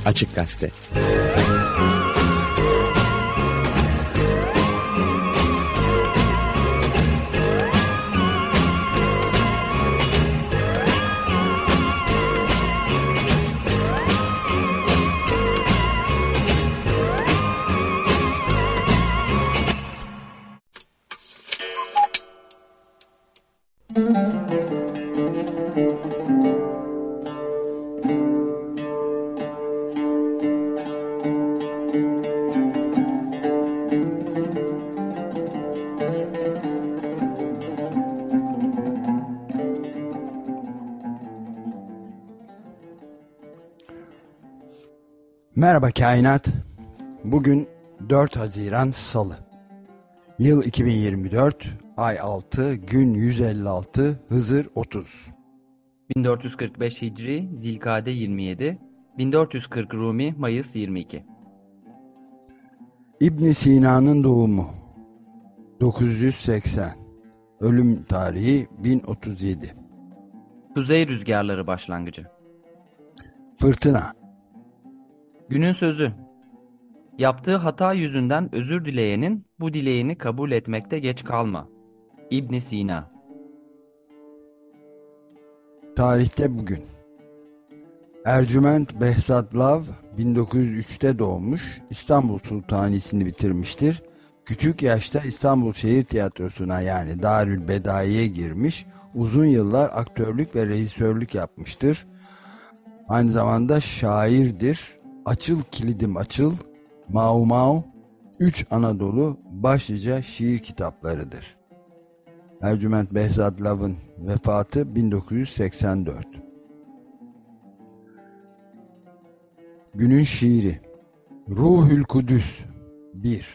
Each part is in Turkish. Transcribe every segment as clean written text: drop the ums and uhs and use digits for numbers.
Açık Gazete. Merhaba kainat. Bugün 4 Haziran Salı. Yıl 2024, ay 6, gün 156, Hızır 30. 1445 Hicri, Zilkade 27, 1440 Rumi, Mayıs 22. İbn Sina'nın doğumu 980. Ölüm tarihi 1037. Kuzey rüzgarları başlangıcı. Fırtına. Günün sözü. Yaptığı hata yüzünden özür dileyenin bu dileğini kabul etmekte geç kalma. İbn Sina. Tarihte bugün. Ercüment Behzatlav 1903'te doğmuş, İstanbul Sultanisi'ni bitirmiştir. Küçük yaşta İstanbul Şehir Tiyatrosu'na yani Darülbedai'ye girmiş, uzun yıllar aktörlük ve rejisörlük yapmıştır. Aynı zamanda şairdir. Açıl Kilidim Açıl, Mau Mau, Üç Anadolu başlıca şiir kitaplarıdır. Ercüment Behzatlav'ın vefatı 1984. Günün şiiri. Ruhül Kudüs 1.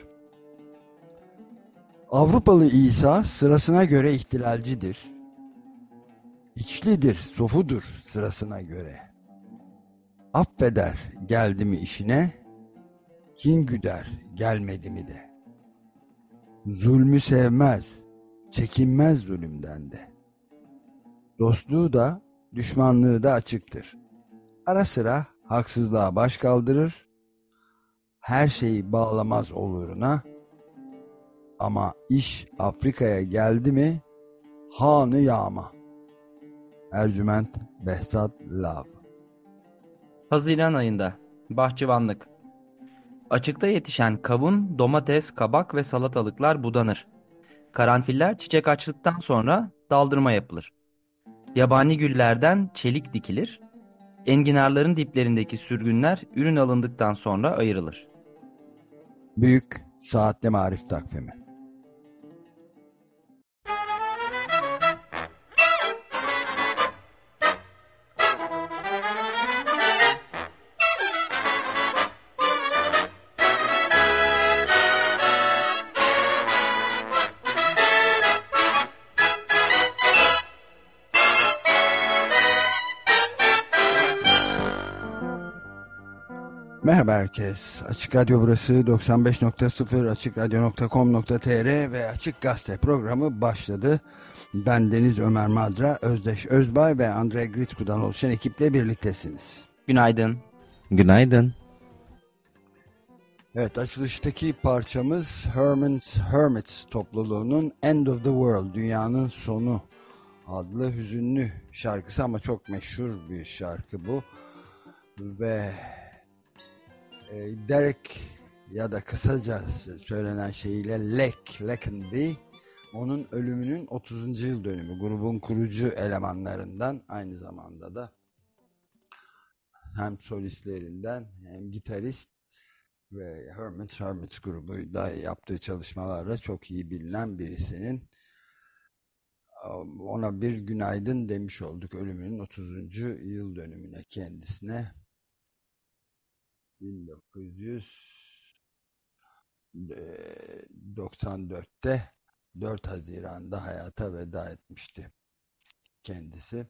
Avrupalı İsa sırasına göre ihtilalcidir. İçlidir, sofudur sırasına göre. Affeder geldi mi işine, kin güder gelmedi mi de. Zulmü sevmez, çekinmez zulümden de. Dostluğu da, düşmanlığı da açıktır. Ara sıra haksızlığa baş kaldırır, her şeyi bağlamaz oluruna, ama iş Afrika'ya geldi mi, hanı yağma. Ercüment Behzatlav. Haziran ayında. Bahçıvanlık. Açıkta yetişen kavun, domates, kabak ve salatalıklar budanır. Karanfiller çiçek açtıktan sonra daldırma yapılır. Yabani güllerden çelik dikilir. Enginarların diplerindeki sürgünler ürün alındıktan sonra ayrılır. Büyük Saatli Marif Takvimi. Merhaba herkes. Açık Radyo burası 95.0, açıkradyo.com.tr ve Açık Gazete programı başladı. Ben Deniz Ömer Madra, Özdeş Özbay ve Andrei Gritsku'dan oluşan ekiple birliktesiniz. Günaydın. Günaydın. Evet, açılıştaki parçamız Hermits topluluğunun End of the World, Dünyanın Sonu adlı hüzünlü şarkısı ama çok meşhur bir şarkı bu. Ve Derek ya da kısaca söylenen şeyiyle Leconby, onun ölümünün 30. yıl dönümü, grubun kurucu elemanlarından, aynı zamanda da hem solistlerinden hem gitarist ve Hermits grubuyla yaptığı çalışmalarla çok iyi bilinen birisinin, ona bir günaydın demiş olduk ölümünün 30. yıl dönümüne kendisine. 1994'te 4 Haziran'da hayata veda etmişti kendisi.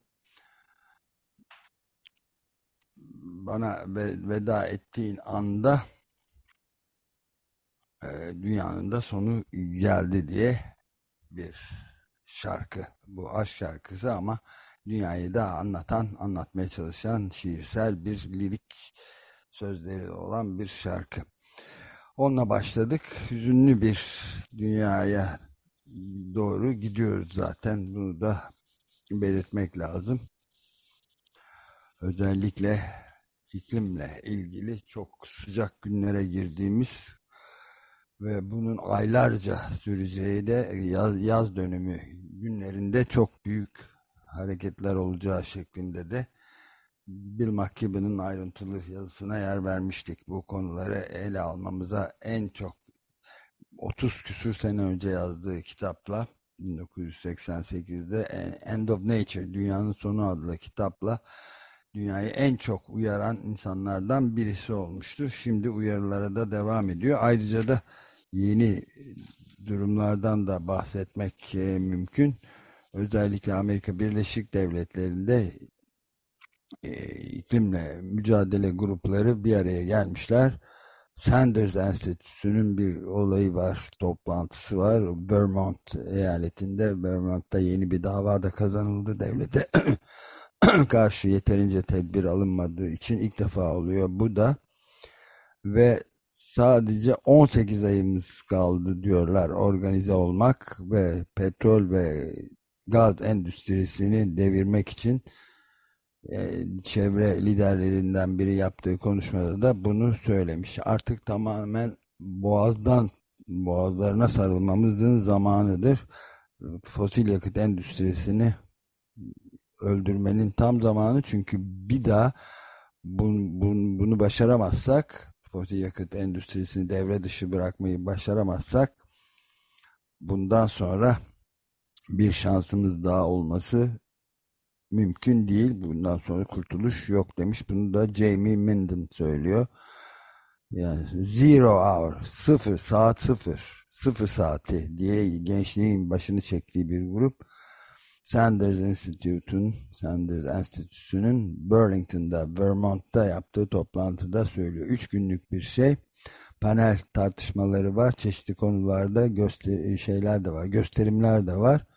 Bana veda ettiğin anda dünyanın da sonu geldi diye bir şarkı. Bu aşk şarkısı ama dünyayı da anlatmaya çalışan şiirsel bir lirik sözleri olan bir şarkı. Onunla başladık. Hüzünlü bir dünyaya doğru gidiyoruz zaten. Bunu da belirtmek lazım. Özellikle iklimle ilgili çok sıcak günlere girdiğimiz ve bunun aylarca süreceği de yaz dönümü günlerinde çok büyük hareketler olacağı şeklinde de Bill McKibben'ın ayrıntılı yazısına yer vermiştik. Bu konuları ele almamıza en çok 30 küsür sene önce yazdığı kitapla 1988'de End of Nature, Dünyanın Sonu adlı kitapla dünyayı en çok uyaran insanlardan birisi olmuştur. Şimdi uyarılara da devam ediyor. Ayrıca da yeni durumlardan da bahsetmek mümkün. Özellikle Amerika Birleşik Devletleri'nde iklimle mücadele grupları bir araya gelmişler. Sanders Enstitüsü'nün bir olayı var, toplantısı var. Vermont eyaletinde, Vermont'ta yeni bir davada kazanıldı devlete karşı yeterince tedbir alınmadığı için ilk defa oluyor bu da ve sadece 18 ayımız kaldı diyorlar organize olmak ve petrol ve gaz endüstrisini devirmek için çevre liderlerinden biri yaptığı konuşmada da bunu söylemiş. Artık tamamen boğazlarına sarılmamızın zamanıdır. Fosil yakıt endüstrisini öldürmenin tam zamanı çünkü bir daha bunu başaramazsak fosil yakıt endüstrisini devre dışı bırakmayı başaramazsak bundan sonra bir şansımız daha olması mümkün değil. Bundan sonra kurtuluş yok demiş. Bunu da Jamie Minden söylüyor. Yani zero hour, sıfır saat sıfır saati diye gençliğin başını çektiği bir grup. Sanders Enstitüsü'nün Burlington'da, Vermont'ta yaptığı toplantıda söylüyor. 3 günlük bir şey. Panel tartışmaları var. Çeşitli konularda şeyler de var. Gösterimler de var.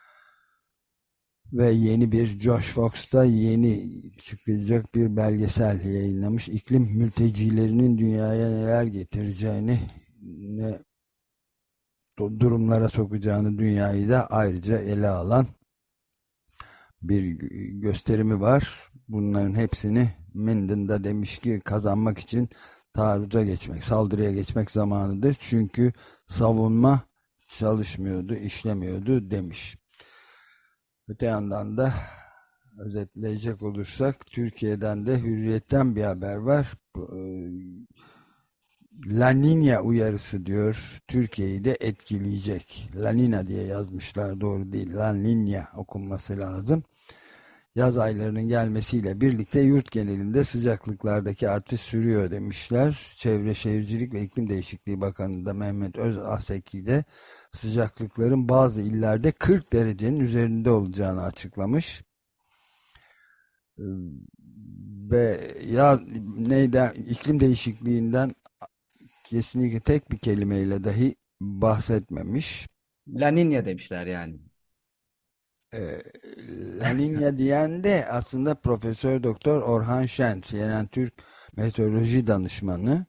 Ve yeni bir Josh Fox'ta yeni çıkacak bir belgesel yayınlamış. İklim mültecilerinin dünyaya neler getireceğini, ne durumlara sokacağını dünyayı da ayrıca ele alan bir gösterimi var. Bunların hepsini Minden de demiş ki kazanmak için taarruza geçmek, saldırıya geçmek zamanıdır. Çünkü savunma çalışmıyordu, işlemiyordu demiş. Öte yandan da özetleyecek olursak Türkiye'den de Hürriyet'ten bir haber var. La Niña uyarısı diyor. Türkiye'yi de etkileyecek. La Niña diye yazmışlar. Doğru değil. La Niña okunması lazım. Yaz aylarının gelmesiyle birlikte yurt genelinde sıcaklıklardaki artış sürüyor demişler. Çevre Şehircilik ve İklim Değişikliği Bakanı da Mehmet Özaseki de sıcaklıkların bazı illerde 40 derecenin üzerinde olacağını açıklamış. Ve ya iklim değişikliğinden kesinlikle tek bir kelimeyle dahi bahsetmemiş. La Niña demişler yani. Ee, La Niña diyen de aslında Profesör Doktor Orhan Şen, CNN Türk Meteoroloji Danışmanı.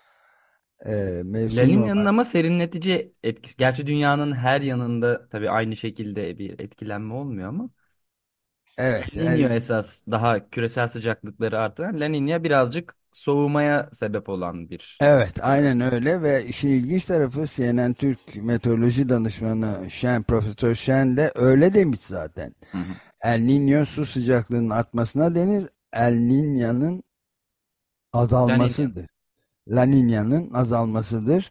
La Mevsim Niña'nın normal. ama serinletici etkisi. Gerçi dünyanın her yanında tabii aynı şekilde bir etkilenme olmuyor ama Evet, El Niño esas daha küresel sıcaklıkları artıran. La Niña birazcık soğumaya sebep olan bir evet, durum. aynen öyle ve işin ilginç tarafı CNN Türk Meteoroloji Danışmanı Profesör Şen de öyle demiş zaten. Hı hı. El Niño su sıcaklığının artmasına denir. El Niña'nın La Niña. azalmasıdır. La Niña'nın azalmasıdır.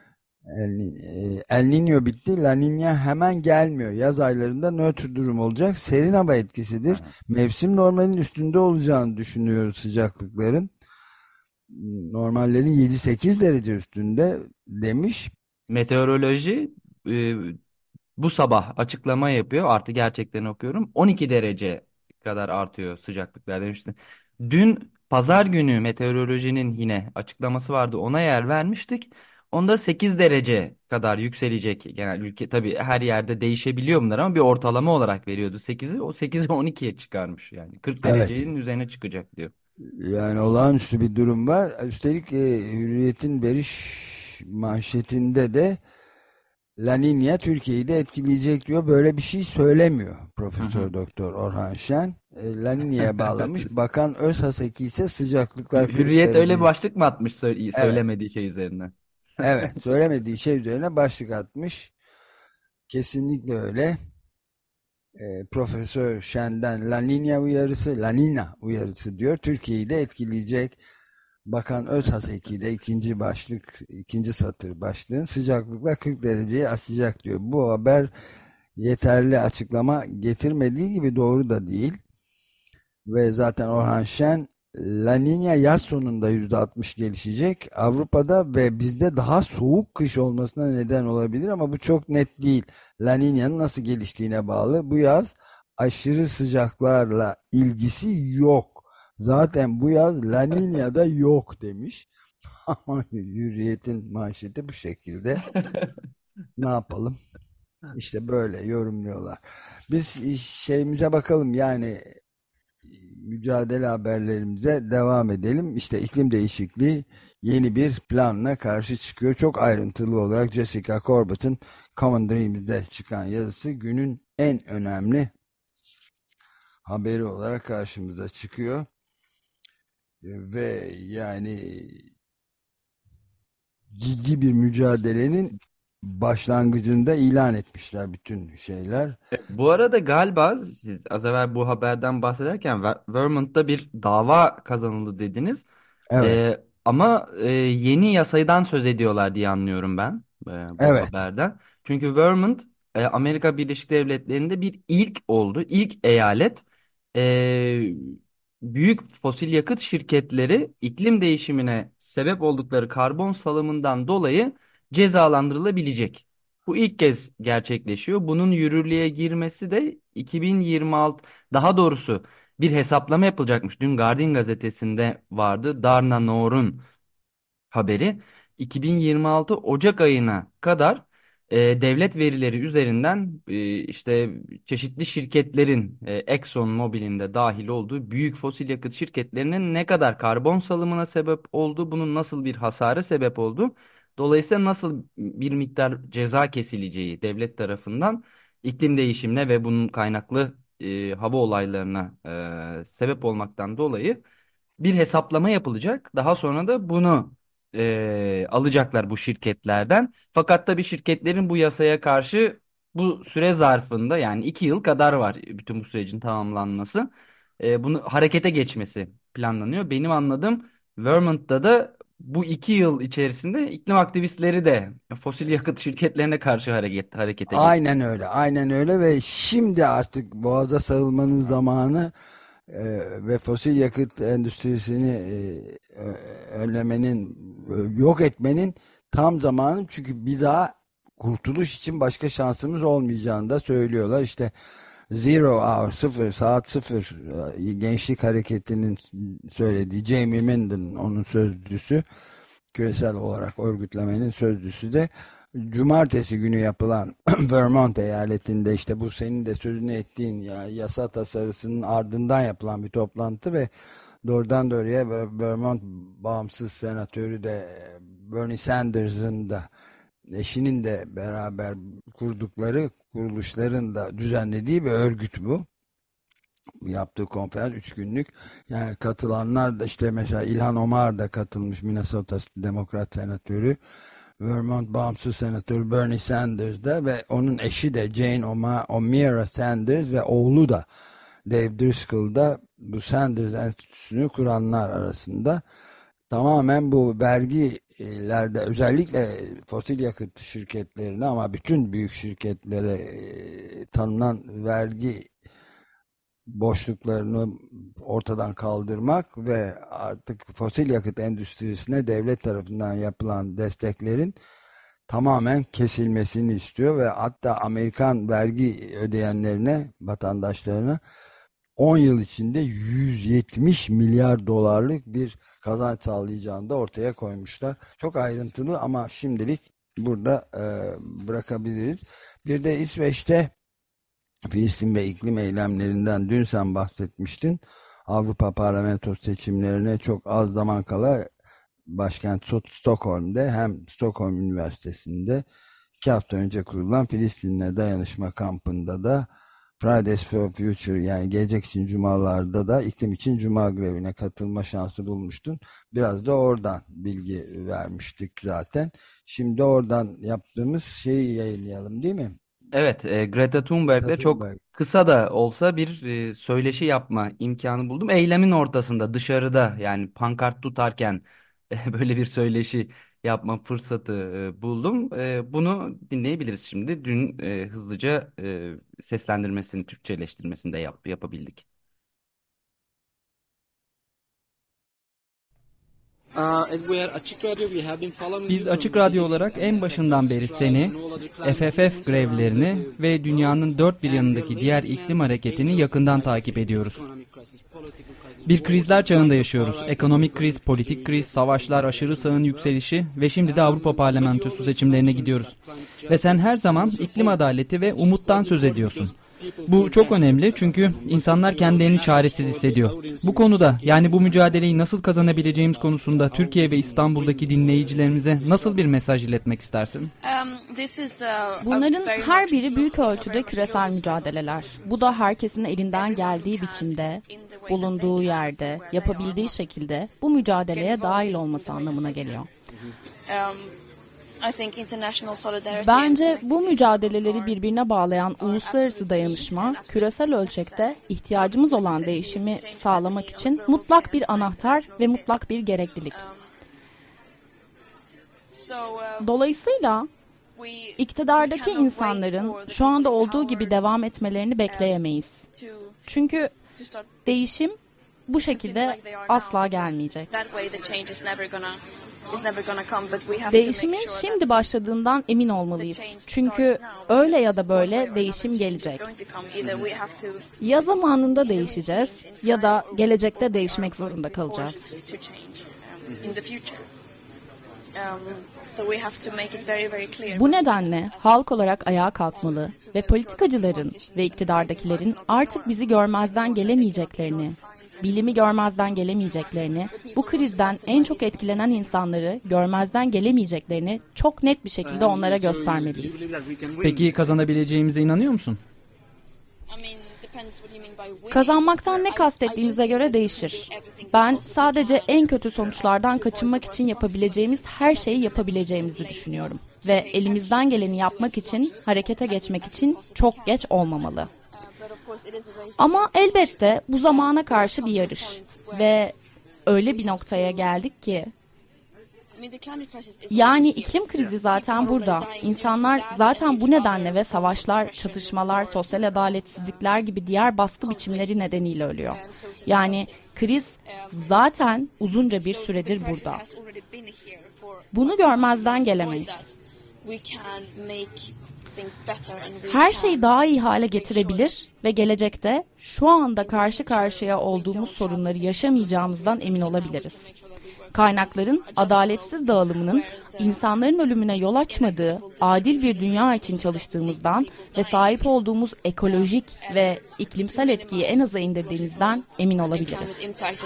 El Niño bitti. La Niña hemen gelmiyor. Yaz aylarında nötr durum olacak. Serin hava Hı etkisidir. hı. Mevsim normalin üstünde olacağını düşünüyoruz sıcaklıkların. Normallerin 7-8 derece üstünde demiş. Meteoroloji e, bu sabah açıklama yapıyor. Artı gerçekten okuyorum. 12 derece kadar artıyor sıcaklıklar demişti. Dün pazar günü meteorolojinin yine açıklaması vardı. Ona yer vermiştik. Onda 8 derece kadar yükselecek. Genel ülke tabii her yerde değişebiliyor bunlar ama bir ortalama olarak veriyordu 8'i. O 8'i 12'ye çıkarmış yani. 40 Evet. derecenin üzerine çıkacak diyor. Yani olağanüstü bir durum var. Üstelik Hürriyet'in Beriş manşetinde de La Niña Türkiye'yi de etkileyecek diyor. Böyle bir şey söylemiyor Hı hı. Profesör Doktor Orhan Şen. La Niña'ya bağlamış. Bakan Özhaseki ise sıcaklıklar 40 Hürriyet öyle bir derece. başlık mı atmış Evet, söylemediği şey üzerine? evet. Söylemediği şey üzerine başlık atmış. Kesinlikle öyle. Profesör Şen'den La Niña uyarısı, La Niña uyarısı diyor. Türkiye'yi de etkileyecek. Bakan Özhaseki de ikinci başlık, ikinci satır başlığın sıcaklıkla 40 dereceyi aşacak diyor. Bu haber yeterli açıklama getirmediği gibi doğru da değil. Ve zaten Orhan Şen La Niña yaz sonunda %60 gelişecek. Avrupa'da ve bizde daha soğuk kış olmasına neden olabilir ama bu çok net değil. La Niña'nın nasıl geliştiğine bağlı. Bu yaz aşırı sıcaklarla ilgisi yok. Zaten bu yaz La Niña'da yok demiş. Ama Hürriyet'in manşeti bu şekilde. Ne yapalım? İşte böyle yorumluyorlar. Biz şeyimize bakalım yani mücadele haberlerimize devam edelim. İşte iklim değişikliği yeni bir planla karşı çıkıyor. Çok ayrıntılı olarak Jessica Corbett'ın Common Dreams'de çıkan yazısı günün en önemli haberi olarak karşımıza çıkıyor. Ve yani ciddi bir mücadelenin başlangıcında ilan etmişler bütün şeyler. Bu arada galiba siz az evvel bu haberden bahsederken Vermont'ta bir dava kazanıldı dediniz. Evet, Ama yeni yasadan söz ediyorlar diye anlıyorum ben bu evet, haberden. Çünkü Vermont Amerika Birleşik Devletleri'nde bir ilk oldu. İlk eyalet e, büyük fosil yakıt şirketleri iklim değişimine sebep oldukları karbon salımından dolayı cezalandırılabilecek. Bu ilk kez gerçekleşiyor. Bunun yürürlüğe girmesi de 2026, daha doğrusu bir hesaplama yapılacakmış. Dün Guardian gazetesinde vardı. Darna Noor'un haberi. 2026 Ocak ayına kadar devlet verileri üzerinden işte çeşitli şirketlerin Exxon Mobil'in de dahil olduğu büyük fosil yakıt şirketlerinin ne kadar karbon salımına sebep oldu, bunun nasıl bir hasara sebep oldu, dolayısıyla nasıl bir miktar ceza kesileceği devlet tarafından iklim değişimine ve bunun kaynaklı hava olaylarına sebep olmaktan dolayı bir hesaplama yapılacak. Daha sonra da bunu alacaklar bu şirketlerden. Fakat tabii şirketlerin bu yasaya karşı bu süre zarfında, yani 2 yıl kadar var bütün bu sürecin tamamlanması. Bunu harekete geçmesi planlanıyor. Benim anladığım, Vermont'ta da bu 2 yıl içerisinde iklim aktivistleri de fosil yakıt şirketlerine karşı harekete geçti. aynen öyle, aynen öyle ve şimdi artık boğaza sarılmanın zamanı. Ve fosil yakıt endüstrisini önlemenin, yok etmenin tam zamanı. Çünkü bir daha kurtuluş için başka şansımız olmayacağını da söylüyorlar. İşte Zero Hour, sıfır saat sıfır, Gençlik Hareketi'nin söylediği, Jamie Minden onun sözcüsü, küresel olarak örgütlemenin sözcüsü de Cumartesi günü yapılan Vermont eyaletinde işte bu senin de sözünü ettiğin ya, yasa tasarısının ardından yapılan bir toplantı ve doğrudan doğruya Vermont bağımsız senatörü de Bernie Sanders'ın da eşinin de beraber kurdukları kuruluşların da düzenlediği bir örgüt bu. Yaptığı konferans 3 günlük. Yani katılanlar da işte mesela İlhan Omar da katılmış, Minnesota Demokrat senatörü. Vermont bağımsız senatörü Bernie Sanders da ve onun eşi de Jane O'Meara Sanders ve oğlu da Dave Driscoll da bu Sanders Enstitüsü'nü kuranlar arasında. Tamamen bu vergilerde özellikle fosil yakıt şirketlerine ama bütün büyük şirketlere tanınan vergi boşluklarını ortadan kaldırmak ve artık fosil yakıt endüstrisine devlet tarafından yapılan desteklerin tamamen kesilmesini istiyor ve hatta Amerikan vergi ödeyenlerine, vatandaşlarına 10 yıl içinde 170 milyar dolarlık bir kazanç sağlayacağını da ortaya koymuşlar. Çok ayrıntılı ama şimdilik burada bırakabiliriz. Bir de İsveç'te Filistin ve iklim eylemlerinden dün sen bahsetmiştin. Avrupa Parlamentosu seçimlerine çok az zaman kala başkent Stockholm'de hem Stockholm Üniversitesi'nde 2 hafta önce kurulan Filistin'le dayanışma kampında da Fridays for Future yani gelecek için cumalarda da iklim için cuma grevine katılma şansı bulmuştun. Biraz da oradan bilgi vermiştik zaten. Şimdi oradan yaptığımız şeyi yayınlayalım değil mi? Evet, Greta Thunberg'le çok Thunberg. kısa da olsa bir söyleşi yapma imkanı buldum. Eylemin ortasında, dışarıda yani pankart tutarken böyle bir söyleşi yapma fırsatı buldum. Bunu dinleyebiliriz şimdi. Dün hızlıca seslendirmesini, Türkçeleştirmesini de yapabildik. Biz Açık Radyo olarak en başından beri seni, FFF grevlerini ve dünyanın dört bir yanındaki diğer iklim hareketini yakından takip ediyoruz. Bir krizler çağında yaşıyoruz. Ekonomik kriz, politik kriz, savaşlar, aşırı sağın yükselişi ve şimdi de Avrupa Parlamentosu seçimlerine gidiyoruz. Ve sen her zaman iklim adaleti ve umuttan söz ediyorsun. Bu çok önemli çünkü insanlar kendilerini çaresiz hissediyor. Bu konuda yani bu mücadeleyi nasıl kazanabileceğimiz konusunda Türkiye ve İstanbul'daki dinleyicilerimize nasıl bir mesaj iletmek istersin? Bunların her biri büyük ölçüde küresel mücadeleler. Bu da herkesin elinden geldiği biçimde, bulunduğu yerde, yapabildiği şekilde bu mücadeleye dahil olması anlamına geliyor. Bence bu mücadeleleri birbirine bağlayan uluslararası dayanışma, küresel ölçekte ihtiyacımız olan değişimi sağlamak için mutlak bir anahtar ve mutlak bir gereklilik. Dolayısıyla iktidardaki insanların şu anda olduğu gibi devam etmelerini bekleyemeyiz. Çünkü değişim bu şekilde asla gelmeyecek. Değişimin şimdi başladığından emin olmalıyız. Çünkü öyle ya da böyle değişim gelecek. Ya zamanında değişeceğiz ya da gelecekte değişmek zorunda kalacağız. Bu nedenle halk olarak ayağa kalkmalı ve politikacıların ve iktidardakilerin artık bizi görmezden gelemeyeceklerini, bilimi görmezden gelemeyeceklerini, bu krizden en çok etkilenen insanları görmezden gelemeyeceklerini çok net bir şekilde onlara göstermeliyiz. Peki kazanabileceğimize inanıyor musun? Kazanmaktan ne kastettiğinize göre değişir. Ben sadece en kötü sonuçlardan kaçınmak için yapabileceğimiz her şeyi yapabileceğimizi düşünüyorum. Ve elimizden geleni yapmak için, harekete geçmek için çok geç olmamalı. Ama elbette bu zamana karşı bir yarış. Ve öyle bir noktaya geldik ki, yani iklim krizi zaten burada. İnsanlar zaten bu nedenle ve savaşlar, çatışmalar, sosyal adaletsizlikler gibi diğer baskı biçimleri nedeniyle ölüyor. Yani kriz zaten uzunca bir süredir burada. Bunu görmezden gelemeyiz. Her şeyi daha iyi hale getirebilir ve gelecekte şu anda karşı karşıya olduğumuz sorunları yaşamayacağımızdan emin olabiliriz. Kaynakların adaletsiz dağılımının insanların ölümüne yol açmadığı adil bir dünya için çalıştığımızdan ve sahip olduğumuz ekolojik ve iklimsel etkiyi en aza indirdiğimizden emin olabiliriz.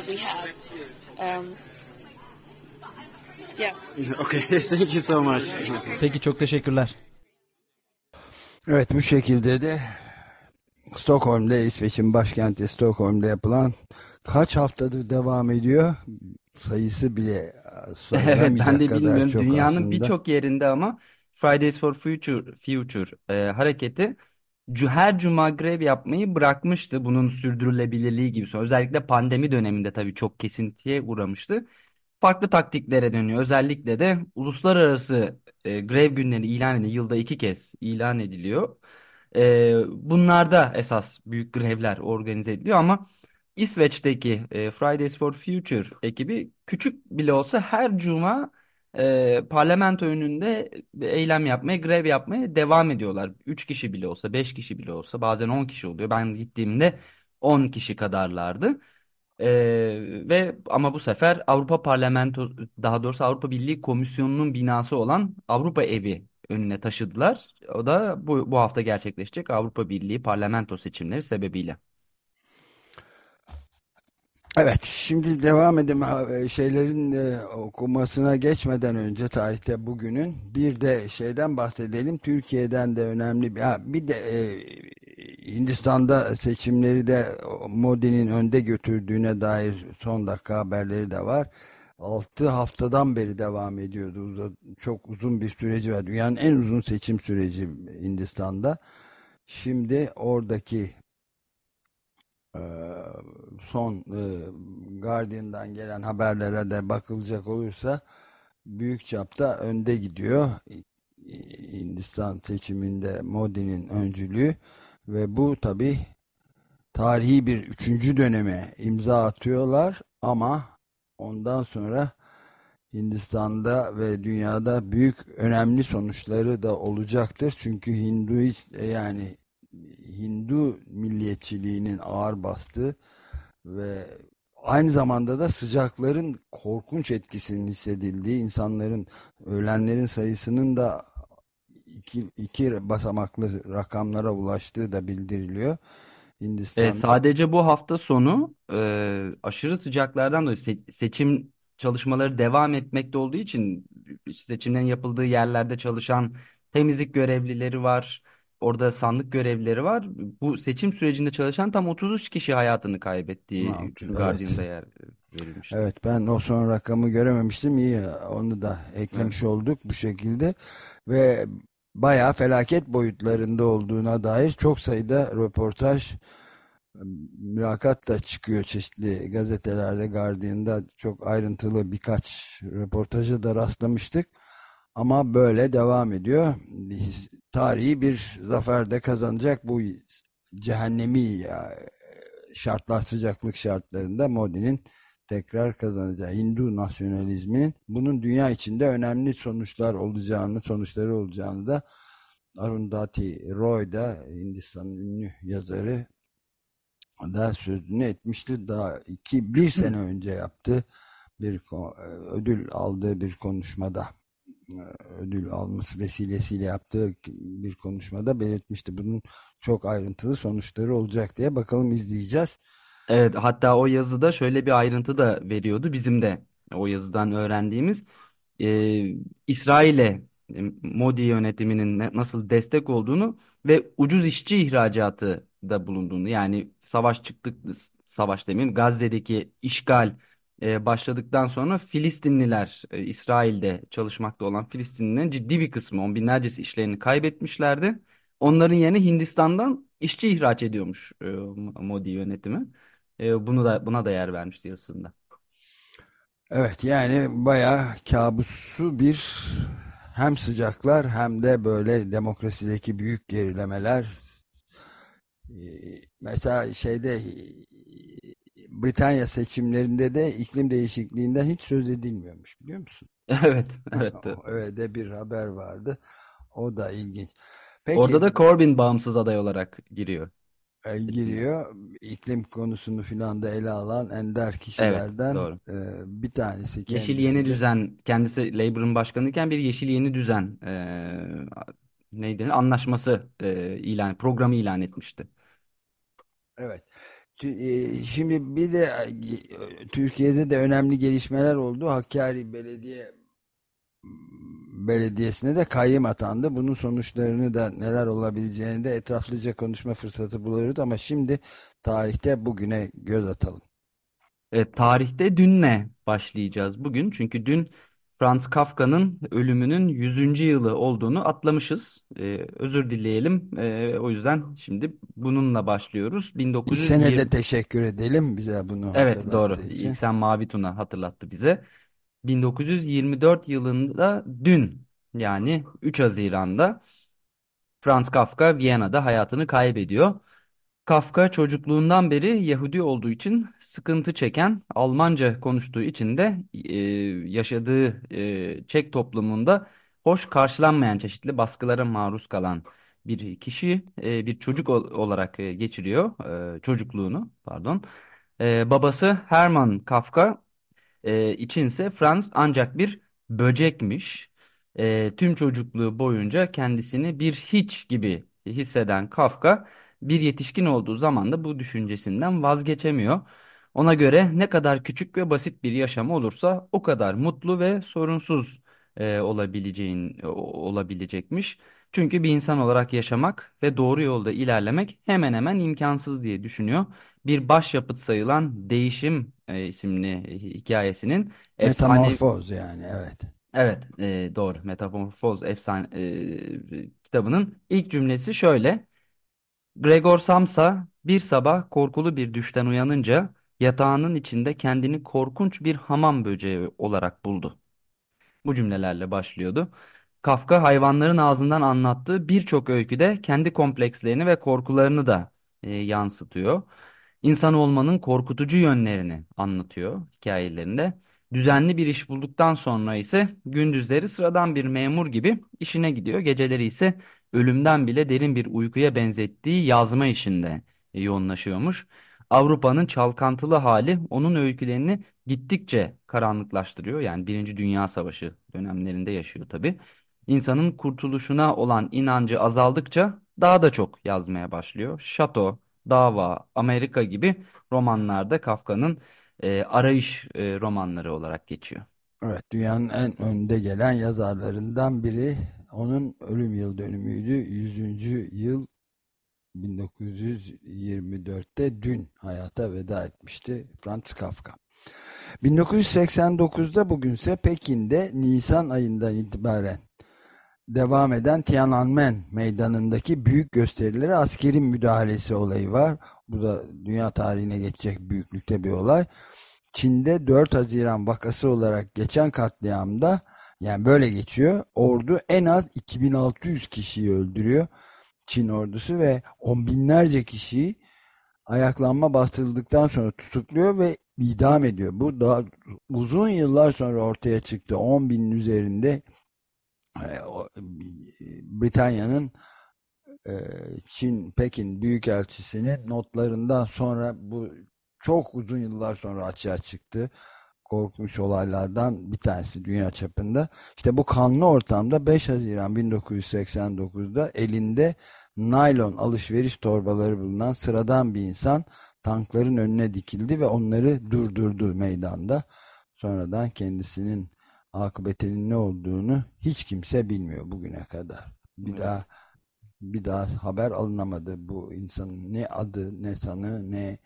Peki çok teşekkürler. Evet, bu şekilde de Stockholm'da, İsveç'in başkenti Stockholm'da yapılan kaç haftadır devam ediyor? Sayısı bile Evet, sayılamayacak ben de kadar bilmiyorum. çok Dünyanın aslında. birçok yerinde ama Fridays for Future hareketi her cuma grev yapmayı bırakmıştı. Bunun sürdürülebilirliği gibi. Özellikle pandemi döneminde tabii çok kesintiye uğramıştı. Farklı taktiklere dönüyor. Özellikle de uluslararası grev günleri ilan ediliyor. Yılda 2 kez ilan ediliyor. Bunlarda esas büyük grevler organize ediliyor ama İsveç'teki Fridays for Future ekibi küçük bile olsa her cuma parlamento önünde eylem yapmaya, grev yapmaya devam ediyorlar. 3 kişi bile olsa, 5 kişi bile olsa, bazen 10 kişi oluyor. Ben gittiğimde 10 kişi kadarlardı. Ve ama bu sefer Avrupa Parlamento, daha doğrusu Avrupa Birliği Komisyonu'nun binası olan Avrupa Evi önüne taşıdılar. O da bu hafta gerçekleşecek Avrupa Birliği Parlamento seçimleri sebebiyle. Evet, şimdi devam edelim. Şeylerin okumasına geçmeden önce tarihte bugünün bir de şeyden bahsedelim. Türkiye'den de önemli bir de Hindistan'da seçimleri de Modi'nin önde götürdüğüne dair son dakika haberleri de var. 6 haftadan beri devam ediyordu. Çok uzun bir süreci var. Dünyanın en uzun seçim süreci Hindistan'da. Şimdi oradaki Ee, son Guardian'dan gelen haberlere de bakılacak olursa büyük çapta önde gidiyor. Hindistan seçiminde Modi'nin öncülüğü ve bu tabi tarihi bir üçüncü döneme imza atıyorlar ama ondan sonra Hindistan'da ve dünyada büyük önemli sonuçları da olacaktır. Çünkü yani Hindu milliyetçiliğinin ağır bastığı ve aynı zamanda da sıcakların korkunç etkisinin hissedildiği, insanların, ölenlerin sayısının da iki basamaklı rakamlara ulaştığı da bildiriliyor Hindistan'da. Sadece bu hafta sonu aşırı sıcaklardan dolayı seçim çalışmaları devam etmekte olduğu için seçimlerin yapıldığı yerlerde çalışan temizlik görevlileri var. Orada sandık görevlileri var. Bu seçim sürecinde çalışan tam 33 kişi hayatını kaybettiği Evet. Guardian'da yer verilmişti. Evet, ben o son rakamı görememiştim. İyi, onu da Evet. eklemiş olduk bu şekilde ve bayağı felaket boyutlarında olduğuna dair çok sayıda röportaj, mülakat da çıkıyor çeşitli gazetelerde. Guardian'da çok ayrıntılı birkaç röportaja da rastlamıştık. Ama böyle devam ediyor. Tarihi bir zafer de kazanacak bu cehennemi şartlar, sıcaklık şartlarında Modi'nin tekrar kazanacağı, Hindu nasyonalizminin bunun dünya içinde önemli sonuçları olacağını da Arundhati Roy da, Hindistan'ın ünlü yazarı, da sözünü etmişti. Daha bir sene önce yaptı bir ödül aldığı bir konuşmada, ödül alması vesilesiyle yaptığı bir konuşmada belirtmişti. Bunun çok ayrıntılı sonuçları olacak diye. Bakalım, izleyeceğiz. Evet, hatta o yazıda şöyle bir ayrıntı da veriyordu. Bizim de o yazıdan öğrendiğimiz İsrail'e Modi yönetiminin nasıl destek olduğunu ve ucuz işçi ihracatı da bulunduğunu, yani savaş demeyeyim, Gazze'deki işgal başladıktan sonra Filistinliler, İsrail'de çalışmakta olan Filistinlilerin ciddi bir kısmı, on binlercesi işlerini kaybetmişlerdi. Onların yerine Hindistan'dan işçi ihraç ediyormuş Modi yönetimi. Buna da yer vermişti yazısında. Evet, yani bayağı kabusu bir, hem sıcaklar hem de böyle demokrasideki büyük gerilemeler. Mesela Britanya seçimlerinde de iklim değişikliğinden hiç söz edilmiyormuş, biliyor musun? Evet, evet. Öyle bir haber vardı. O da ilginç. Orada Peki, da Corbyn bağımsız aday olarak giriyor seçimler. giriyor. İklim konusunu filan da ele alan ender Evet, kişilerden doğru. bir tanesi Yeşil Yeni kendisi de. Düzen, kendisi Labour'ın başkanıyken bir Yeşil Yeni Düzen neydi, anlaşması programı ilan etmişti. Evet. Şimdi bir de Türkiye'de de önemli gelişmeler oldu. Hakkari Belediyesi'ne de kayyım atandı. Bunun sonuçlarını da, neler olabileceğini de etraflıca konuşma fırsatı buluyoruz ama şimdi tarihte bugüne göz atalım. Tarihte dünle başlayacağız bugün. Çünkü dün Franz Kafka'nın ölümünün 100. yılı olduğunu atlamışız. Özür dileyelim. O yüzden şimdi bununla başlıyoruz. İlk sene de 1920. teşekkür edelim bize bunu Evet, doğru. hatırlattığı için. İlk sen Mavi Tuna hatırlattı bize. 1924 yılında dün, yani 3 Haziran'da Franz Kafka Viyana'da hayatını kaybediyor. Kafka çocukluğundan beri Yahudi olduğu için sıkıntı çeken, Almanca konuştuğu için de yaşadığı Çek toplumunda hoş karşılanmayan çeşitli baskılara maruz kalan bir kişi, bir çocuk olarak geçiriyor çocukluğunu, pardon. Babası Hermann Kafka içinse Franz ancak bir böcekmiş. Tüm çocukluğu boyunca kendisini bir hiç gibi hisseden Kafka bir yetişkin olduğu zaman da bu düşüncesinden vazgeçemiyor. Ona göre ne kadar küçük ve basit bir yaşam olursa o kadar mutlu ve sorunsuz olabilecekmiş. Çünkü bir insan olarak yaşamak ve doğru yolda ilerlemek hemen hemen imkansız diye düşünüyor. Bir başyapıt sayılan Değişim isimli hikayesinin efsane. Metamorfoz yani, evet. Evet, doğru. Metamorfoz efsane kitabının ilk cümlesi şöyle. Gregor Samsa bir sabah korkulu bir düşten uyanınca yatağının içinde kendini korkunç bir hamam böceği olarak buldu. Bu cümlelerle başlıyordu. Kafka hayvanların ağzından anlattığı birçok öyküde kendi komplekslerini ve korkularını da yansıtıyor. İnsan olmanın korkutucu yönlerini anlatıyor hikayelerinde. Düzenli bir iş bulduktan sonra ise gündüzleri sıradan bir memur gibi işine gidiyor. Geceleri ise ölümden bile derin bir uykuya benzettiği yazma işinde yoğunlaşıyormuş. Avrupa'nın çalkantılı hali onun öykülerini gittikçe karanlıklaştırıyor. Yani Birinci Dünya Savaşı dönemlerinde yaşıyor tabii. İnsanın kurtuluşuna olan inancı azaldıkça daha da çok yazmaya başlıyor. Şato, Dava, Amerika gibi romanlarda Kafka'nın arayış romanları olarak geçiyor. Evet, dünyanın en önde gelen yazarlarından biri. Onun ölüm yıl dönümüydü. 100. yıl 1924'te dün hayata veda etmişti Franz Kafka. 1989'da bugünse Pekin'de Nisan ayından itibaren devam eden Tiananmen Meydanı'ndaki büyük gösterilere askeri müdahalesi olayı var. Bu da dünya tarihine geçecek büyüklükte bir olay. Çin'de 4 Haziran vakası olarak geçen katliamda, yani böyle geçiyor, ordu en az 2600 kişiyi öldürüyor. Çin ordusu ve on binlerce kişiyi ayaklanma bastırıldıktan sonra tutukluyor ve idam ediyor. Bu da uzun yıllar sonra ortaya çıktı. 10 binin üzerinde Britanya'nın Çin Pekin Büyükelçisi'nin notlarından sonra bu çok uzun yıllar sonra açığa çıktı. Korkunç olaylardan bir tanesi dünya çapında. İşte bu kanlı ortamda 5 Haziran 1989'da elinde naylon alışveriş torbaları bulunan sıradan bir insan tankların önüne dikildi ve onları durdurdu meydanda. Sonradan kendisinin akıbetinin ne olduğunu hiç kimse bilmiyor bugüne kadar. Evet. Bir daha haber alınamadı bu insanın, ne adı, ne sanı, ne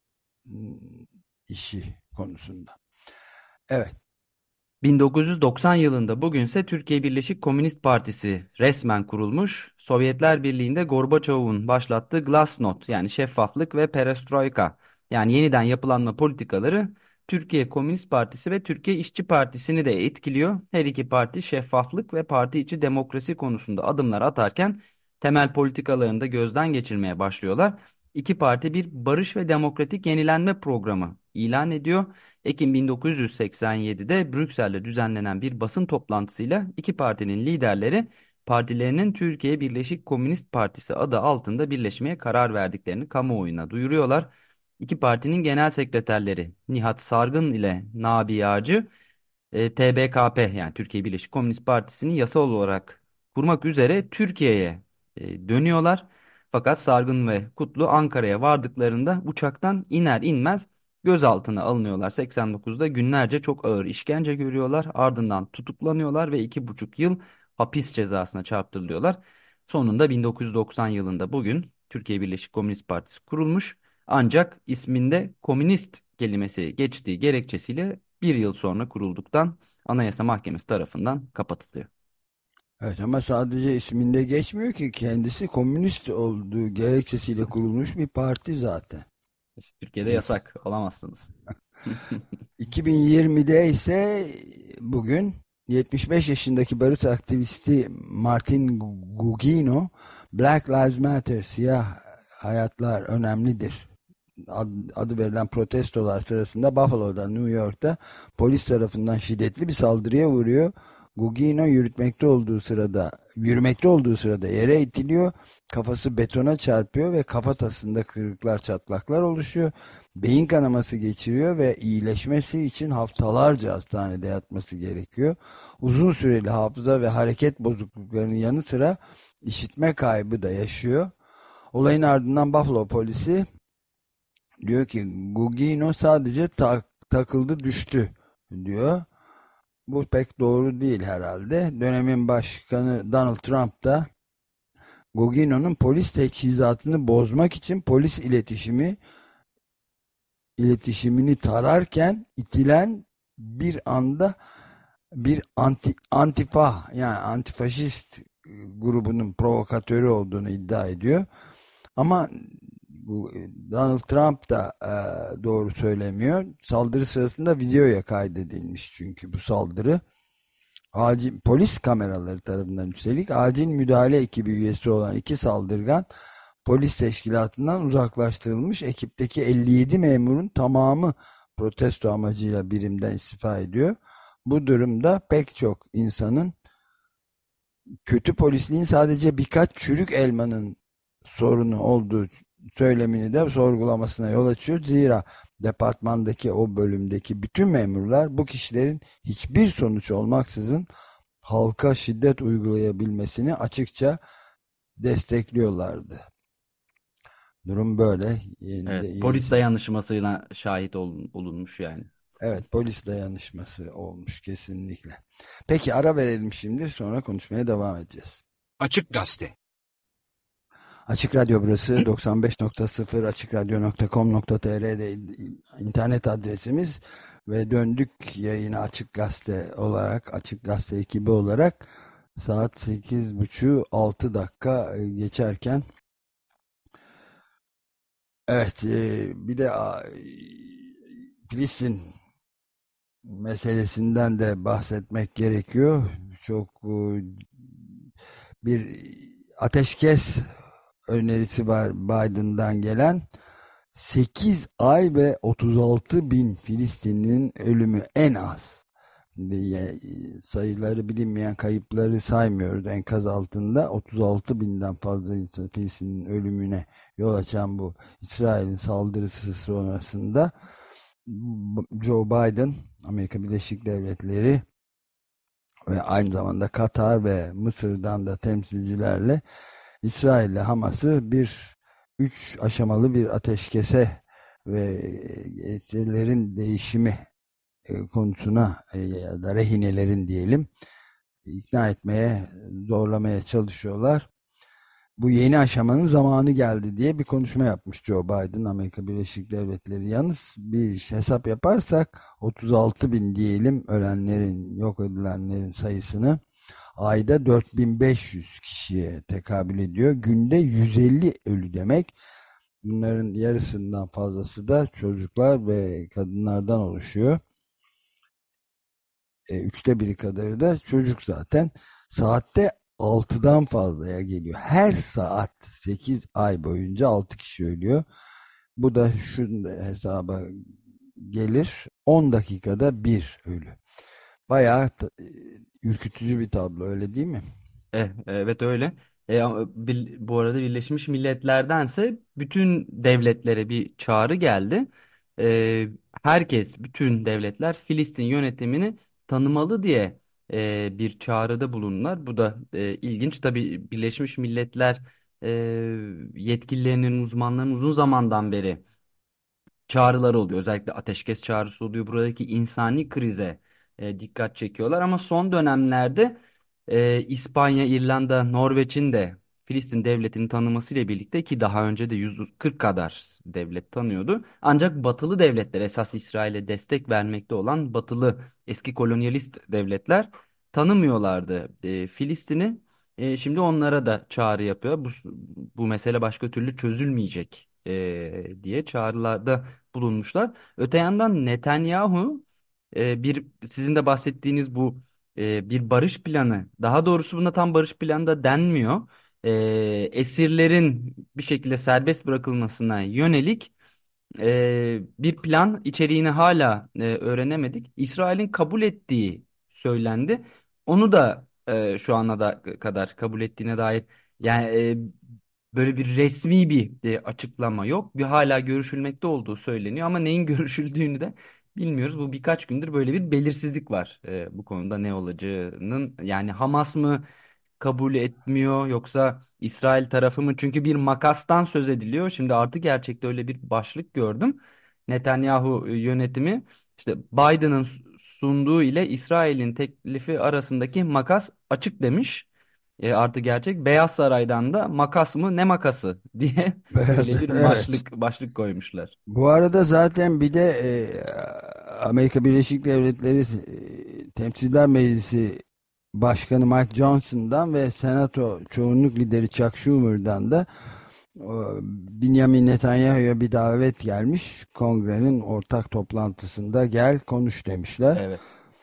işi konusunda. Evet. 1990 yılında bugünse Türkiye Birleşik Komünist Partisi resmen kurulmuş. Sovyetler Birliği'nde Gorbaçov'un başlattığı Glasnost yani şeffaflık ve perestroika yani yeniden yapılanma politikaları Türkiye Komünist Partisi ve Türkiye İşçi Partisi'ni de etkiliyor. Her iki parti şeffaflık ve parti içi demokrasi konusunda adımlar atarken temel politikalarını da gözden geçirmeye başlıyorlar. İki parti bir barış ve demokratik yenilenme programı ilan ediyor. Ekim 1987'de Brüksel'de düzenlenen bir basın toplantısıyla iki partinin liderleri partilerinin Türkiye Birleşik Komünist Partisi adı altında birleşmeye karar verdiklerini kamuoyuna duyuruyorlar. İki partinin genel sekreterleri Nihat Sargın ile Nabi Yağcı TBKP yani Türkiye Birleşik Komünist Partisi'ni yasal olarak kurmak üzere Türkiye'ye dönüyorlar. Fakat Sargın ve Kutlu Ankara'ya vardıklarında uçaktan iner inmez gözaltına alınıyorlar. 89'da günlerce çok ağır işkence görüyorlar. Ardından tutuklanıyorlar ve 2,5 yıl hapis cezasına çarptırılıyorlar. Sonunda 1990 yılında bugün Türkiye Birleşik Komünist Partisi kurulmuş. Ancak isminde komünist kelimesi geçtiği gerekçesiyle bir yıl sonra kurulduktan Anayasa Mahkemesi tarafından kapatılıyor. Evet, ama sadece isminde geçmiyor ki, kendisi komünist olduğu gerekçesiyle kurulmuş bir parti zaten. İşte Türkiye'de Neyse. yasak olamazsınız. 2020'de ise bugün 75 yaşındaki barış aktivisti Martin Gugino, Black Lives Matter, siyah hayatlar önemlidir adı verilen protestolar sırasında Buffalo'da, New York'ta polis tarafından şiddetli bir saldırıya uğruyor. Gugino yürümekte olduğu sırada yere itiliyor. Kafası betona çarpıyor ve kafatasında kırıklar, çatlaklar oluşuyor. Beyin kanaması geçiriyor ve iyileşmesi için haftalarca hastanede yatması gerekiyor. Uzun süreli hafıza ve hareket bozukluklarının yanı sıra işitme kaybı da yaşıyor. Olayın ardından Buffalo polisi Diyor ki Gugino sadece takıldı düştü diyor. Bu pek doğru değil herhalde. Dönemin başkanı Donald Trump da Gugino'nun polis teçhizatını bozmak için polis iletişimini tararken itilen bir anda bir antifa yani antifaşist grubunun provokatörü olduğunu iddia ediyor. Ama bu Donald Trump da doğru söylemiyor. Saldırı sırasında videoya kaydedilmiş çünkü bu saldırı. Acil polis kameraları tarafından üstelik acil müdahale ekibi üyesi olan iki saldırgan polis teşkilatından uzaklaştırılmış. Ekipteki 57 memurun tamamı protesto amacıyla birimden istifa ediyor. Bu durumda pek çok insanın kötü polisliğin sadece birkaç çürük elmanın sorunu olduğu söylemini de sorgulamasına yol açıyor. Zira departmandaki o bölümdeki bütün memurlar bu kişilerin hiçbir sonuç olmaksızın halka şiddet uygulayabilmesini açıkça destekliyorlardı. Durum böyle. Evet, polis dayanışmasıyla şahit olunmuş yani. Evet, polis dayanışması olmuş kesinlikle. Peki ara verelim şimdi, sonra konuşmaya devam edeceğiz. Açık Gazete. Açık Radyo burası 95.0 açıkradyo.com.tr'de internet adresimiz ve döndük yayına Açık Gazete olarak, Açık Gazete ekibi olarak saat 8.30-6 geçerken evet bir de Filistin meselesinden de bahsetmek gerekiyor. Çok bir ateşkes önerisi var Biden'dan gelen. 8 ay ve 36 bin Filistinli'nin ölümü en az. Sayıları bilinmeyen kayıpları saymıyoruz. Enkaz altında 36 binden fazla insan Filistin'in ölümüne yol açan bu İsrail'in saldırısı sonrasında Joe Biden, Amerika Birleşik Devletleri ve aynı zamanda Katar ve Mısır'dan da temsilcilerle İsrail ile Hamas'ı 3 aşamalı bir ateşkese ve esirlerin değişimi konusuna ya da rehinelerin diyelim ikna etmeye, zorlamaya çalışıyorlar. Bu yeni aşamanın zamanı geldi diye bir konuşma yapmış Joe Biden, Amerika Birleşik Devletleri. Yalnız bir hesap yaparsak 36 bin diyelim ölenlerin, yok edilenlerin sayısını, ayda 4500 kişiye tekabül ediyor. Günde 150 ölü demek. Bunların yarısından fazlası da çocuklar ve kadınlardan oluşuyor. Üçte biri kadarı da çocuk zaten. Saatte 6'dan fazlaya geliyor. Her saat 8 ay boyunca 6 kişi ölüyor. Bu da şu hesaba gelir. 10 dakikada bir ölü. Bayağı ürkütücü bir tablo, öyle değil mi? Evet öyle. Bu arada Birleşmiş Milletler'dense bütün devletlere bir çağrı geldi. Bütün devletler Filistin yönetimini tanımalı diye bir çağrıda bulundular. Bu da ilginç. Tabii Birleşmiş Milletler e, yetkililerinin, uzmanların uzun zamandan beri çağrıları oluyor. Özellikle ateşkes çağrısı oluyor. Buradaki insani krize dikkat çekiyorlar. Ama son dönemlerde İspanya, İrlanda, Norveç'in de Filistin devletini tanımasıyla birlikte, ki daha önce de 140 kadar devlet tanıyordu. Ancak batılı devletler, esas İsrail'e destek vermekte olan batılı eski kolonyalist devletler tanımıyorlardı Filistin'i. Şimdi onlara da çağrı yapıyor. Bu mesele başka türlü çözülmeyecek diye çağrılarda bulunmuşlar. Öte yandan Netanyahu sizin de bahsettiğiniz bu bir barış planı, daha doğrusu buna tam barış planı da denmiyor. E, Esirlerin bir şekilde serbest bırakılmasına yönelik bir plan, içeriğini hala öğrenemedik. İsrail'in kabul ettiği söylendi. Onu da şu ana da kadar kabul ettiğine dair yani böyle bir resmi bir açıklama yok. Hala görüşülmekte olduğu söyleniyor ama neyin görüşüldüğünü de bilmiyoruz. Bu birkaç gündür böyle bir belirsizlik var bu konuda, ne olacağının. Yani Hamas mı kabul etmiyor yoksa İsrail tarafı mı? Çünkü bir makastan söz ediliyor. Şimdi artı gerçekte öyle bir başlık gördüm. Netanyahu yönetimi işte Biden'ın sunduğu ile İsrail'in teklifi arasındaki makas açık demiş. Artı gerçek. Beyaz Saray'dan da makas mı ne makası diye öyle bir Evet. başlık koymuşlar. Bu arada zaten bir de Amerika Birleşik Devletleri Temsilciler Meclisi Başkanı Mike Johnson'dan ve Senato çoğunluk lideri Chuck Schumer'dan da Benjamin Netanyahu'ya bir davet gelmiş. Kongrenin ortak toplantısında gel konuş demişler. Evet.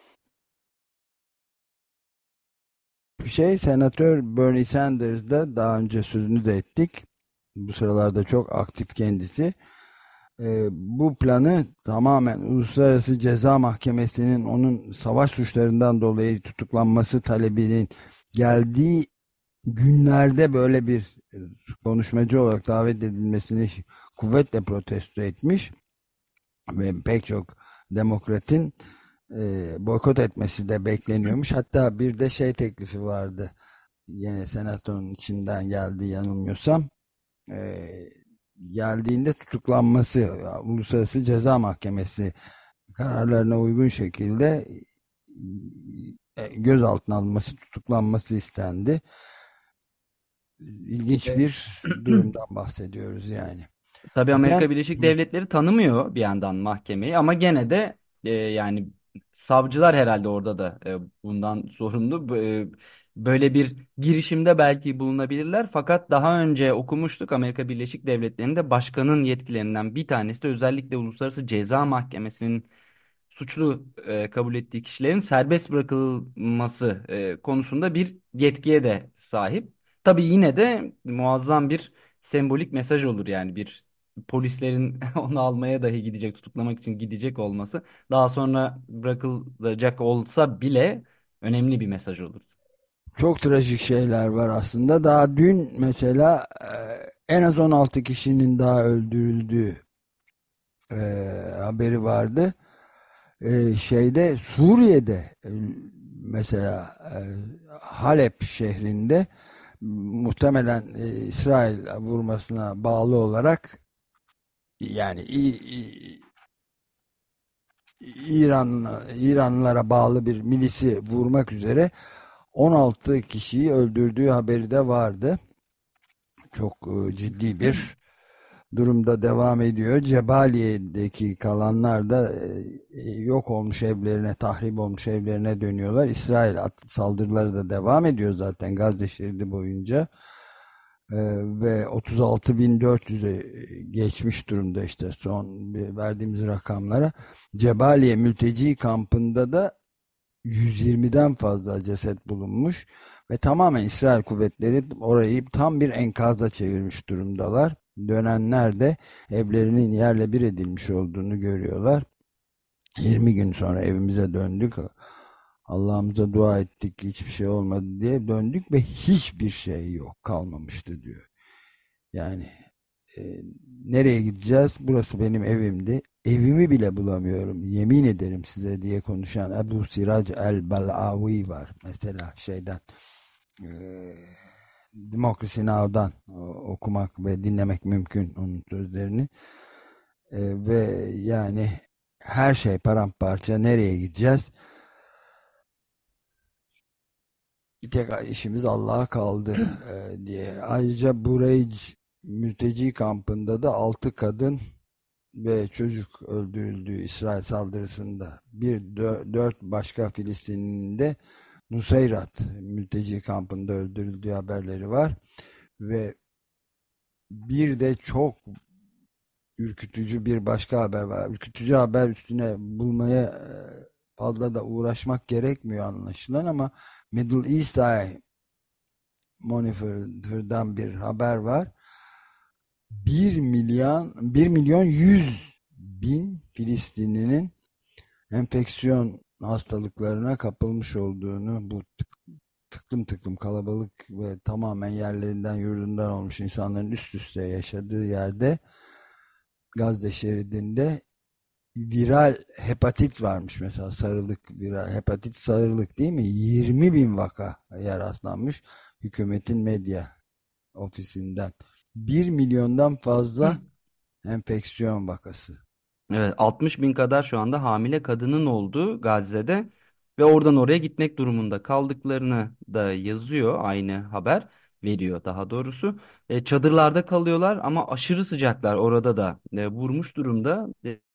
Senatör Bernie Sanders da daha önce sözünü de ettik. Bu sıralarda çok aktif kendisi. Bu planı tamamen Uluslararası Ceza Mahkemesi'nin onun savaş suçlarından dolayı tutuklanması talebinin geldiği günlerde böyle bir konuşmacı olarak davet edilmesini kuvvetle protesto etmiş ve pek çok demokratın boykot etmesi de bekleniyormuş. Hatta bir de teklifi vardı. Yine senatonun içinden geldi yanılmıyorsam. E, Geldiğinde tutuklanması, Uluslararası Ceza Mahkemesi kararlarına uygun şekilde gözaltına alınması, tutuklanması istendi. İlginç Ve bir durumdan bahsediyoruz yani. tabii Ben Amerika Birleşik Devletleri tanımıyor bir yandan mahkemeyi ama gene de yani savcılar herhalde orada da bundan sorumlu. Böyle bir girişimde belki bulunabilirler. Fakat daha önce okumuştuk Amerika Birleşik Devletleri'nde başkanın yetkilerinden bir tanesi de özellikle Uluslararası Ceza Mahkemesi'nin suçlu kabul ettiği kişilerin serbest bırakılması konusunda bir yetkiye de sahip. Tabii yine de muazzam bir sembolik mesaj olur yani bir polislerin onu almaya dahi gidecek, tutuklamak için gidecek olması daha sonra bırakılacak olsa bile önemli bir mesaj olur. çok trajik şeyler var aslında. Daha dün mesela en az 16 kişinin daha öldürüldüğü e, haberi vardı. Suriye'de mesela Halep şehrinde muhtemelen İsrail vurmasına bağlı olarak yani İranlılara bağlı bir milisi vurmak üzere 16 kişiyi öldürdüğü haberi de vardı. Çok ciddi bir durumda devam ediyor. Cebaliye'deki kalanlar da yok olmuş evlerine, tahrip olmuş evlerine dönüyorlar. İsrail saldırıları da devam ediyor zaten Gazze şeridi boyunca. Ve 36.400'e geçmiş durumda işte son verdiğimiz rakamlara. Cebaliye mülteci kampında da 120'den fazla ceset bulunmuş ve tamamen İsrail kuvvetleri orayı tam bir enkaza çevirmiş durumdalar. Dönenler de evlerinin yerle bir edilmiş olduğunu görüyorlar. 20 gün sonra evimize döndük. Allah'ımıza dua ettik, hiçbir şey olmadı diye döndük ve hiçbir şey yok, kalmamıştı diyor. Yani nereye gideceğiz? Burası benim evimdi. Evimi bile bulamıyorum. Yemin ederim size diye konuşan Ebu Sirac el-Balawi var. Mesela e, Democracy Now'dan okumak ve dinlemek mümkün onun sözlerini. Ve yani her şey paramparça. Nereye gideceğiz? Bir tek işimiz Allah'a kaldı diye. Ayrıca Bureyc mülteci kampında da 6 kadın ve çocuk öldürüldüğü İsrail saldırısında 4 başka Filistinli'nin de Nusayrat mülteci kampında öldürüldüğü haberleri var ve bir de çok ürkütücü bir başka haber var. Ürkütücü haber üstüne bulmaya fazla da uğraşmak gerekmiyor anlaşılan ama Middle East Eye Monitor'dan bir haber var. 1.100.000 Filistinlinin enfeksiyon hastalıklarına kapılmış olduğunu, bu tıklım tıklım kalabalık ve tamamen yerlerinden yurdundan olmuş insanların üst üste yaşadığı yerde Gazze şeridinde viral hepatit varmış mesela, sarılık, viral hepatit, sarılık değil mi? 20 bin vakaya rastlanmış hükümetin medya ofisinden. 1 milyondan fazla enfeksiyon vakası. Evet, 60 bin kadar şu anda hamile kadının olduğu Gazze'de ve oradan oraya gitmek durumunda kaldıklarını da yazıyor, aynı haber veriyor daha doğrusu. Çadırlarda kalıyorlar ama aşırı sıcaklar orada da vurmuş durumda.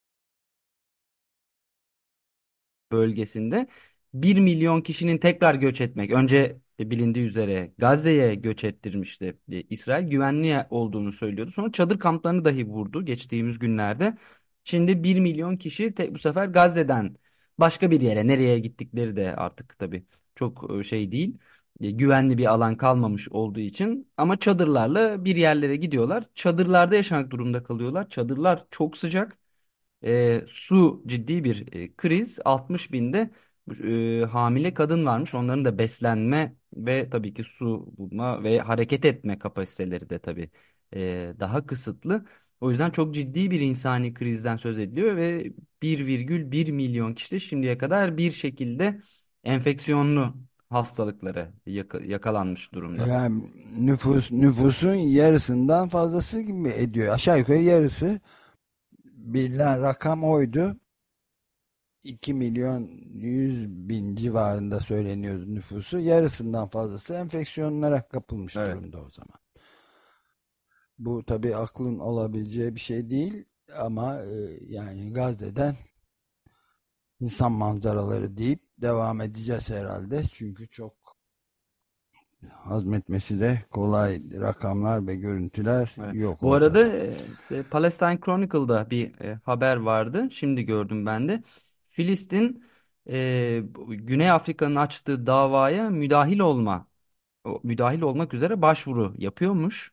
Bölgesinde 1 milyon kişinin tekrar göç etmek. Önce bilindiği üzere Gazze'ye göç ettirmişti. İsrail güvenli olduğunu söylüyordu. Sonra çadır kamplarını dahi vurdu geçtiğimiz günlerde. Şimdi 1 milyon kişi bu sefer Gazze'den başka bir yere, nereye gittikleri de artık tabii çok şey değil. Güvenli bir alan kalmamış olduğu için ama çadırlarla bir yerlere gidiyorlar. Çadırlarda yaşamak durumunda kalıyorlar. Çadırlar çok sıcak. Su ciddi bir kriz. 60 binde hamile kadın varmış. Onların da beslenme ve tabii ki su bulma ve hareket etme kapasiteleri de tabii daha kısıtlı. O yüzden çok ciddi bir insani krizden söz ediliyor ve 1,1 milyon kişi de şimdiye kadar bir şekilde enfeksiyonlu hastalıklara yakalanmış durumda. Yani nüfusun yarısından fazlası gibi ediyor. Aşağı yukarı yarısı, bilinen rakam oydu. 2 milyon 100 bin civarında söyleniyordu nüfusu. Yarısından fazlası enfeksiyonlara kapılmış Evet. durumda o zaman. Bu tabii aklın olabileceği bir şey değil ama yani Gazze'den insan manzaraları deyip devam edeceğiz herhalde. Çünkü çok hazmetmesi de kolay, rakamlar ve görüntüler Evet. yok Bu arada ortada. Palestine Chronicle'da bir haber vardı. Şimdi gördüm ben de. Filistin Güney Afrika'nın açtığı davaya müdahil olmak üzere başvuru yapıyormuş.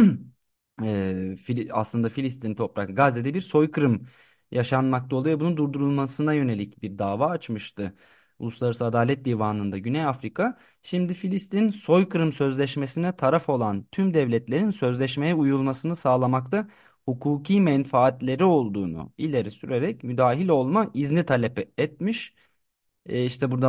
Aslında Filistin toprak Gazze'de bir soykırım yaşanmakta oluyor. Bunun durdurulmasına yönelik bir dava açmıştı. Uluslararası Adalet Divanı'nda Güney Afrika. Şimdi Filistin soykırım sözleşmesine taraf olan tüm devletlerin sözleşmeye uyulmasını sağlamakta hukuki menfaatleri olduğunu ileri sürerek müdahil olma izni talep etmiş. İşte burada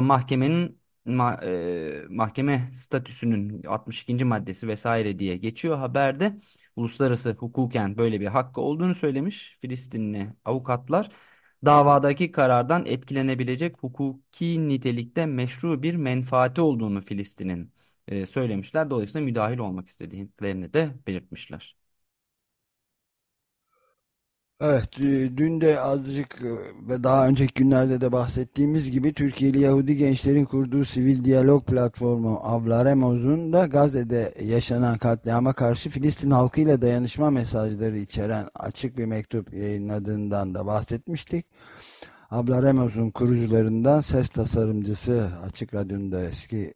mahkeme statüsünün 62. maddesi vesaire diye geçiyor haberde. Uluslararası hukuken böyle bir hakkı olduğunu söylemiş Filistinli avukatlar. Davadaki karardan etkilenebilecek hukuki nitelikte meşru bir menfaati olduğunu Filistin'in söylemişler. Dolayısıyla müdahil olmak istediklerini de belirtmişler. Evet, dün de azıcık ve daha önceki günlerde de bahsettiğimiz gibi Türkiye'li Yahudi gençlerin kurduğu sivil diyalog platformu Avlaremoz'un da Gazze'de yaşanan katliama karşı Filistin halkıyla dayanışma mesajları içeren açık bir mektup yayınladığından da bahsetmiştik. Avlaremoz'un kurucularından ses tasarımcısı, Açık Radyo'nun da eski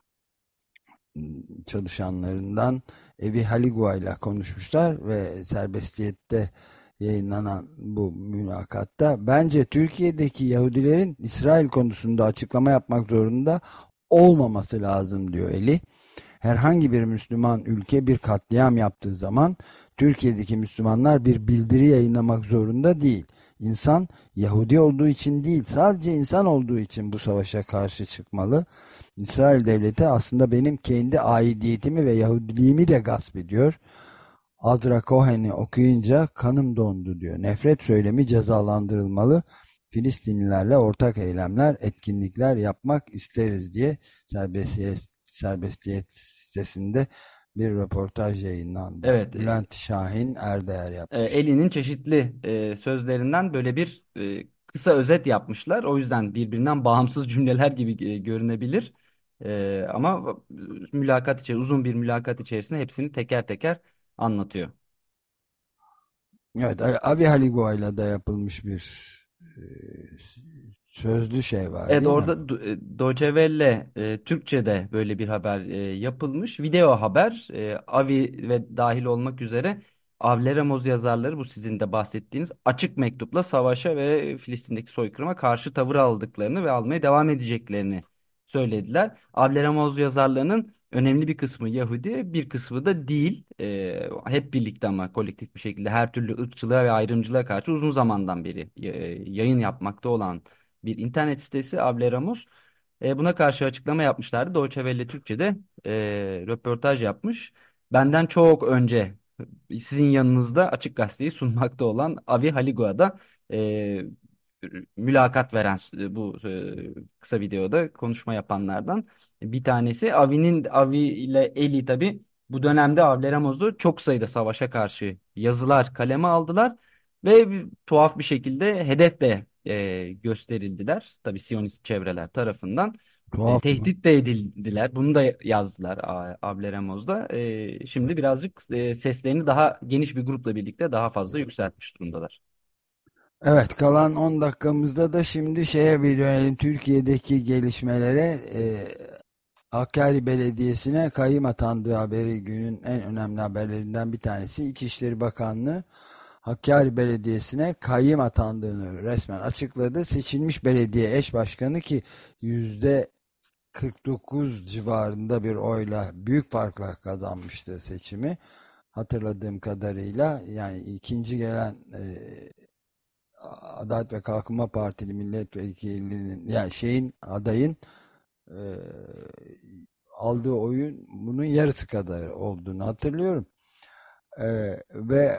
çalışanlarından Evi Haligua ile konuşmuşlar ve Serbestiyet'te yayınlanan bu mülakatta bence Türkiye'deki Yahudilerin İsrail konusunda açıklama yapmak zorunda olmaması lazım diyor Eli. Herhangi bir Müslüman ülke bir katliam yaptığı zaman Türkiye'deki Müslümanlar bir bildiri yayınlamak zorunda değil. İnsan Yahudi olduğu için değil, sadece insan olduğu için bu savaşa karşı çıkmalı. İsrail devleti aslında benim kendi aidiyetimi ve Yahudiliğimi de gasp ediyor. Azra Cohen'i okuyunca kanım dondu diyor. Nefret söylemi cezalandırılmalı. Filistinlilerle ortak eylemler, etkinlikler yapmak isteriz diye Serbestiyet sitesinde bir röportaj yayınlandı. Evet. Bülent Şahin Erdeğer yapmış. Eli'nin çeşitli sözlerinden böyle bir kısa özet yapmışlar. O yüzden birbirinden bağımsız cümleler gibi görünebilir. Ama uzun bir mülakat içerisinde hepsini teker teker anlatıyor. Evet, Avi Haligua'yla da yapılmış bir e, sözlü şey var Evet, değil mi? orada Deutsche Welle Türkçe'de böyle bir haber yapılmış. Video haber, Avi ve dahil olmak üzere Avleramoz yazarları bu sizin de bahsettiğiniz açık mektupla savaşa ve Filistin'deki soykırıma karşı tavır aldıklarını ve almaya devam edeceklerini söylediler. Avleramoz yazarlarının önemli bir kısmı Yahudi, bir kısmı da değil. Hep birlikte ama kolektif bir şekilde her türlü ırkçılığa ve ayrımcılığa karşı uzun zamandan beri yayın yapmakta olan bir internet sitesi Ableramus. Buna karşı açıklama yapmışlardı. Deutsche Welle Türkçe'de röportaj yapmış. Benden çok önce sizin yanınızda Açık Gazete'yi sunmakta olan Avi Haligua'da e, mülakat veren bu kısa videoda konuşma yapanlardan bir tanesi. Avi ile Eli tabii bu dönemde Avleramoz'u çok sayıda savaşa karşı yazılar kaleme aldılar ve tuhaf bir şekilde hedef de gösterildiler. Tabii Siyonist çevreler tarafından. Tuhaf mı? Tehdit de edildiler. Bunu da yazdılar Avleramoz'da. Şimdi birazcık seslerini daha geniş bir grupla birlikte daha fazla yükseltmiş durumdalar. Evet, kalan 10 dakikamızda da şimdi şeye bir dönelim. Türkiye'deki gelişmelere. Hakkari Belediyesi'ne kayyım atandığı haberi günün en önemli haberlerinden bir tanesi. İçişleri Bakanlığı Hakkari Belediyesi'ne kayyım atandığını resmen açıkladı. Seçilmiş belediye eş başkanı ki %49 civarında bir oyla, büyük farkla kazanmıştı seçimi. Hatırladığım kadarıyla yani ikinci gelen Adalet ve Kalkınma Partili milletvekilinin yani adayın e, aldığı oyun bunun yarısı kadar olduğunu hatırlıyorum. Ve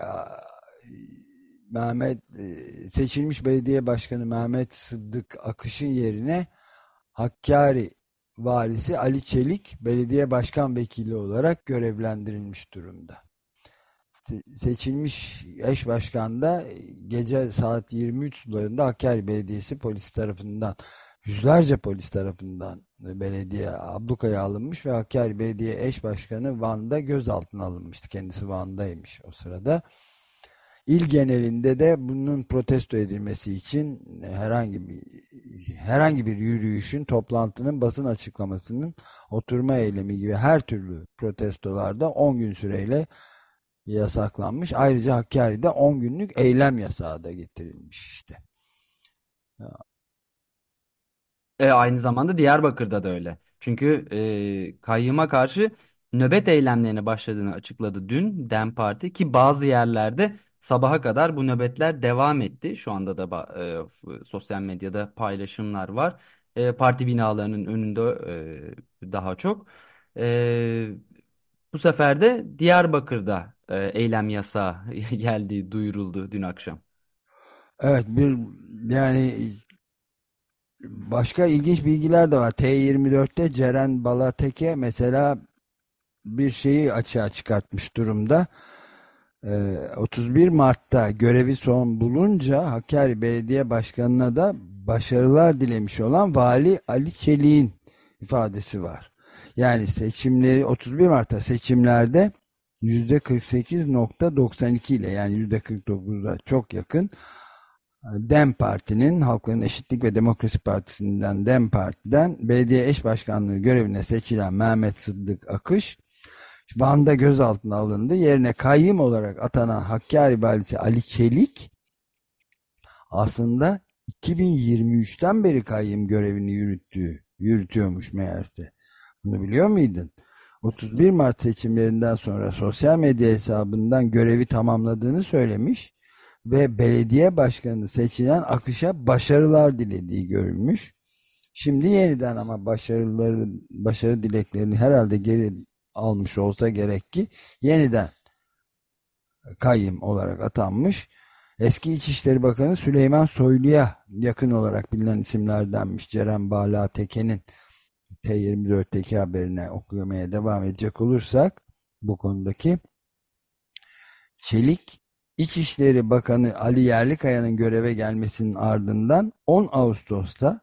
seçilmiş belediye başkanı Mehmet Sıddık Akış'ın yerine Hakkari valisi Ali Çelik belediye başkan vekili olarak görevlendirilmiş durumda. Seçilmiş eş başkan da gece saat 23 sularında Hakkari Belediyesi polis tarafından, yüzlerce polis tarafından belediye ablukaya alınmış ve Hakkari Belediye eş başkanı Van'da gözaltına alınmıştı. Kendisi Van'daymış o sırada. İl genelinde de bunun protesto edilmesi için herhangi bir yürüyüşün, toplantının, basın açıklamasının, oturma eylemi gibi her türlü protestolarda 10 gün süreyle yasaklanmış. Ayrıca Hakkari'de 10 günlük eylem yasağı da getirilmiş işte. Aynı zamanda Diyarbakır'da da öyle. Çünkü kayyıma karşı nöbet eylemlerine başladığını açıkladı dün DEM Parti ki bazı yerlerde sabaha kadar bu nöbetler devam etti. Şu anda da sosyal medyada paylaşımlar var. Parti binalarının önünde daha çok. E, Bu sefer de Diyarbakır'da eylem yasağı geldiği duyuruldu dün akşam. Evet, yani başka ilginç bilgiler de var. T24'te Ceren Balateke mesela bir şeyi açığa çıkartmış durumda. 31 Mart'ta görevi son bulunca Hakkari Belediye Başkanı'na da başarılar dilemiş olan Vali Ali Çelik'in ifadesi var. Yani 31 Mart'ta seçimlerde %48,92 ile yani %49'a çok yakın DEM Parti'nin, Halkların Eşitlik ve Demokrasi Partisi'nden DEM Parti'den belediye eş başkanlığı görevine seçilen Mehmet Sıddık Akış Van'da gözaltına alındı. Yerine kayyım olarak atanan Hakkari valisi Ali Çelik aslında 2023'ten beri kayyım görevini yürütüyormuş meğerse. Bunu biliyor muydun? 31 Mart seçimlerinden sonra sosyal medya hesabından görevi tamamladığını söylemiş ve belediye başkanı seçilen Akış'a başarılar dilediği görülmüş. Şimdi yeniden ama başarı dileklerini herhalde geri almış olsa gerek ki yeniden kayyım olarak atanmış. Eski İçişleri Bakanı Süleyman Soylu'ya yakın olarak bilinen isimlerdenmiş. Ceren Balateke'nin T24'teki haberine okumaya devam edecek olursak bu konudaki Çelik İçişleri Bakanı Ali Yerlikaya'nın göreve gelmesinin ardından 10 Ağustos'ta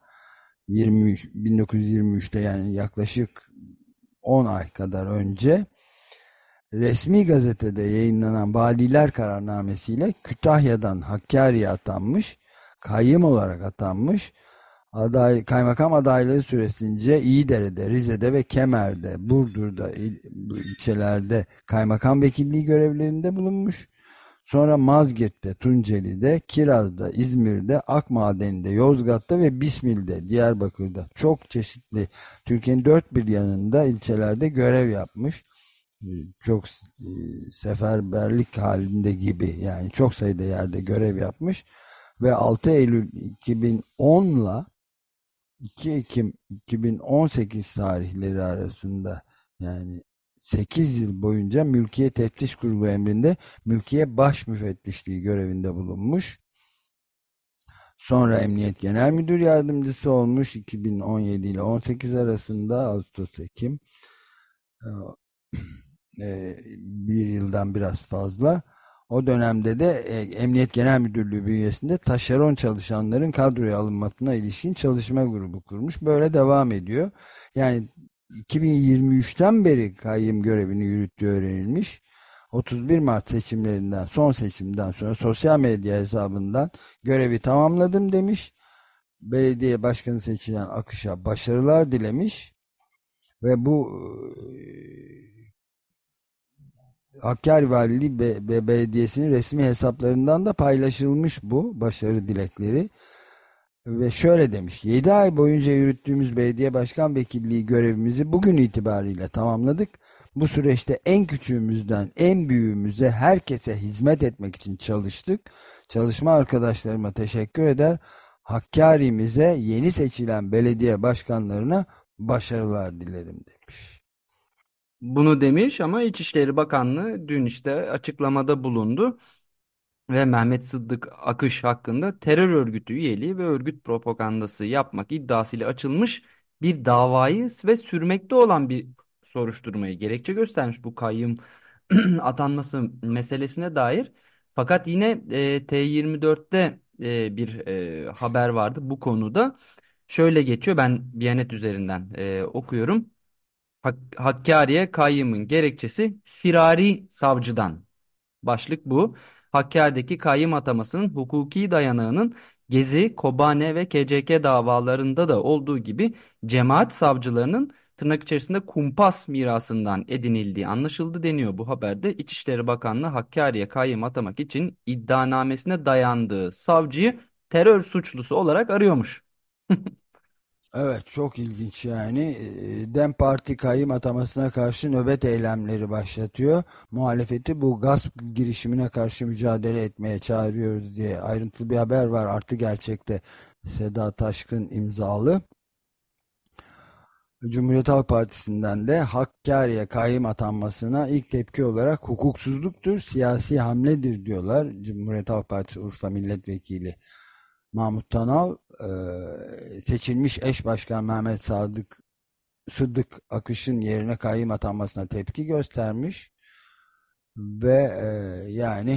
1923'te yani yaklaşık 10 ay kadar önce resmi gazetede yayınlanan valiler kararnamesiyle Kütahya'dan Hakkari'ye atanmış, kayyım olarak atanmış, kaymakam adaylığı süresince İyidere'de, Rize'de ve Kemer'de, Burdur'da ilçelerde kaymakam vekilliği görevlerinde bulunmuş. Sonra Mazgirt'te, Tunceli'de, Kiraz'da, İzmir'de, Akmaden'de, Yozgat'ta ve Bismil'de, Diyarbakır'da çok çeşitli Türkiye'nin dört bir yanında ilçelerde görev yapmış. Çok seferberlik halinde gibi, yani çok sayıda yerde görev yapmış ve 6 Eylül 2010 ile 2 Ekim 2018 tarihleri arasında, yani 8 yıl boyunca Mülkiye Teftiş Kurulu emrinde Mülkiye Baş Müfettişliği görevinde bulunmuş. Sonra Emniyet Genel Müdür Yardımcısı olmuş 2017 ile 18 arasında, Ağustos-Ekim, bir yıldan biraz fazla. O dönemde de Emniyet Genel Müdürlüğü bünyesinde taşeron çalışanların kadroya alınmasına ilişkin çalışma grubu kurmuş. Böyle devam ediyor. Yani 2023'ten beri kayyım görevini yürüttüğü öğrenilmiş. 31 Mart seçimlerinden, son seçimden sonra sosyal medya hesabından görevi tamamladım demiş. Belediye başkanı seçilen Akış'a başarılar dilemiş ve bu Hakkari Valiliği ve Belediyesi'nin resmi hesaplarından da paylaşılmış bu başarı dilekleri. Ve şöyle demiş: 7 ay boyunca yürüttüğümüz belediye başkan vekilliği görevimizi bugün itibariyle tamamladık. Bu süreçte en küçüğümüzden en büyüğümüze herkese hizmet etmek için çalıştık. Çalışma arkadaşlarıma teşekkür eder. Hakkari'mize, yeni seçilen belediye başkanlarına başarılar dilerim demiş. Bunu demiş ama İçişleri Bakanlığı dün işte açıklamada bulundu ve Mehmet Sıddık Akış hakkında terör örgütü üyeliği ve örgüt propagandası yapmak iddiasıyla açılmış bir davayı ve sürmekte olan bir soruşturmayı gerekçe göstermiş bu kayyum atanması meselesine dair. Fakat yine T24'te bir haber vardı bu konuda. Şöyle geçiyor, ben Biyanet üzerinden okuyorum. Hakkari'ye kayyımın gerekçesi firari savcıdan. Başlık bu. Hakkari'deki kayyım atamasının hukuki dayanağının Gezi, Kobane ve KCK davalarında da olduğu gibi cemaat savcılarının tırnak içerisinde kumpas mirasından edinildiği anlaşıldı deniyor bu haberde. İçişleri Bakanlığı Hakkari'ye kayyım atamak için iddianamesine dayandığı savcıyı terör suçlusu olarak arıyormuş. Evet, çok ilginç yani. DEM Parti kayyım atamasına karşı nöbet eylemleri başlatıyor. Muhalefeti bu gasp girişimine karşı mücadele etmeye çağırıyoruz diye ayrıntılı bir haber var. Artı Gerçek'te Seda Taşkın imzalı. Cumhuriyet Halk Partisi'nden de Hakkari'ye kayyım atanmasına ilk tepki olarak hukuksuzluktur, siyasi hamledir diyorlar. Cumhuriyet Halk Partisi Urfa Milletvekili Mahmut Tanal, seçilmiş eş başkan Mehmet Sıddık Akış'ın yerine kayyım atanmasına tepki göstermiş ve yani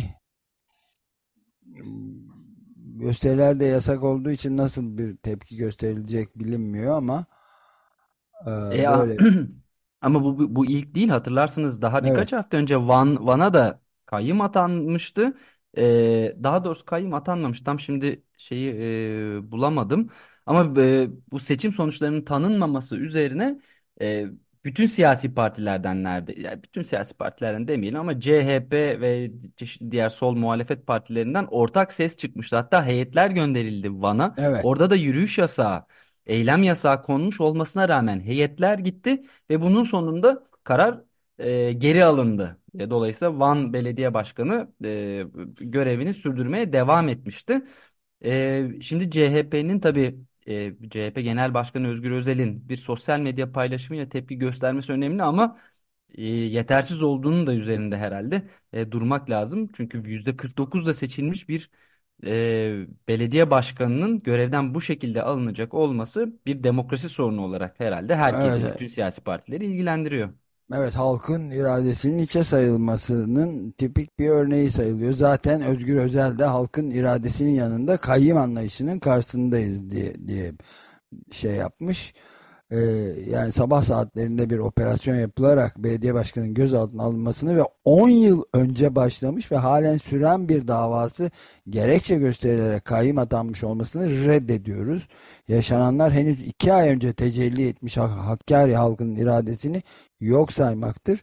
gösteriler de yasak olduğu için nasıl bir tepki gösterilecek bilinmiyor ama E, a- böyle, Ama bu ilk değil, hatırlarsınız daha evet, birkaç hafta önce Van'a da kayyım atanmıştı. Daha doğrusu kayyım atanmamış. Tam şimdi şeyi bulamadım. Ama bu seçim sonuçlarının tanınmaması üzerine e, bütün siyasi partilerden yani bütün siyasi partilerden demeyelim ama CHP ve çeşitli diğer sol muhalefet partilerinden ortak ses çıkmıştı. Hatta heyetler gönderildi Van'a. evet. Orada da yürüyüş yasağı, eylem yasağı konmuş olmasına rağmen heyetler gitti ve bunun sonunda karar geri alındı. Dolayısıyla Van Belediye Başkanı görevini sürdürmeye devam etmişti. Şimdi CHP'nin tabii CHP Genel Başkanı Özgür Özel'in bir sosyal medya paylaşımıyla tepki göstermesi önemli ama yetersiz olduğunu da üzerinde herhalde durmak lazım. Çünkü %49'da seçilmiş bir belediye başkanının görevden bu şekilde alınacak olması bir demokrasi sorunu olarak herhalde herkesi, Evet, bütün siyasi partileri ilgilendiriyor. evet, halkın iradesinin hiçe sayılmasının tipik bir örneği sayılıyor. Zaten Özgür Özel de halkın iradesinin yanında kayyım anlayışının karşısındayız diye şey yapmış. Ee, Yani sabah saatlerinde bir operasyon yapılarak belediye başkanının gözaltına alınmasını ve 10 yıl önce başlamış ve halen süren bir davası gerekçe gösterilerek kayyım atanmış olmasını reddediyoruz. Yaşananlar henüz 2 ay önce tecelli etmiş Hakkari halkının iradesini yok saymaktır.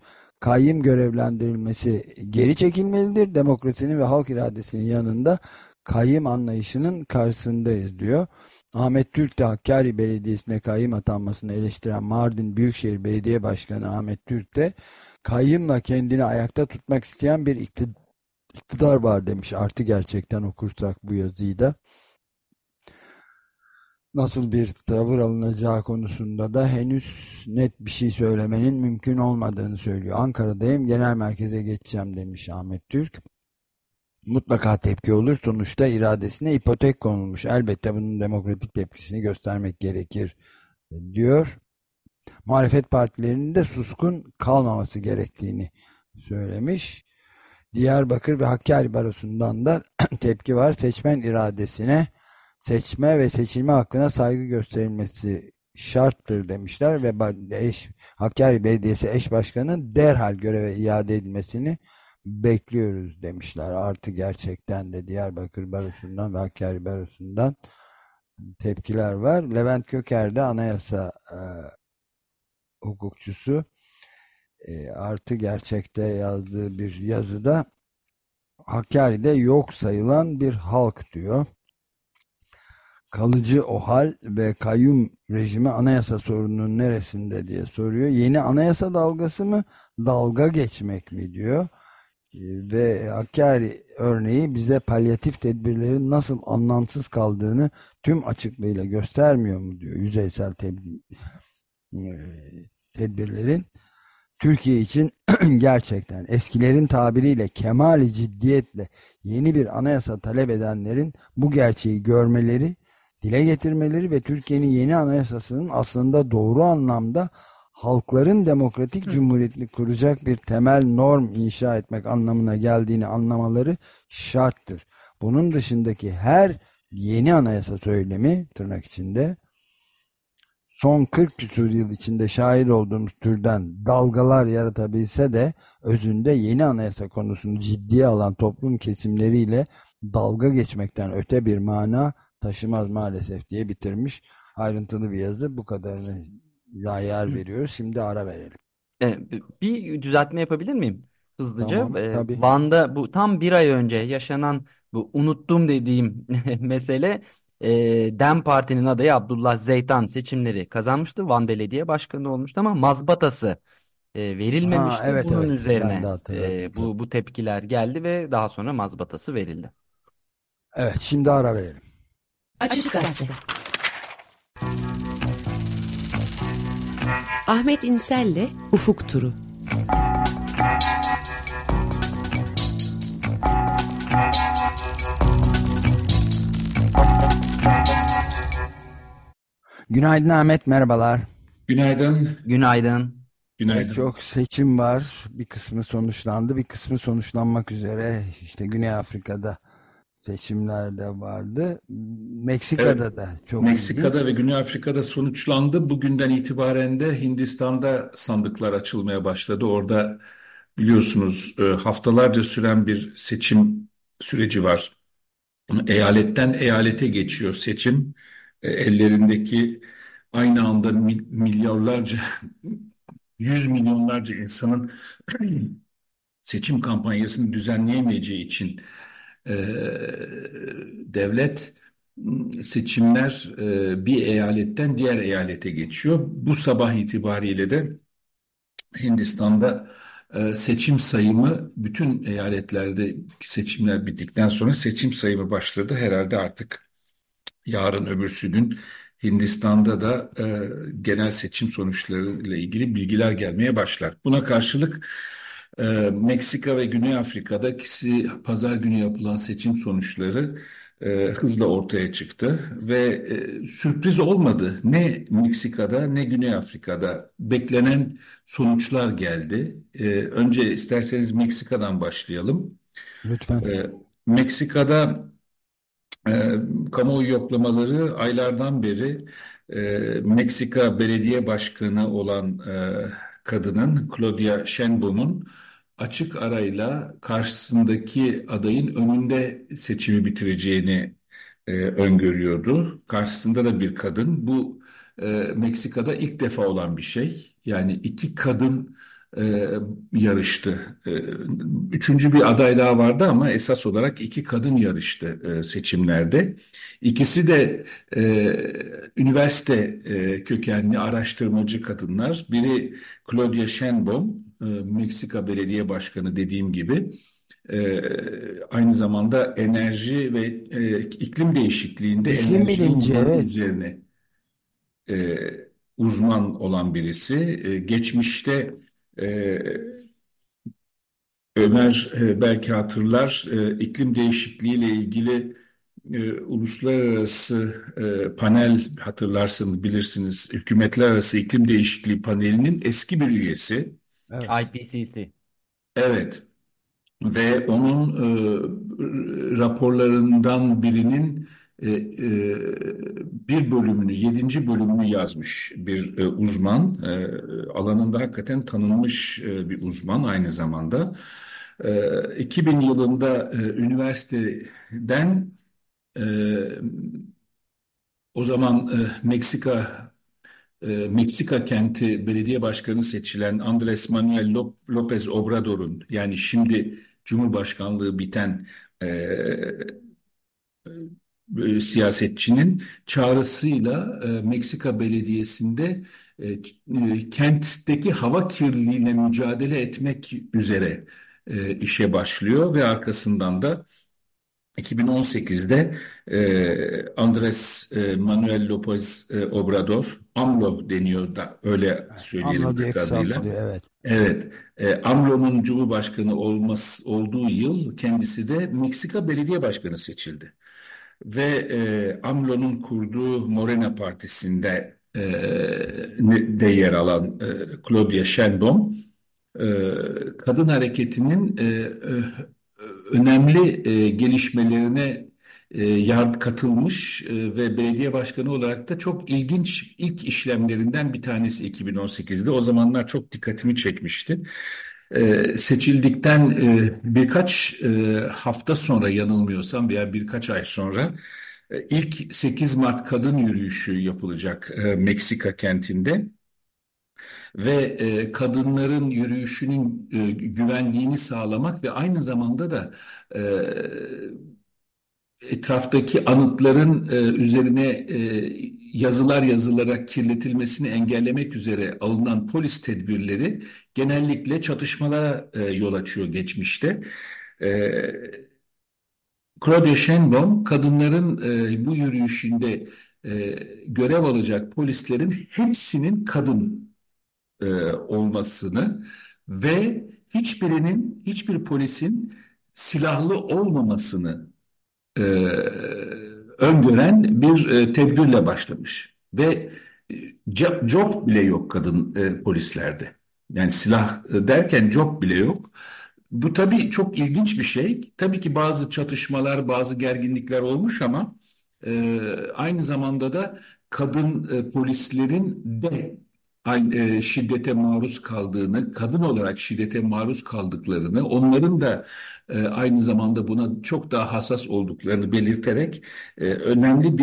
kayyım görevlendirilmesi geri çekilmelidir. Demokrasinin ve halk iradesinin yanında kayyım anlayışının karşısındayız diyor. Ahmet Türk de Hakkari Belediyesi'ne kayyım atanmasını eleştiren Mardin Büyükşehir Belediye Başkanı Ahmet Türk de kayyımla kendini ayakta tutmak isteyen bir iktidar var demiş. Artı gerçekten okursak bu yazıyı da. Nasıl bir tavır alınacağı konusunda da henüz net bir şey söylemenin mümkün olmadığını söylüyor. Ankara'dayım, genel merkeze geçeceğim demiş Ahmet Türk. Mutlaka tepki olur. Sonuçta iradesine ipotek konulmuş. Elbette bunun demokratik tepkisini göstermek gerekir diyor. Muhalefet partilerinin de suskun kalmaması gerektiğini söylemiş. Diyarbakır ve Hakkari Barosu'ndan da tepki var. Seçmen iradesine, seçme ve seçilme hakkına saygı gösterilmesi şarttır demişler ve Hakkari Belediyesi eş başkanının derhal göreve iade edilmesini bekliyoruz demişler. Artı gerçekten de Diyarbakır Barosu'ndan ve Hakkari Barosu'ndan tepkiler var. Levent Köker de anayasa hukukçusu, artı gerçekte yazdığı bir yazıda Hakkari'de yok sayılan bir halk diyor. Kalıcı OHAL ve kayyum rejimi anayasa sorununun neresinde diye soruyor. Yeni anayasa dalgası mı, dalga geçmek mi diyor. Ve Hakkari örneği bize palyatif tedbirlerin nasıl anlamsız kaldığını açıklığıyla göstermiyor mu diyor. Yüzeysel tedbirlerin Türkiye için gerçekten eskilerin tabiriyle kemali ciddiyetle yeni bir anayasa talep edenlerin bu gerçeği görmeleri, dile getirmeleri ve Türkiye'nin yeni anayasasının aslında doğru anlamda halkların demokratik cumhuriyetini kuracak bir temel norm inşa etmek anlamına geldiğini anlamaları şarttır. Bunun dışındaki her yeni anayasa söylemi tırnak içinde son 40 küsur yıl içinde şahit olduğumuz türden dalgalar yaratabilse de özünde yeni anayasa konusunu ciddiye alan toplum kesimleriyle dalga geçmekten öte bir mana taşımaz maalesef diye bitirmiş. Ayrıntılı bir yazı, bu kadarını yer veriyoruz. Şimdi ara verelim. Bir düzeltme yapabilir miyim? Hızlıca. Tamam, tabii. Van'da bu tam bir ay önce yaşanan bu unuttum dediğim mesele, DEM Parti'nin adayı Abdullah Zeytan seçimleri kazanmıştı. Van Belediye Başkanı olmuştu ama mazbatası verilmemişti. Evet, Bunun ben de üzerine hatırladım. bu tepkiler geldi ve daha sonra mazbatası verildi. Evet, şimdi ara verelim. Açık Gazete. Ahmet İnsel'le Ufuk Turu. Günaydın Ahmet, merhabalar. Günaydın. Günaydın. Günaydın. Çok seçim var. Bir kısmı sonuçlandı, bir kısmı sonuçlanmak üzere. İşte Güney Afrika'da seçimler de vardı. Meksika'da da çok Meksika'da ilginç. ve Güney Afrika'da sonuçlandı. Bugünden itibaren de Hindistan'da sandıklar açılmaya başladı. Orada biliyorsunuz haftalarca süren bir seçim süreci var. Eyaletten eyalete geçiyor seçim. Ellerindeki aynı anda milyarlarca, yüz milyonlarca insanın seçim kampanyasını düzenleyemeyeceği için e, devlet seçimler bir eyaletten diğer eyalete geçiyor. Bu sabah itibariyle de Hindistan'da seçim sayımı bütün eyaletlerde seçimler bittikten sonra seçim sayımı başladı. Herhalde artık yarın öbürsü gün Hindistan'da da genel seçim sonuçları ile ilgili bilgiler gelmeye başlar. Buna karşılık Meksika ve Güney Afrika'da ikisi pazar günü yapılan seçim sonuçları hızla ortaya çıktı ve sürpriz olmadı. Ne Meksika'da ne Güney Afrika'da beklenen sonuçlar geldi. Önce isterseniz Meksika'dan başlayalım. Lütfen. Meksika'da kamuoyu yoklamaları aylardan beri Meksika Belediye Başkanı olan kadının Claudia Sheinbaum'un açık arayla karşısındaki adayın önünde seçimi bitireceğini öngörüyordu. Karşısında da bir kadın. Bu Meksika'da ilk defa olan bir şey. Yani iki kadın yarıştı. Üçüncü bir aday daha vardı ama esas olarak iki kadın yarıştı seçimlerde. İkisi de üniversite kökenli araştırmacı kadınlar. Biri Claudia Sheinbaum, Meksika Belediye Başkanı dediğim gibi. Aynı zamanda enerji ve iklim değişikliğinde İklim enerji bilimci, uzmanı evet. üzerine e, uzman olan birisi. Geçmişte e, Ömer belki hatırlar, iklim değişikliği ile ilgili uluslararası panel, hatırlarsınız bilirsiniz, hükümetler arası iklim değişikliği panelinin eski bir üyesi. Evet. IPCC. Evet. Ve onun raporlarından birinin bir bölümünü, yedinci bölümünü yazmış bir uzman. Alanında hakikaten tanınmış bir uzman aynı zamanda. 2000 yılında üniversiteden e, o zaman Meksika kenti belediye başkanı seçilen Andrés Manuel López Obrador'un, yani şimdi Cumhurbaşkanlığı biten siyasetçinin çağrısıyla Meksika Belediyesi'nde kentteki hava kirliliğine mücadele etmek üzere işe başlıyor ve arkasından da 2018'de Andrés Manuel López Obrador, AMLO deniyor da öyle söyleyelim AMLO diye kısa adıyla. kısaltılıyor, evet. Evet, AMLO'nun Cumhurbaşkanı olduğu yıl kendisi de Meksika Belediye Başkanı seçildi. Ve AMLO'nun kurduğu Morena Partisi'nde de yer alan Claudia Sheinbaum, e, kadın hareketinin önemli gelişmelerine katılmış ve belediye başkanı olarak da çok ilginç ilk işlemlerinden bir tanesi 2018'de. O zamanlar çok dikkatimi çekmişti. Seçildikten birkaç hafta sonra, yanılmıyorsam, veya birkaç ay sonra ilk 8 Mart kadın yürüyüşü yapılacak Meksika kentinde. Ve kadınların yürüyüşünün güvenliğini sağlamak ve aynı zamanda da e, etraftaki anıtların üzerine yazılar yazılarak kirletilmesini engellemek üzere alınan polis tedbirleri genellikle çatışmalara yol açıyor geçmişte. E, Claudia Sheinbaum, kadınların bu yürüyüşünde görev alacak polislerin hepsinin kadın olmasını ve hiçbir polisin silahlı olmamasını e, öngören bir tedbirle başlamış. Ve job bile yok kadın polislerde. Yani silah derken job bile yok. Bu tabii çok ilginç bir şey. Tabii ki bazı çatışmalar, bazı gerginlikler olmuş ama aynı zamanda da kadın polislerin de şiddete maruz kaldığını, kadın olarak şiddete maruz kaldıklarını, onların da aynı zamanda buna çok daha hassas olduklarını belirterek önemli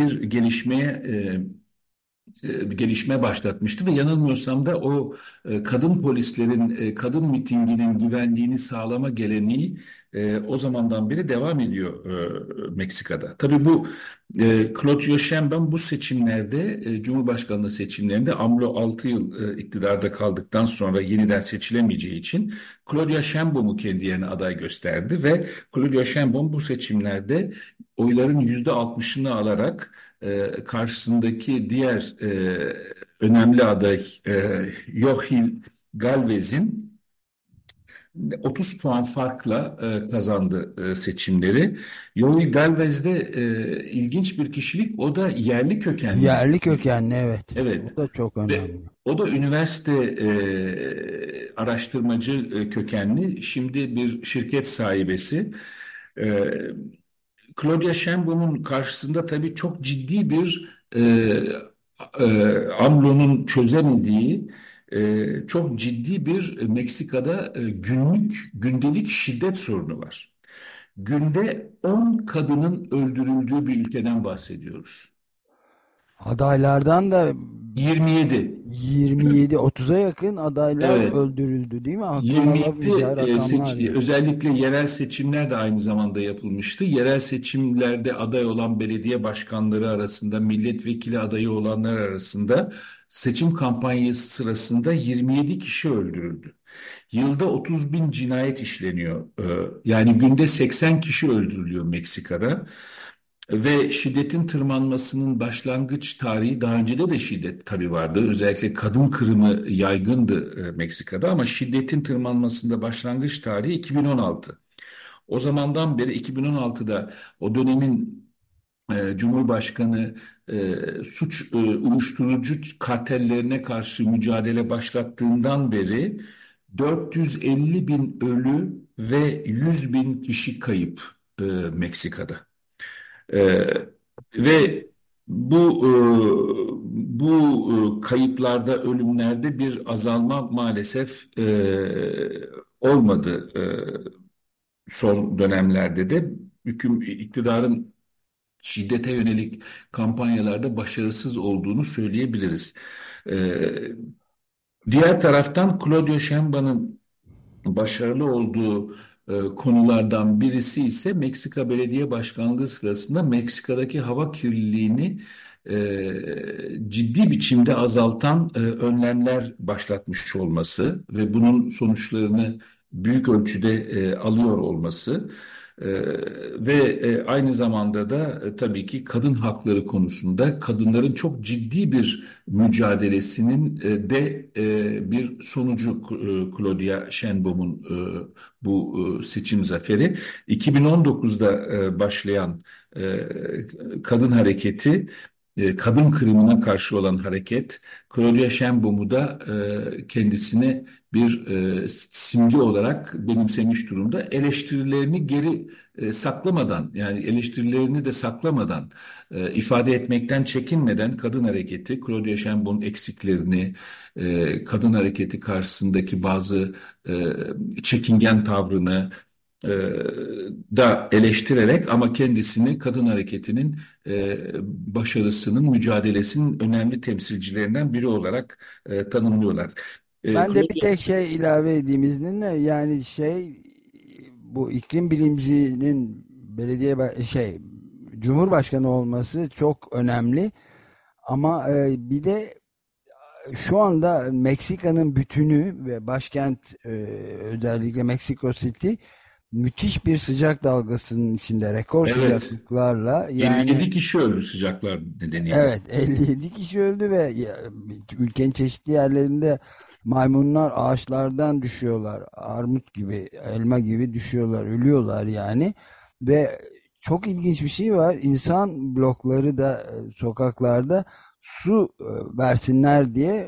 bir gelişme başlatmıştı ve yanılmıyorsam da o kadın polislerin kadın mitinginin güvenliğini sağlama geleneği o zamandan beri devam ediyor Meksika'da. Tabii bu Claudio Sheinbaum bu seçimlerde, Cumhurbaşkanlığı seçimlerinde AMLO 6 yıl iktidarda kaldıktan sonra yeniden seçilemeyeceği için Claudia Sheinbaum'u kendi yerine aday gösterdi ve Claudia Sheinbaum bu seçimlerde oyların %60'ını alarak karşısındaki diğer önemli aday Joachim Galvez'in 30 puan farkla kazandı seçimleri. Joachim Galvez de ilginç bir kişilik. O da yerli kökenli bir Yerli kişilik. kökenli, evet. Evet. Bu da çok Ve önemli. o da üniversite araştırmacı kökenli. Şimdi bir şirket sahibesi. E, Claudia Sheinbaum'un karşısında tabii çok ciddi bir AMLO'nun çözemediği çok ciddi bir Meksika'da gündelik şiddet sorunu var. Günde 10 kadının öldürüldüğü bir ülkeden bahsediyoruz. Adaylardan da 27. 27-30'a yakın adaylar Evet. öldürüldü değil mi? Aklın 27 alamayacağı rakamlar yani. özellikle yerel seçimler de aynı zamanda yapılmıştı. Yerel seçimlerde aday olan belediye başkanları arasında, milletvekili adayı olanlar arasında seçim kampanyası sırasında 27 kişi öldürüldü. Yılda 30 bin cinayet işleniyor. Yani günde 80 kişi öldürülüyor Meksika'da. Ve şiddetin tırmanmasının başlangıç tarihi, daha önce de şiddet tabii vardı. Özellikle kadın kırımı yaygındı Meksika'da, ama şiddetin tırmanmasında başlangıç tarihi 2016. O zamandan beri 2016'da o dönemin Cumhurbaşkanı uyuşturucu kartellerine karşı mücadele başlattığından beri 450 bin ölü ve 100 bin kişi kayıp Meksika'da. Ee, ve bu kayıplarda, ölümlerde bir azalma maalesef olmadı. Son dönemlerde de iktidarın şiddete yönelik kampanyalarda başarısız olduğunu söyleyebiliriz. Ee, Diğer taraftan Claudio Sheinbaum'ın başarılı olduğu konulardan birisi ise Meksika Belediye Başkanlığı sırasında Meksika'daki hava kirliliğini ciddi biçimde azaltan önlemler başlatmış olması ve bunun sonuçlarını büyük ölçüde alıyor olması. E, Aynı zamanda da tabii ki kadın hakları konusunda kadınların çok ciddi bir mücadelesinin bir sonucu Claudia Sheinbaum'un bu seçim zaferi. 2019'da başlayan kadın hareketi, kadın kırımına karşı olan hareket, Claudia Sheinbaum'u da kendisine bir simge olarak benimsemiş durumda. Eleştirilerini geri saklamadan, yani eleştirilerini de saklamadan, ifade etmekten çekinmeden kadın hareketi, Claudia Sheinbaum'un eksiklerini, kadın hareketi karşısındaki bazı çekingen tavrını e, da eleştirerek, ama kendisini kadın hareketinin başarısının, mücadelesinin önemli temsilcilerinden biri olarak tanımlıyorlar. Ben de bir Claudia, tek şey ilave edeyim izninle, yani bu iklim bilimcinin Cumhurbaşkanı olması çok önemli, ama bir de şu anda Meksika'nın bütünü ve başkent, özellikle Mexico City müthiş bir sıcak dalgasının içinde, rekor evet, sıcaklıklarla, yani 57 kişi öldü sıcaklar nedeniyle. evet, 57 kişi öldü ve ülkenin çeşitli yerlerinde maymunlar ağaçlardan düşüyorlar. Armut gibi, elma gibi düşüyorlar, ölüyorlar yani. Ve çok ilginç bir şey var. İnsan blokları da sokaklarda su versinler diye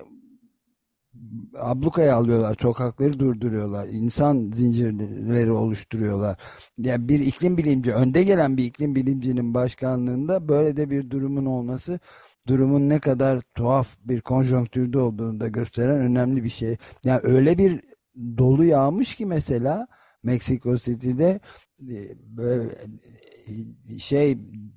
ablukaya alıyorlar, sokakları durduruyorlar, insan zincirleri oluşturuyorlar. Yani bir iklim bilimci, önde gelen bir iklim bilimcinin başkanlığında böyle de bir durumun olması, durumun ne kadar tuhaf bir konjonktürde olduğunu da gösteren önemli bir şey. Yani öyle bir dolu yağmış ki mesela Mexico City'de böyle şey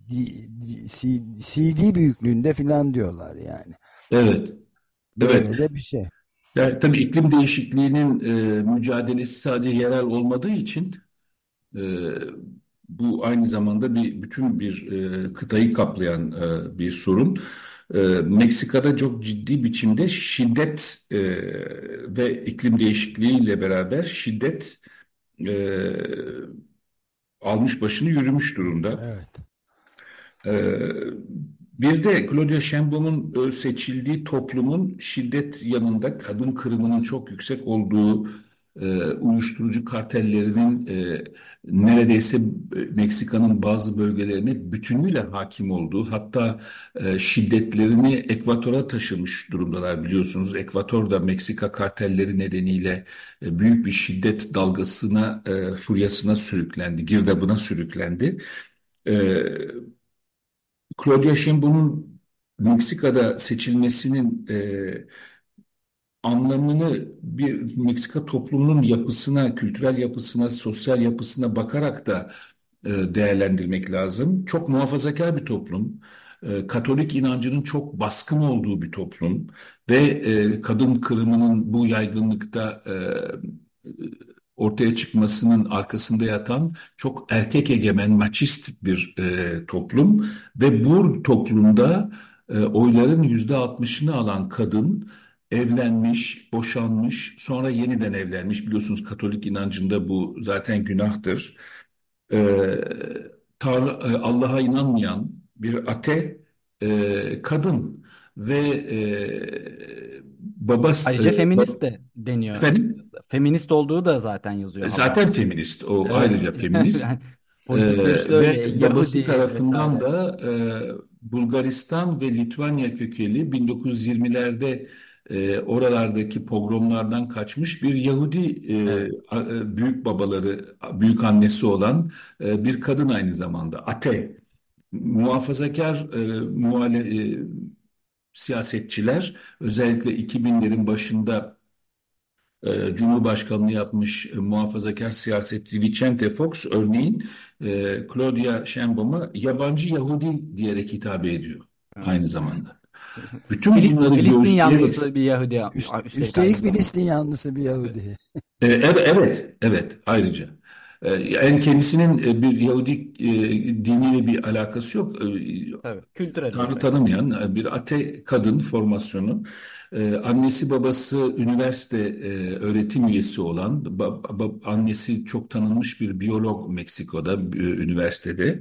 CD büyüklüğünde filan diyorlar yani. Evet, evet. Böyle de bir şey. Yani tabii iklim değişikliğinin mücadelesi sadece yerel olmadığı için e, bu aynı zamanda bütün bir kıtayı kaplayan bir sorun. Meksika'da çok ciddi biçimde şiddet ve iklim değişikliğiyle beraber şiddet e, almış başını yürümüş durumda. Evet. Ee, Bir de Claudia Sheinbaum'un seçildiği toplumun şiddet yanında kadın kırımının çok yüksek olduğu, uyuşturucu kartellerinin neredeyse Meksika'nın bazı bölgelerine bütünüyle hakim olduğu, hatta şiddetlerini Ekvator'a taşımış durumdalar, biliyorsunuz. Ekvator da Meksika kartelleri nedeniyle büyük bir şiddet dalgasına, furyasına sürüklendi, girdabına sürüklendi. E, Claudia Sheinbaum'un Meksika'da seçilmesinin anlamını bir Meksika toplumunun yapısına, kültürel yapısına, sosyal yapısına bakarak da değerlendirmek lazım. Çok muhafazakar bir toplum. Katolik inancının çok baskın olduğu bir toplum ve kadın kırımının bu yaygınlıkta ortaya çıkmasının arkasında yatan çok erkek egemen, maçist bir toplum ve bu toplumda oyların %60'ını alan kadın evlenmiş, boşanmış, sonra yeniden evlenmiş. Biliyorsunuz Katolik inancında bu zaten günahtır. Ee, Allah'a inanmayan bir kadın ve Ayrıca feminist de deniyor efendim, açıkçası. Feminist olduğu da zaten yazıyor zaten haberlerde. feminist, o Evet. ayrıca feminist. Yani politik görüşte öyle. Ve babası Yahudi tarafından vesaire. da Bulgaristan ve Litvanya kökenli 1920'lerde oralardaki pogromlardan kaçmış bir Yahudi Evet. büyük babaları, büyük annesi olan bir kadın aynı zamanda. Muhafazakar siyasetçiler özellikle 2000'lerin başında Cumhurbaşkanlığı yapmış muhafazakar siyasetçi Vicente Fox örneğin Claudia Sheinbaum'a yabancı Yahudi diyerek hitap ediyor Evet. aynı zamanda. Bütün bunları Filistin göğüsleyerek yanlısı bir Yahudi üstelik aynı Üstelik zamanda. Filistin yanlısı bir Yahudi. Evet, evet, evet, ayrıca. Yani kendisinin bir Yahudi diniyle bir alakası yok. Tabii. Kültürel Tanrı olarak. tanımayan bir kadın formasyonu. Annesi babası üniversite öğretim üyesi olan, annesi çok tanınmış bir biyolog Meksiko'da, üniversitede.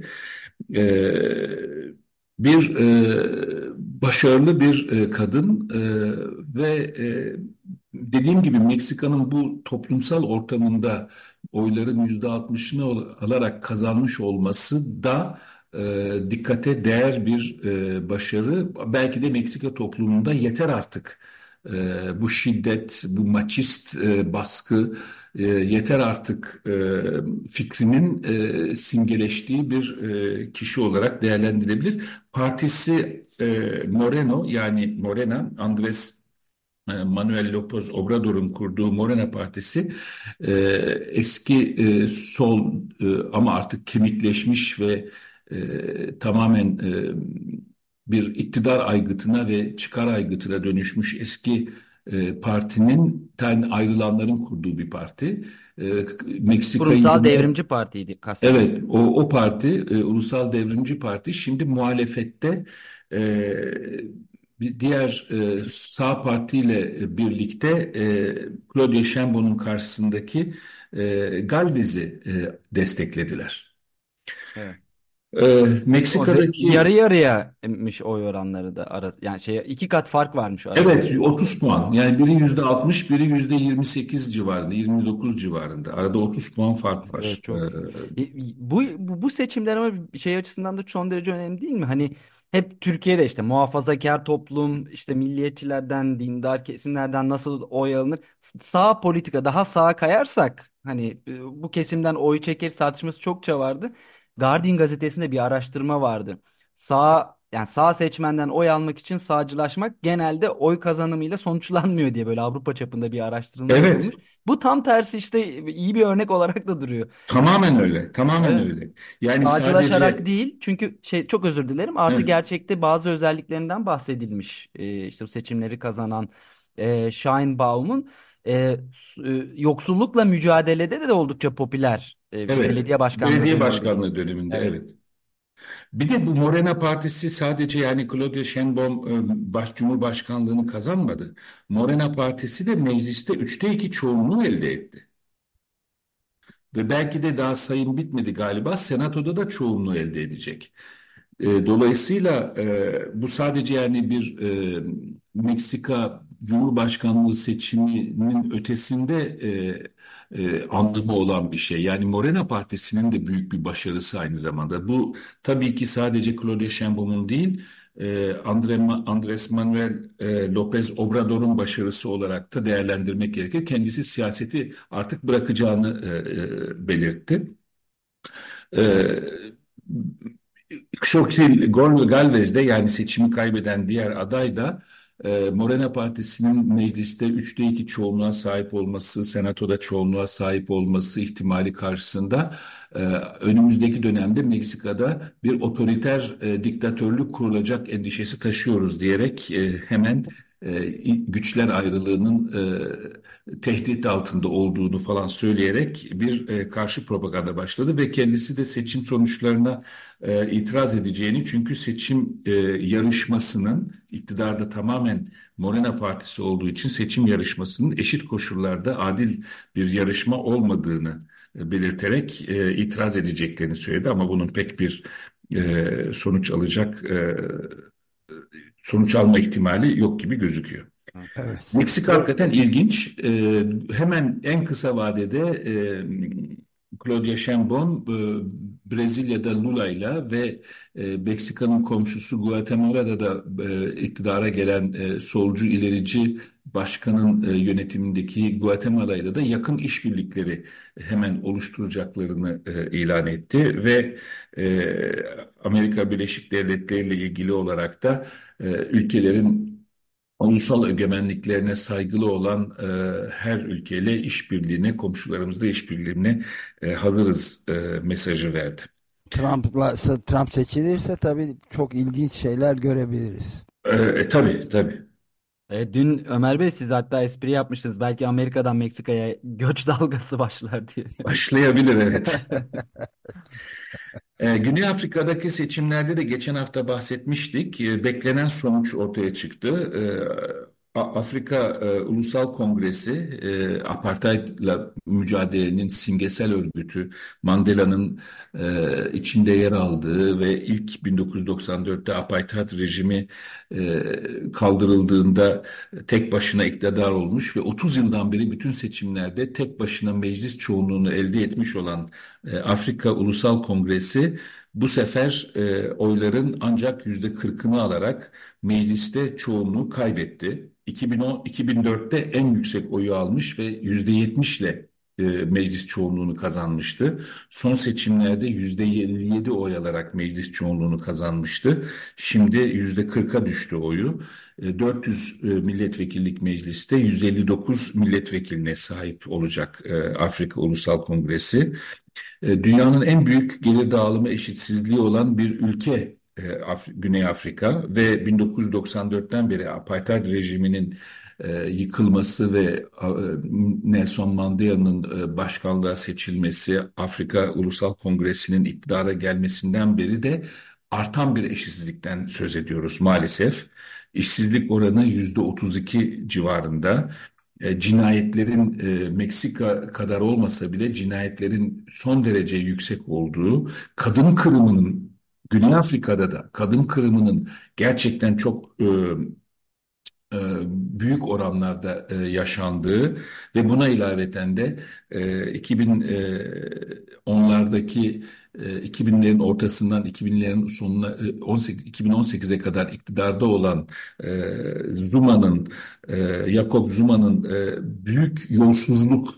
Bir başarılı bir kadın ve dediğim gibi Meksika'nın bu toplumsal ortamında oyların %60'ını alarak kazanmış olması da dikkate değer bir başarı. Belki de Meksika toplumunda yeter artık bu şiddet, bu maçist baskı yeter artık fikrinin simgeleştiği bir kişi olarak değerlendirebilir. Partisi Moreno yani Morena, Andres Manuel López Obrador'un kurduğu Morena Partisi e, eski sol ama artık kemikleşmiş ve tamamen bir iktidar aygıtına ve çıkar aygıtına dönüşmüş eski partinin ayrılanların kurduğu bir parti. Meksika'yı Kurumsal Devrimci Parti'ydi evet, kastediyorsun. o parti, Ulusal Devrimci Parti şimdi muhalefette e, bir diğer sağ partiyle birlikte Claudia Sheinbaum'un karşısındaki Galvez'i desteklediler. Evet. Orada yarı Meksika'daki yarıyamış oy oranları da yani iki kat fark varmış evet, aralarında. 30 puan, yani biri %60, biri %28 civarında, 29 civarında, arada 30 puan fark var. Evet, çok. Bu seçimler ama bir şey açısından da son derece önemli değil mi? Hani hep Türkiye'de işte muhafazakar toplum, işte milliyetçilerden, dindar kesimlerden nasıl oy alınır? Sağ politika daha sağa kayarsak hani bu kesimden oy çeker tartışması çokça vardı. Guardian gazetesinde bir araştırma vardı. Yani sağ seçmenden oy almak için sağcılaşmak genelde oy kazanımıyla sonuçlanmıyor diye böyle Avrupa çapında bir araştırma Evet, yapılmış. Bu tam tersi işte iyi bir örnek olarak da duruyor. tamamen öyle, tamamen Evet. öyle. Yani Sağcılaşarak sadece değil çünkü çok özür dilerim artı evet, gerçekte bazı özelliklerinden bahsedilmiş. İşte bu seçimleri kazanan Sheinbaum'un yoksullukla mücadelede de oldukça popüler bir evet, belediye başkanlığı belediye döneminde. başkanlığı döneminde Evet. evet. Bir de bu Morena Partisi sadece yani Claudia Sheinbaum Cumhurbaşkanlığını kazanmadı. Morena Partisi de mecliste 2/3 çoğunluğu elde etti. Ve belki de daha sayım bitmedi galiba. Senatoda da çoğunluğu elde edecek. Dolayısıyla bu sadece yani bir Meksika Cumhurbaşkanlığı seçiminin ötesinde anlamı olan bir şey. Yani Morena Partisi'nin de büyük bir başarısı aynı zamanda. Bu tabii ki sadece Claudia Sheinbaum'un değil, Andrés Manuel López Obrador'un başarısı olarak da değerlendirmek gerekir. Kendisi siyaseti artık bırakacağını belirtti. E, Xochitl Galvez de yani seçimi kaybeden diğer aday da Morena Partisi'nin mecliste 2/3 çoğunluğa sahip olması, senatoda çoğunluğa sahip olması ihtimali karşısında e, önümüzdeki dönemde Meksika'da bir otoriter diktatörlük kurulacak endişesi taşıyoruz diyerek hemen güçler ayrılığının tehdit altında olduğunu falan söyleyerek bir karşı propaganda başladı ve kendisi de seçim sonuçlarına itiraz edeceğini, çünkü seçim yarışmasının iktidarda tamamen Morena Partisi olduğu için seçim yarışmasının eşit koşullarda adil bir yarışma olmadığını belirterek itiraz edeceklerini söyledi, ama bunun pek bir sonuç sonuç alma ihtimali yok gibi gözüküyor. Evet. Meksika hakikaten ilginç. Hemen en kısa vadede Claudia Sheinbaum Brezilya'da Lula'yla ve Meksika'nın komşusu Guatemala'da da iktidara gelen solcu ilerici başkanın yönetimindeki Guatemala'yla da yakın işbirlikleri hemen oluşturacaklarını ilan etti ve Amerika Birleşik Devletleri ile ilgili olarak da ülkelerin ulusal egemenliklerine saygılı olan her ülkeyle işbirliğine, komşularımızla işbirliğine hazırız mesajı verdi. Trump seçilirse tabii çok ilginç şeyler görebiliriz. Tabii tabii. Dün Ömer Bey siz hatta espri yapmıştınız. Belki Amerika'dan Meksika'ya göç dalgası başlar diye. Başlayabilir, evet. Güney Afrika'daki seçimlerde de geçen hafta bahsetmiştik. Beklenen sonuç ortaya çıktı. Afrika Ulusal Kongresi, apartheidle mücadelenin simgesel örgütü, Mandela'nın içinde yer aldığı ve ilk 1994'te apartheid rejimi kaldırıldığında tek başına iktidar olmuş ve 30 yıldan beri bütün seçimlerde tek başına meclis çoğunluğunu elde etmiş olan Afrika Ulusal Kongresi bu sefer oyların ancak %40'ını alarak mecliste çoğunluğu kaybetti. 2004'te en yüksek oyu almış ve %70 ile meclis çoğunluğunu kazanmıştı. Son seçimlerde %57 oy alarak meclis çoğunluğunu kazanmıştı. Şimdi %40'a düştü oyu. 400 milletvekillik mecliste 159 milletvekiline sahip olacak Afrika Ulusal Kongresi. Dünyanın en büyük gelir dağılımı eşitsizliği olan bir ülke Güney Afrika ve 1994'ten beri apartheid rejiminin yıkılması ve Nelson Mandela'nın başkanlığa seçilmesi, Afrika Ulusal Kongresi'nin iktidara gelmesinden beri de artan bir eşitsizlikten söz ediyoruz maalesef. İşsizlik oranı %32 civarında. Cinayetlerin Meksika kadar olmasa bile cinayetlerin son derece yüksek olduğu, kadın kırımının Güney Afrika'da da kadın kırımının gerçekten çok büyük oranlarda yaşandığı ve buna ilaveten de 2010'lardaki 2000'lerin ortasından 2000'lerin sonuna 2018'e kadar iktidarda olan Zuma'nın Jacob Zuma'nın büyük yolsuzluk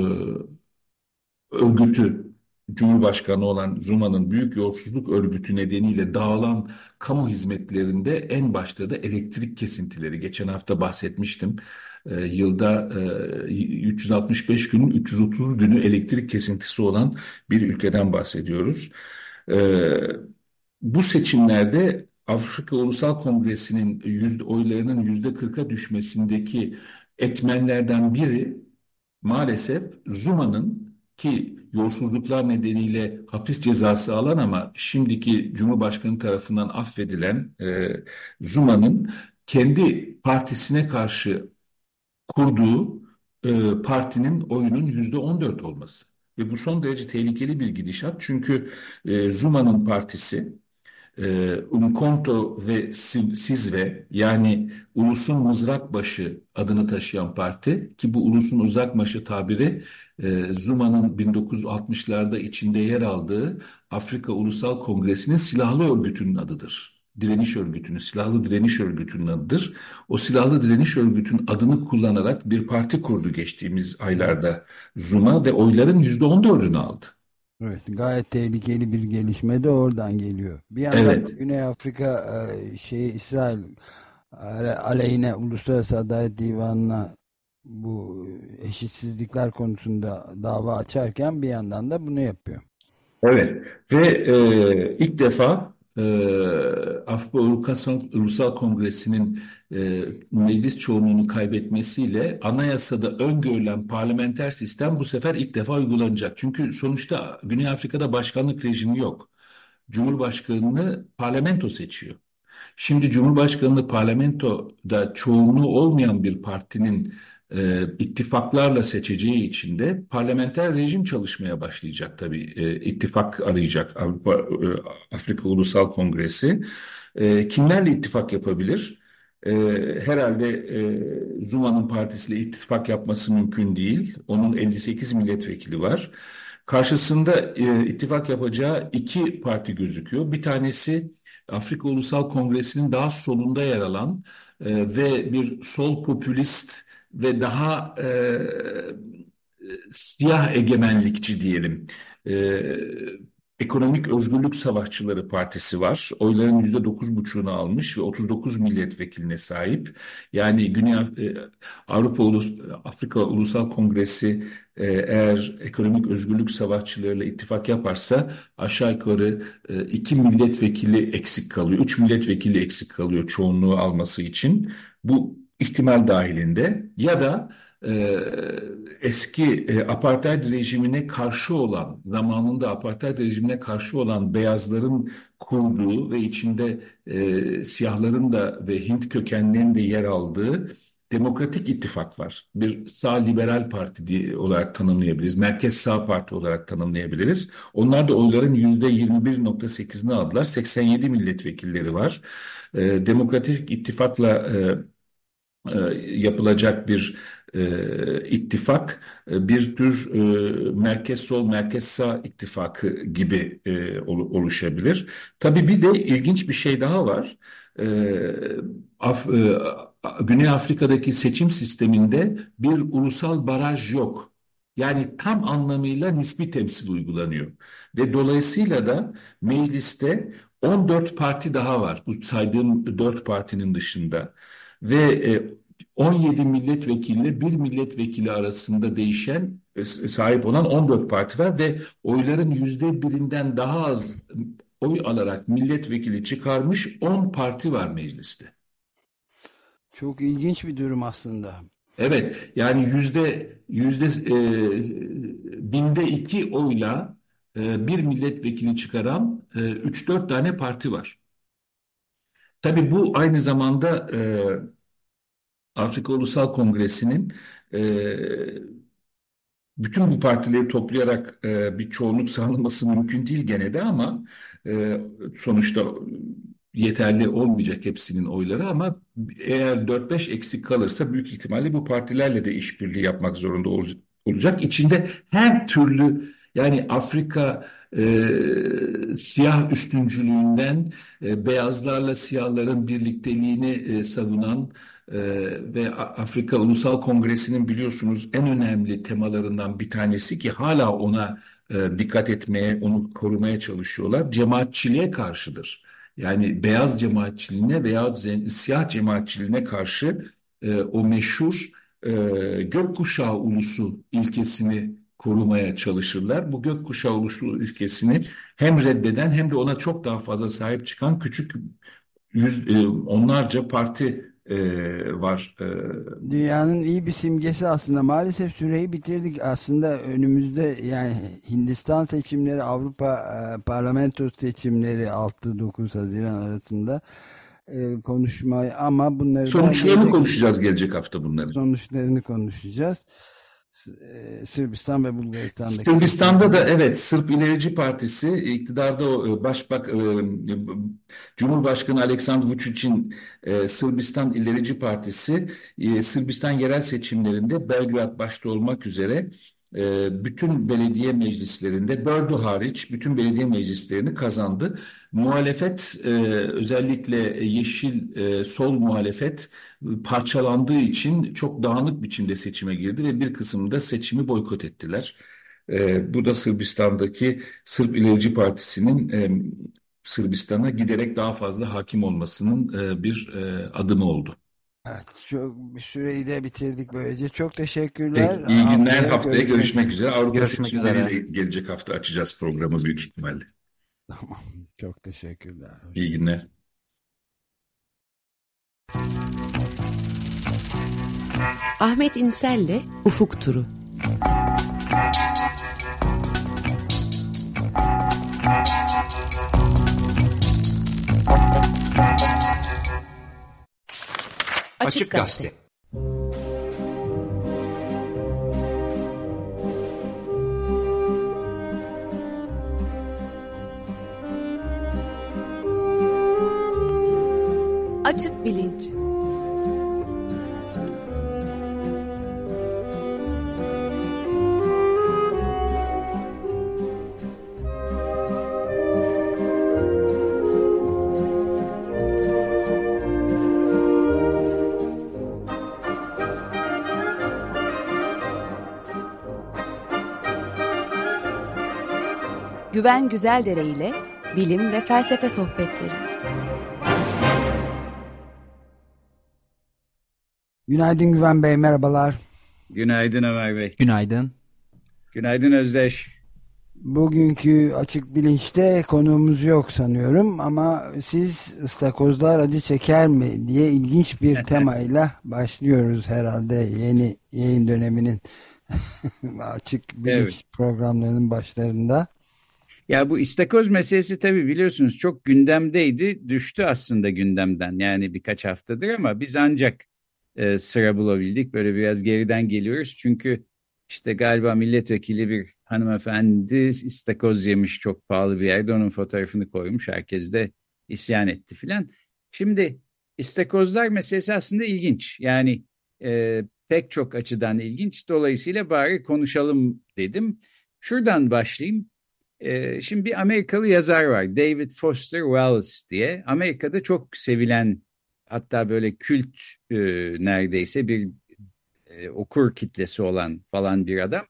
örgütü, Cumhurbaşkanı olan Zuma'nın büyük yolsuzluk örgütü nedeniyle dağılan kamu hizmetlerinde en başta da elektrik kesintileri. Geçen hafta bahsetmiştim. Yılda 365 günün 330 günü elektrik kesintisi olan bir ülkeden bahsediyoruz. E, Bu seçimlerde Afrika Ulusal Kongresi'nin oylarının %40'a düşmesindeki etmenlerden biri maalesef Zuma'nın, ki yolsuzluklar nedeniyle hapis cezası alan ama şimdiki Cumhurbaşkanı tarafından affedilen Zuma'nın kendi partisine karşı kurduğu partinin oyunun %14 olması. Ve bu son derece tehlikeli bir gidişat, çünkü Zuma'nın partisi Umkhonto ve Sizwe, yani Ulusun Mızrakbaşı adını taşıyan parti, ki bu Ulusun Mızrakbaşı tabiri Zuma'nın 1960'larda içinde yer aldığı Afrika Ulusal Kongresi'nin silahlı örgütünün adıdır. Direniş örgütünün, silahlı direniş örgütünün adıdır. O silahlı direniş örgütünün adını kullanarak bir parti kurdu geçtiğimiz aylarda Zuma ve oyların %14'ünü aldı. Evet, gayet tehlikeli bir gelişme de oradan geliyor. Bir yandan Evet. Güney Afrika İsrail Aleyhine Uluslararası Adalet Divanı'na bu eşitsizlikler konusunda dava açarken bir yandan da bunu yapıyor. Evet ve ilk defa Avrupa Ulusal Kongresi'nin meclis çoğunluğunu kaybetmesiyle anayasada öngörülen parlamenter sistem bu sefer ilk defa uygulanacak. Çünkü sonuçta Güney Afrika'da başkanlık rejimi yok. Cumhurbaşkanını parlamento seçiyor. Şimdi Cumhurbaşkanlığı parlamentoda çoğunluğu olmayan bir partinin ittifaklarla seçeceği için de parlamenter rejim çalışmaya başlayacak tabii. İttifak arayacak Afrika Ulusal Kongresi. Kimlerle ittifak yapabilir? E, Herhalde Zuma'nın partisiyle ittifak yapması mümkün değil. Onun 58 milletvekili var. Karşısında ittifak yapacağı iki parti gözüküyor. Bir tanesi Afrika Ulusal Kongresi'nin daha solunda yer alan ve bir sol popülist ve daha siyah egemenlikçi diyelim. E, Ekonomik Özgürlük Savaşçıları Partisi var. Oyların %9,5'unu almış ve 39 milletvekiline sahip. Yani Afrika Ulusal Kongresi eğer ekonomik özgürlük savaşçılarıyla ittifak yaparsa aşağı yukarı iki milletvekili eksik kalıyor. Üç milletvekili eksik kalıyor çoğunluğu alması için. Bu ihtimal dahilinde ya da e, eski apartheid rejimine karşı olan, zamanında apartheid rejimine karşı olan beyazların kurduğu ve içinde siyahların da ve Hint kökenlerinin de yer aldığı Demokratik İttifak var. Bir sağ liberal parti olarak tanımlayabiliriz. Merkez sağ parti olarak tanımlayabiliriz. Onlar da oyların %21,8'ini aldılar. 87 milletvekilleri var. Demokratik İttifak'la e, yapılacak bir ittifak bir tür merkez sol merkez sağ ittifakı gibi oluşabilir. Tabii bir de ilginç bir şey daha var. E, Af- e, Güney Afrika'daki seçim sisteminde bir ulusal baraj yok. Yani tam anlamıyla nispi temsil uygulanıyor. Ve dolayısıyla da mecliste 14 parti daha var. Bu saydığım 4 partinin dışında. Ve 17 milletvekiliyle bir milletvekili arasında değişen sahip olan 14 parti var ve oyların %1'inden daha az oy alarak milletvekili çıkarmış 10 parti var mecliste. Çok ilginç bir durum aslında. Evet yani binde iki oyla bir milletvekili çıkaran 3-4 tane parti var. Tabii bu aynı zamanda Afrika Ulusal Kongresi'nin e, bütün bu partileri toplayarak bir çoğunluk sağlaması mümkün değil gene de ama sonuçta yeterli olmayacak hepsinin oyları ama eğer 4-5 eksik kalırsa büyük ihtimalle bu partilerle de işbirliği yapmak zorunda olacak. İçinde her türlü yani Afrika siyah üstüncülüğünden beyazlarla siyahların birlikteliğini savunan ve Afrika Ulusal Kongresi'nin biliyorsunuz en önemli temalarından bir tanesi ki hala ona dikkat etmeye, onu korumaya çalışıyorlar. Cemaatçiliğe karşıdır. Yani beyaz cemaatçiliğine veya siyah cemaatçiliğine karşı o meşhur gökkuşağı ulusu ilkesini korumaya çalışırlar. Bu gökkuşağı ulusu ilkesini hem reddeden hem de ona çok daha fazla sahip çıkan küçük onlarca parti var. Dünyanın iyi bir simgesi aslında. Maalesef süreyi bitirdik. Aslında önümüzde yani Hindistan seçimleri, Avrupa parlamento seçimleri 6-9 Haziran arasında konuşmayı ama bunları da Sonuçlarını konuşacağız gelecek hafta bunların. sonuçlarını konuşacağız. Sırbistan ve Bulgaristan'daki Sırbistan'da da evet Sırp İlerici Partisi iktidarda Cumhurbaşkanı Aleksandar Vučić'in Sırbistan İlerici Partisi Sırbistan yerel seçimlerinde Belgrad başta olmak üzere bütün belediye meclislerinde Bördu hariç bütün belediye meclislerini kazandı. Muhalefet özellikle yeşil sol muhalefet parçalandığı için çok dağınık biçimde seçime girdi ve bir kısımda seçimi boykot ettiler. Bu da Sırbistan'daki Sırp İlerici Partisi'nin Sırbistan'a giderek daha fazla hakim olmasının bir adımı oldu. Evet, bir süreyi de bitirdik böylece. Çok teşekkürler. Peki, iyi günler. Haftaya Haftaya görüşmek görüşmek üzere. üzere. Avrupa Görüşmek üzere. seçimleriyle gelecek hafta açacağız programı büyük ihtimalle. Tamam. Çok teşekkürler. İyi günler. Ahmet İnsel'le Ufuk Turu. Açık Gazete. Açık bilinç. Güven Güzeldere ile bilim ve felsefe sohbetleri. Günaydın Güven Bey, merhabalar. Günaydın Ömer Bey. Günaydın. Günaydın Özdeş. Bugünkü Açık Bilinç'te konuğumuz yok sanıyorum ama siz ıstakozlar acı çeker mi diye ilginç bir temayla başlıyoruz herhalde yeni yayın döneminin Açık Bilinç programlarının başlarında. Ya bu istakoz meselesi tabii biliyorsunuz çok gündemdeydi. Düştü aslında gündemden yani birkaç haftadır ama biz ancak sıra bulabildik. Böyle biraz geriden geliyoruz. Çünkü işte galiba milletvekili bir hanımefendi istakoz yemiş çok pahalı bir yerde. Onun fotoğrafını koymuş. Herkes de isyan etti filan. Şimdi istakozlar meselesi aslında ilginç. Yani pek çok açıdan ilginç. Dolayısıyla bari konuşalım dedim. Şuradan başlayayım. Şimdi bir Amerikalı yazar var, David Foster Wallace diye. Amerika'da çok sevilen, hatta böyle kült neredeyse bir okur kitlesi olan falan bir adam.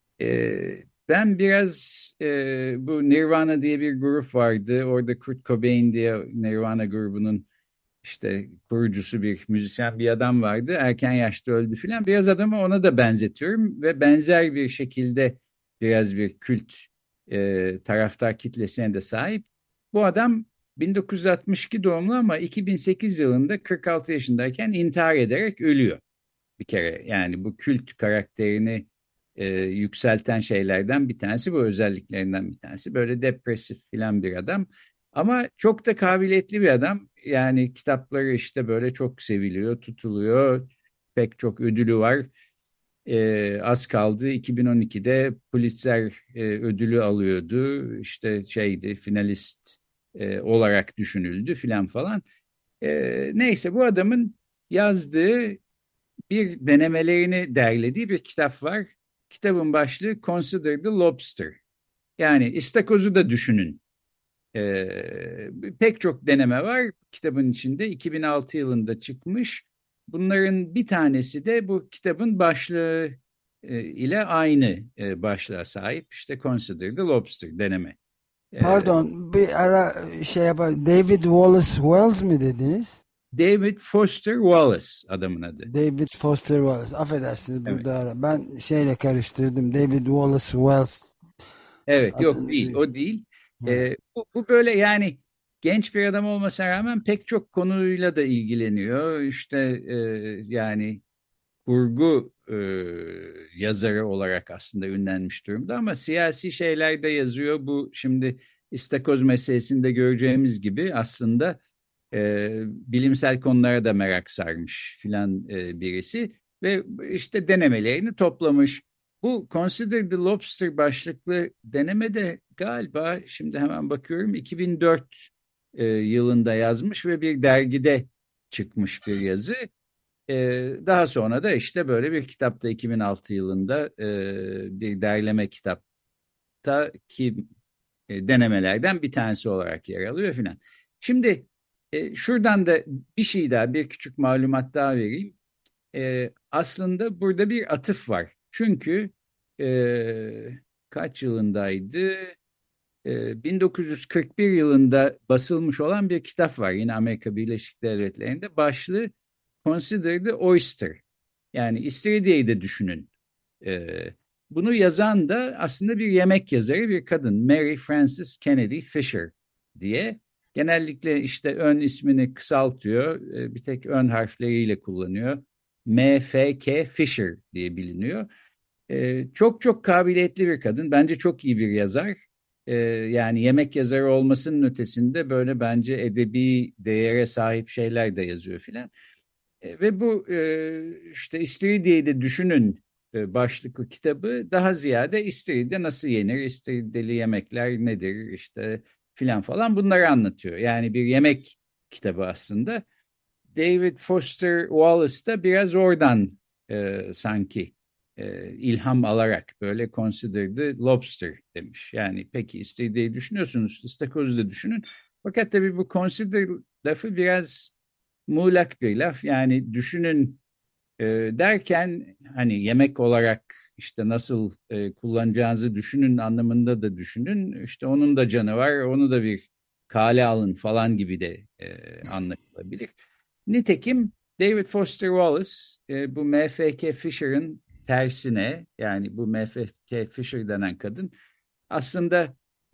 Ben biraz bu Nirvana diye bir grup vardı. Orada Kurt Cobain diye Nirvana grubunun işte kurucusu bir müzisyen bir adam vardı. Erken yaşta öldü filan. Biraz adamı ona da benzetiyorum ve benzer bir şekilde biraz bir kült taraftar kitlesine de sahip. Bu adam 1962 doğumlu ama 2008 yılında 46 yaşındayken intihar ederek ölüyor bir kere. Yani bu kült karakterini yükselten şeylerden bir tanesi, bu özelliklerinden bir tanesi. Böyle depresif filan bir adam. Ama çok da kabiliyetli bir adam. Yani kitapları işte böyle çok seviliyor, tutuluyor. Pek çok ödülü var. Az kaldı. 2012'de Pulitzer ödülü alıyordu. İşte şeydi, finalist olarak düşünüldü filan falan. Neyse bu adamın yazdığı bir denemelerini derlediği bir kitap var. Kitabın başlığı Consider the Lobster. Yani istakozu da düşünün. Pek çok deneme var kitabın içinde. 2006 yılında çıkmış. Bunların bir tanesi de bu kitabın başlığı ile aynı başlığa sahip. İşte Consider the Lobster deneme. Pardon, bir ara şey yapar. David Wallace Wells mi dediniz? David Foster Wallace adamın adı. David Foster Wallace. Affedersiniz Evet. burada ara. Ben şeyle karıştırdım. David Wallace Wells. Evet, yok değil, o değil. Bu böyle yani genç bir adam olmasına rağmen pek çok konuyla da ilgileniyor. İşte yani kurgu yazarı olarak aslında ünlenmiş durumda ama siyasi şeyler de yazıyor. Bu şimdi istakoz meselesinde göreceğimiz gibi aslında bilimsel konulara da merak sarmış filan birisi ve işte denemelerini toplamış. Bu Consider the Lobster başlıklı denemede galiba şimdi hemen bakıyorum 2004 yılında yazmış ve bir dergide çıkmış bir yazı. Daha sonra da işte böyle bir kitapta 2006 yılında bir derleme kitapta ki denemelerden bir tanesi olarak yer alıyor filan. Şimdi şuradan da bir şey daha, bir küçük malumat daha vereyim. Aslında burada bir atıf var. Çünkü kaç yılındaydı? 1941 yılında basılmış olan bir kitap var yine Amerika Birleşik Devletleri'nde. Başlığı Consider the Oyster. Yani istiridyeyi de düşünün. Bunu yazan da aslında bir yemek yazarı, bir kadın, Mary Frances Kennedy Fisher diye. Genellikle işte ön ismini kısaltıyor, bir tek ön harfleriyle kullanıyor. M.F.K. Fisher diye biliniyor. Çok çok kabiliyetli bir kadın, bence çok iyi bir yazar. Yani yemek yazarı olmasının ötesinde böyle bence edebi değere sahip şeyler de yazıyor filan. Ve bu işte İstiridye'yi de düşünün başlıklı kitabı daha ziyade istiridye nasıl yenir, istiridyeli yemekler nedir işte filan falan bunları anlatıyor. Yani bir yemek kitabı aslında. David Foster Wallace da biraz oradan sanki ilham alarak böyle consider the lobster demiş. Yani peki istiridyeyi düşünüyorsunuz, istakozu da düşünün. Fakat tabii bu consider lafı biraz muğlak bir laf. Yani düşünün derken hani yemek olarak işte nasıl kullanacağınızı düşünün anlamında da düşünün. İşte onun da canı var, onu da bir kale alın falan gibi de anlaşılabilir. Nitekim David Foster Wallace bu M.F.K. Fisher'ın tersine yani bu M.F.K. Fisher denen kadın aslında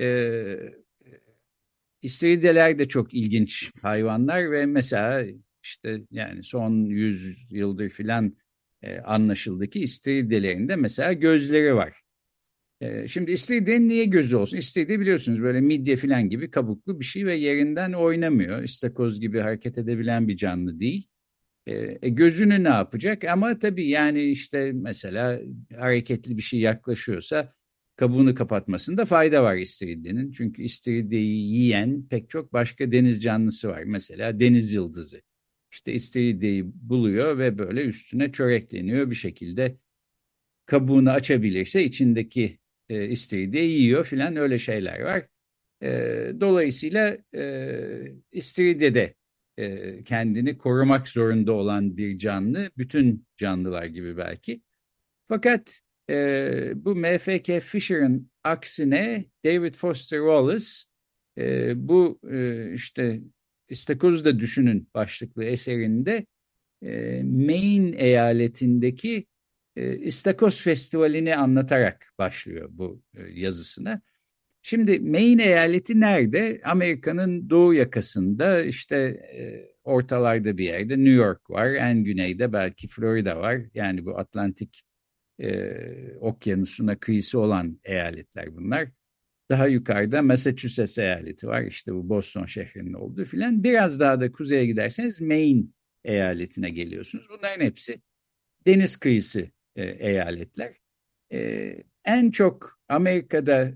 İstiridyeler de çok ilginç hayvanlar ve mesela işte yani son 100 yıldır filan anlaşıldı ki istiridyelerin mesela gözleri var. Şimdi istiridyenin niye gözü olsun? İstiridye biliyorsunuz böyle midye filan gibi kabuklu bir şey ve yerinden oynamıyor. İstakoz gibi hareket edebilen bir canlı değil. Gözünü ne yapacak? Ama tabii yani işte mesela hareketli bir şey yaklaşıyorsa kabuğunu kapatmasında fayda var istiridyenin. Çünkü istiridyeyi yiyen pek çok başka deniz canlısı var. Mesela deniz yıldızı. İşte istiridyeyi buluyor ve böyle üstüne çörekleniyor bir şekilde kabuğunu açabilirse içindeki istiridyeyi yiyor filan öyle şeyler var. Dolayısıyla istiridye de kendini korumak zorunda olan bir canlı, bütün canlılar gibi belki. Fakat bu M.F.K. Fisher'ın aksine David Foster Wallace bu işte İstakozu da düşünün başlıklı eserinde Maine eyaletindeki İstakoz Festivali'ni anlatarak başlıyor bu yazısına. Şimdi Maine eyaleti nerede? Amerika'nın doğu yakasında işte ortalarda bir yerde New York var. En güneyde belki Florida var. Yani bu Atlantik okyanusuna kıyısı olan eyaletler bunlar. Daha yukarıda Massachusetts eyaleti var. İşte bu Boston şehrinin olduğu filan. Biraz daha da kuzeye giderseniz Maine eyaletine geliyorsunuz. Bunların hepsi deniz kıyısı eyaletler. En çok Amerika'da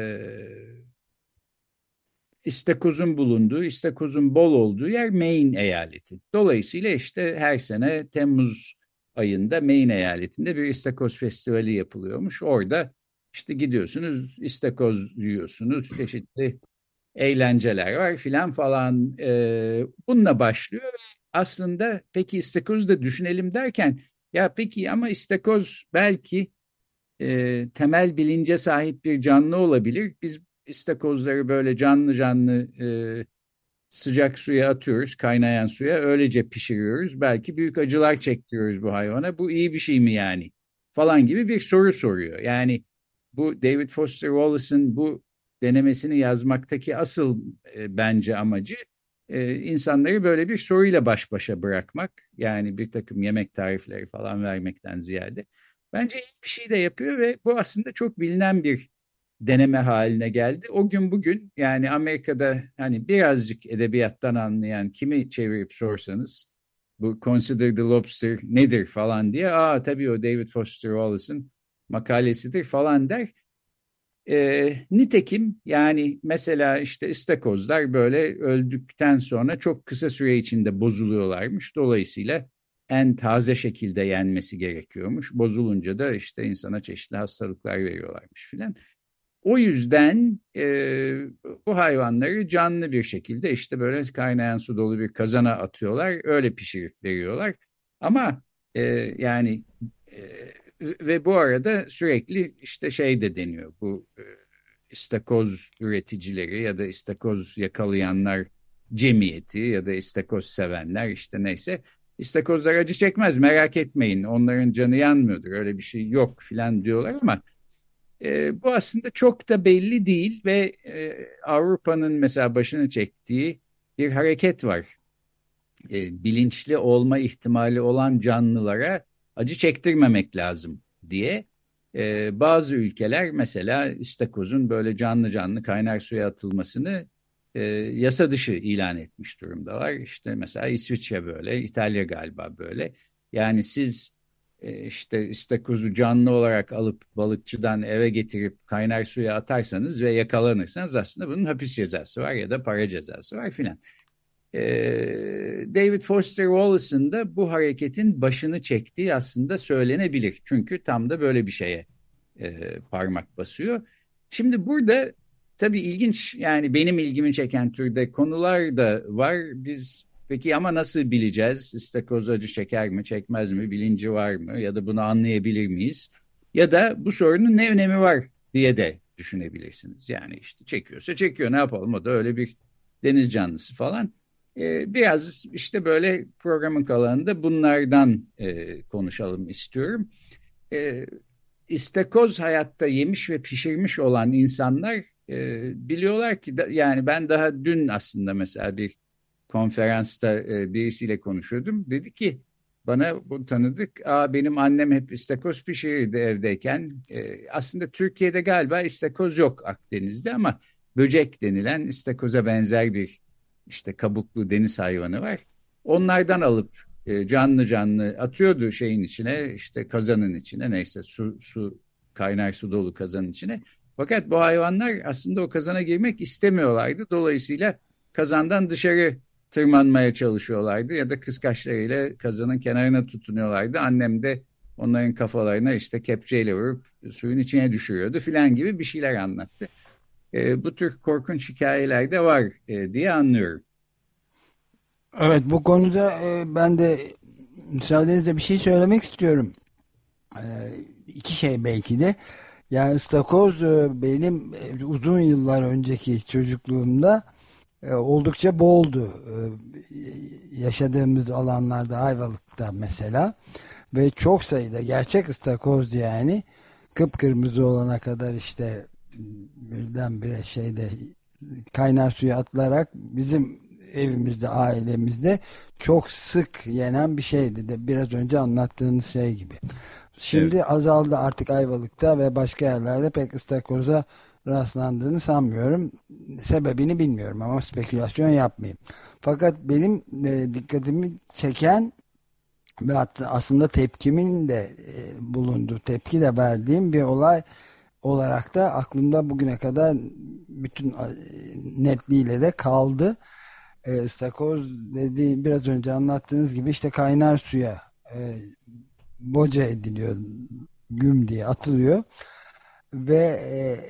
istakozun bulunduğu, istakozun bol olduğu yer Maine eyaleti. Dolayısıyla işte her sene Temmuz ayında Maine eyaletinde bir istakoz festivali yapılıyormuş. Orada işte gidiyorsunuz, istakoz yiyorsunuz, çeşitli eğlenceler var filan falan. Bununla başlıyor. Aslında peki istakozu da düşünelim derken ya peki ama istakoz belki temel bilince sahip bir canlı olabilir. Biz istakozları böyle canlı canlı sıcak suya atıyoruz, kaynayan suya öylece pişiriyoruz. Belki büyük acılar çektiriyoruz bu hayvana. Bu iyi bir şey mi yani? Falan gibi bir soru soruyor. Yani bu David Foster Wallace'ın bu denemesini yazmaktaki asıl bence amacı insanları böyle bir soruyla baş başa bırakmak. Yani bir takım yemek tarifleri falan vermekten ziyade. Bence iyi bir şey de yapıyor ve bu aslında çok bilinen bir deneme haline geldi. O gün bugün yani Amerika'da hani birazcık edebiyattan anlayan kimi çevirip sorsanız bu Consider the Lobster nedir falan diye tabii o David Foster Wallace'ın makalesidir falan der. Nitekim yani mesela işte istakozlar böyle öldükten sonra çok kısa süre içinde bozuluyorlarmış. Dolayısıyla en taze şekilde yenmesi gerekiyormuş. Bozulunca da işte insana çeşitli hastalıklar veriyorlarmış filan. O yüzden bu hayvanları canlı bir şekilde işte böyle kaynayan su dolu bir kazana atıyorlar. Öyle pişirip veriyorlar. Ama yani ve bu arada sürekli işte şey de deniyor. Bu istakoz üreticileri ya da istakoz yakalayanlar cemiyeti ya da istakoz sevenler işte neyse istakozlar acı çekmez merak etmeyin onların canı yanmıyordur öyle bir şey yok filan diyorlar ama bu aslında çok da belli değil ve Avrupa'nın mesela başını çektiği bir hareket var. Bilinçli olma ihtimali olan canlılara acı çektirmemek lazım diye. Bazı ülkeler mesela istakozun böyle canlı canlı kaynar suya atılmasını yasa dışı ilan etmiş durumdalar. İşte mesela İsviçre böyle, İtalya galiba böyle. Yani siz işte istakozu canlı olarak alıp balıkçıdan eve getirip kaynar suya atarsanız ve yakalanırsanız aslında bunun hapis cezası var ya da para cezası var filan. David Foster Wallace'ın da bu hareketin başını çektiği aslında söylenebilir. Çünkü tam da böyle bir şeye parmak basıyor. Şimdi burada tabii ilginç yani benim ilgimi çeken türde konular da var. Biz peki ama nasıl bileceğiz? İstakoz acı çeker mi, çekmez mi? Bilinci var mı? Ya da bunu anlayabilir miyiz? Ya da bu sorunun ne önemi var diye de düşünebilirsiniz. Yani işte çekiyorsa çekiyor ne yapalım o da öyle bir deniz canlısı falan. Biraz işte böyle programın kalanında bunlardan konuşalım istiyorum. İstakoz hayatta yemiş ve pişirmiş olan insanlar biliyorlar ki yani ben daha dün aslında mesela bir konferansta birisiyle konuşuyordum. Dedi ki bana bu tanıdık. Benim annem hep istakoz pişirirdi evdeyken. Aslında Türkiye'de galiba istakoz yok Akdeniz'de ama böcek denilen istakoza benzer bir işte kabuklu deniz hayvanı var. Onlardan alıp canlı canlı atıyordu şeyin içine işte kazanın içine neyse su kaynar su dolu kazanın içine. Fakat bu hayvanlar aslında o kazana girmek istemiyorlardı. Dolayısıyla kazandan dışarı tırmanmaya çalışıyorlardı ya da kıskaçlarıyla kazanın kenarına tutunuyorlardı. Annem de onların kafalarına işte kepçeyle vurup suyun içine düşürüyordu filan gibi bir şeyler anlattı. Bu tür korkunç hikayeler de var diye anlıyorum. Evet, bu konuda ben de müsaadenizle bir şey söylemek istiyorum. İki şey belki de. Yani ıstakoz benim uzun yıllar önceki çocukluğumda oldukça boldu. Yaşadığımız alanlarda Ayvalık'ta mesela ve çok sayıda gerçek ıstakoz yani kıpkırmızı olana kadar işte birdenbire şeyde kaynar suya atılarak bizim evimizde, ailemizde çok sık yenen bir şeydi de biraz önce anlattığınız şey gibi. Şimdi evet, azaldı artık Ayvalık'ta ve başka yerlerde pek ıstakoza rastlandığını sanmıyorum. Sebebini bilmiyorum ama spekülasyon yapmayayım. Fakat benim dikkatimi çeken ve aslında tepkimin de bulunduğu, tepki de verdiğim bir olay olarak da aklımda bugüne kadar bütün netliğiyle de kaldı. İstakoz dediğim biraz önce anlattığınız gibi işte kaynar suya boca ediliyor, güm diye atılıyor ve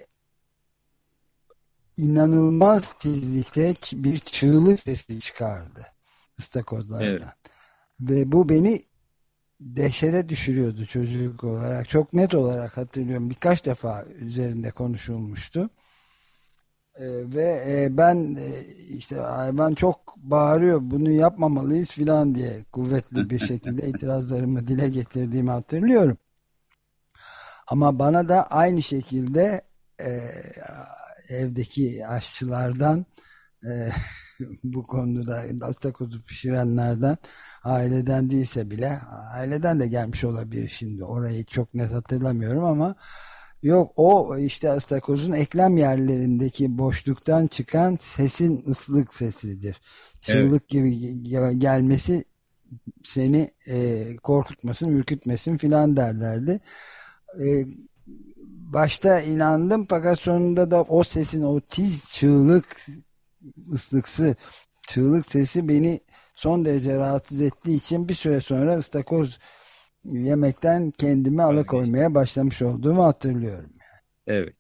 inanılmaz tizlikte bir çığlık sesi çıkardı ıstakozlardan. Evet. Ve bu beni dehşete düşürüyordu çocuk olarak. Çok net olarak hatırlıyorum. Birkaç defa üzerinde konuşulmuştu. Ve ben işte hayvan çok bağırıyor bunu yapmamalıyız filan diye kuvvetli bir şekilde itirazlarımı dile getirdiğimi hatırlıyorum. Ama bana da aynı şekilde evdeki aşçılardan bu konuda ıstakozu pişirenlerden aileden değilse bile aileden de gelmiş olabilir şimdi orayı çok net hatırlamıyorum ama yok o işte ıstakozun eklem yerlerindeki boşluktan çıkan sesin ıslık sesidir. Çığlık evet, gibi gelmesi seni korkutmasın, ürkütmesin filan derlerdi. Başta inandım fakat sonunda da o sesin o tiz çığlık ıslıksı çığlık sesi beni son derece rahatsız ettiği için bir süre sonra ıstakoz yemekten kendimi alıkoymaya başlamış olduğumu hatırlıyorum. Evet.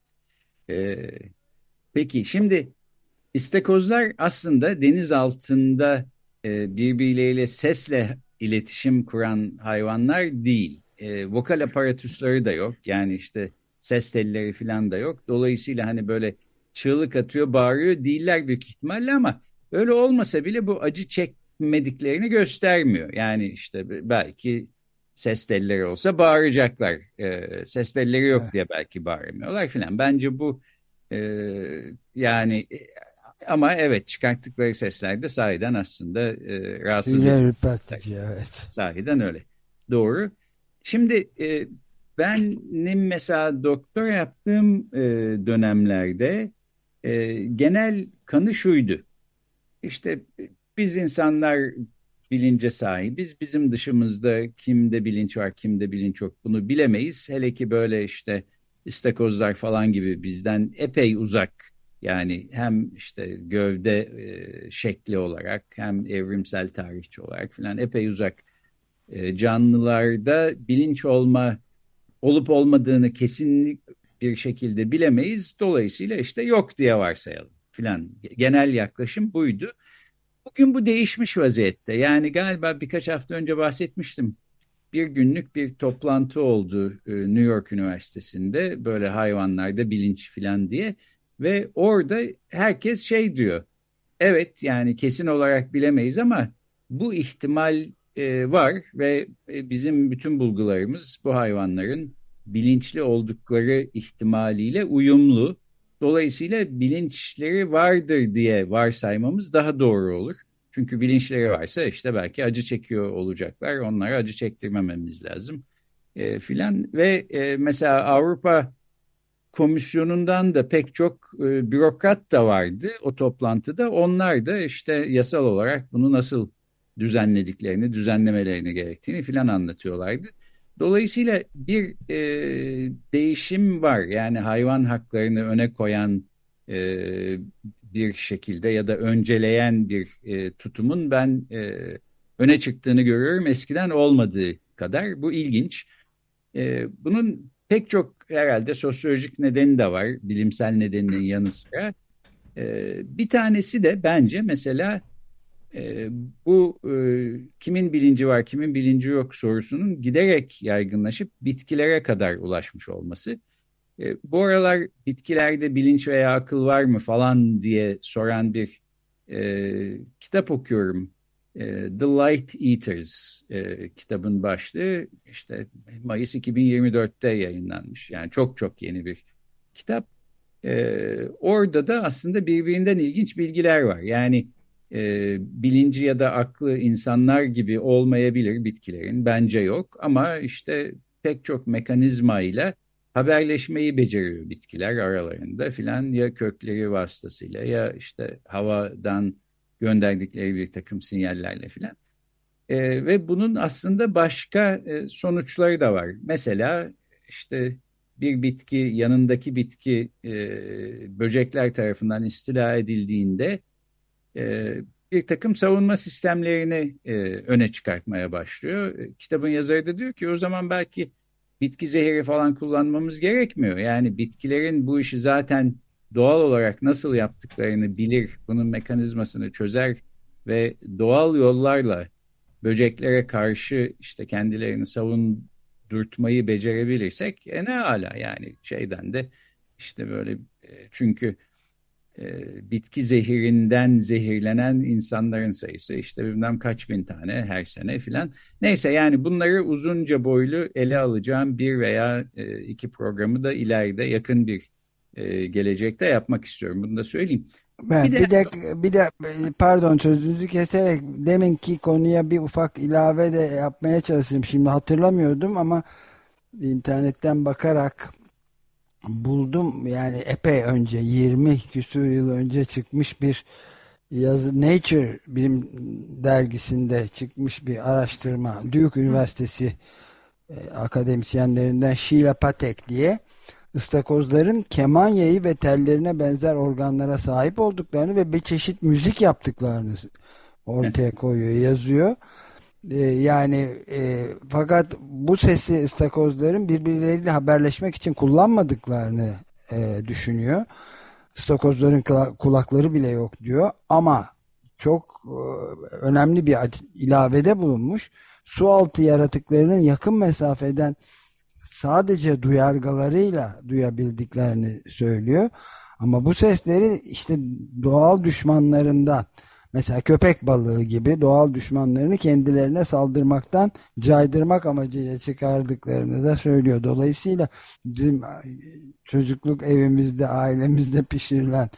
Peki şimdi istakozlar aslında deniz altında birbirleriyle sesle iletişim kuran hayvanlar değil. Vokal aparatüsleri de yok. Yani işte ses telleri falan da yok. Dolayısıyla hani böyle çığlık atıyor, bağırıyor değiller büyük ihtimalle ama öyle olmasa bile bu acı çekmediklerini göstermiyor. Yani işte belki ses telleri olsa bağıracaklar. Ses telleri yok diye belki bağırmıyorlar filan. Bence bu e, yani ama evet çıkarttıkları sesler de sahiden aslında rahatsız Tüyler edici. ürpertici, evet. Sahiden öyle. Doğru. Şimdi benim mesela doktora yaptığım dönemlerde genel kanı şuydu. İşte biz insanlar bilince sahibiz. Bizim dışımızda kimde bilinç var, kimde bilinç yok bunu bilemeyiz. Hele ki böyle işte istakozlar falan gibi bizden epey uzak. Yani hem işte gövde şekli olarak hem evrimsel tarihçi olarak falan epey uzak canlılarda bilinç olup olmadığını kesin bir şekilde bilemeyiz. Dolayısıyla işte yok diye varsayalım filan. Genel yaklaşım buydu. Bugün bu değişmiş vaziyette. Yani galiba birkaç hafta önce bahsetmiştim. Bir günlük bir toplantı oldu New York Üniversitesi'nde böyle hayvanlarda bilinç filan diye ve orada herkes şey diyor. Evet yani kesin olarak bilemeyiz ama bu ihtimal var ve bizim bütün bulgularımız bu hayvanların bilinçli oldukları ihtimaliyle uyumlu. Dolayısıyla bilinçleri vardır diye varsaymamız daha doğru olur. Çünkü bilinçleri varsa işte belki acı çekiyor olacaklar. Onlara acı çektirmememiz lazım filan. Ve mesela Avrupa Komisyonu'ndan da pek çok bürokrat da vardı o toplantıda. Onlar da işte yasal olarak bunu nasıl düzenlediklerini, düzenlemelerini gerektiğini filan anlatıyorlardı. Dolayısıyla bir değişim var. Yani hayvan haklarını öne koyan bir şekilde ya da önceleyen bir tutumun ben öne çıktığını görüyorum. Eskiden olmadığı kadar. Bu ilginç. Bunun pek çok herhalde sosyolojik nedeni de var, bilimsel nedeninin yanı sıra. Bir tanesi de bence mesela e, bu kimin bilinci var, kimin bilinci yok sorusunun giderek yaygınlaşıp bitkilere kadar ulaşmış olması. Bu aralar bitkilerde bilinç veya akıl var mı falan diye soran bir kitap okuyorum. The Light Eaters kitabın başlığı işte Mayıs 2024'te yayınlanmış. Yani çok çok yeni bir kitap. Orada da aslında birbirinden ilginç bilgiler var. Yani bilinci ya da aklı insanlar gibi olmayabilir bitkilerin. Bence yok ama işte pek çok mekanizmayla haberleşmeyi beceriyor bitkiler aralarında filan ya kökleri vasıtasıyla ya işte havadan gönderdikleri bir takım sinyallerle filan. Ve bunun aslında başka sonuçları da var. Mesela işte bir bitki yanındaki bitki böcekler tarafından istila edildiğinde e, bir takım savunma sistemlerini öne çıkartmaya başlıyor. Kitabın yazarı da diyor ki o zaman belki bitki zehri falan kullanmamız gerekmiyor. Yani bitkilerin bu işi zaten doğal olarak nasıl yaptıklarını bilir, bunun mekanizmasını çözer ve doğal yollarla böceklere karşı işte kendilerini savundurtmayı becerebilirsek ne hala yani şeyden de işte böyle çünkü bitki zehirinden zehirlenen insanların sayısı işte bilmem kaç bin tane her sene filan. Neyse yani bunları uzunca boylu ele alacağım bir veya iki programı da ileride yakın bir gelecekte yapmak istiyorum. Bunu da söyleyeyim. Bir Ben de bir de pardon sözünüzü keserek deminki konuya bir ufak ilave de yapmaya çalışayım. Şimdi hatırlamıyordum ama internetten bakarak buldum. Yani epey önce 20 küsur yıl önce çıkmış bir yazı, Nature bilim dergisinde çıkmış bir araştırma. Duke Üniversitesi akademisyenlerinden Sheila Patek diye ıstakozların keman yayı ve tellerine benzer organlara sahip olduklarını ve bir çeşit müzik yaptıklarını ortaya koyuyor, yazıyor. Fakat bu sesi ıstakozların birbirleriyle haberleşmek için kullanmadıklarını düşünüyor. İstakozların kulakları bile yok diyor ama çok önemli bir ilavede bulunmuş. Su altı yaratıklarının yakın mesafeden sadece duyargalarıyla duyabildiklerini söylüyor. Ama bu sesleri işte doğal düşmanlarından, mesela köpek balığı gibi doğal düşmanlarını kendilerine saldırmaktan caydırmak amacıyla çıkardıklarını da söylüyor. Dolayısıyla bizim çocukluk evimizde, ailemizde pişirilen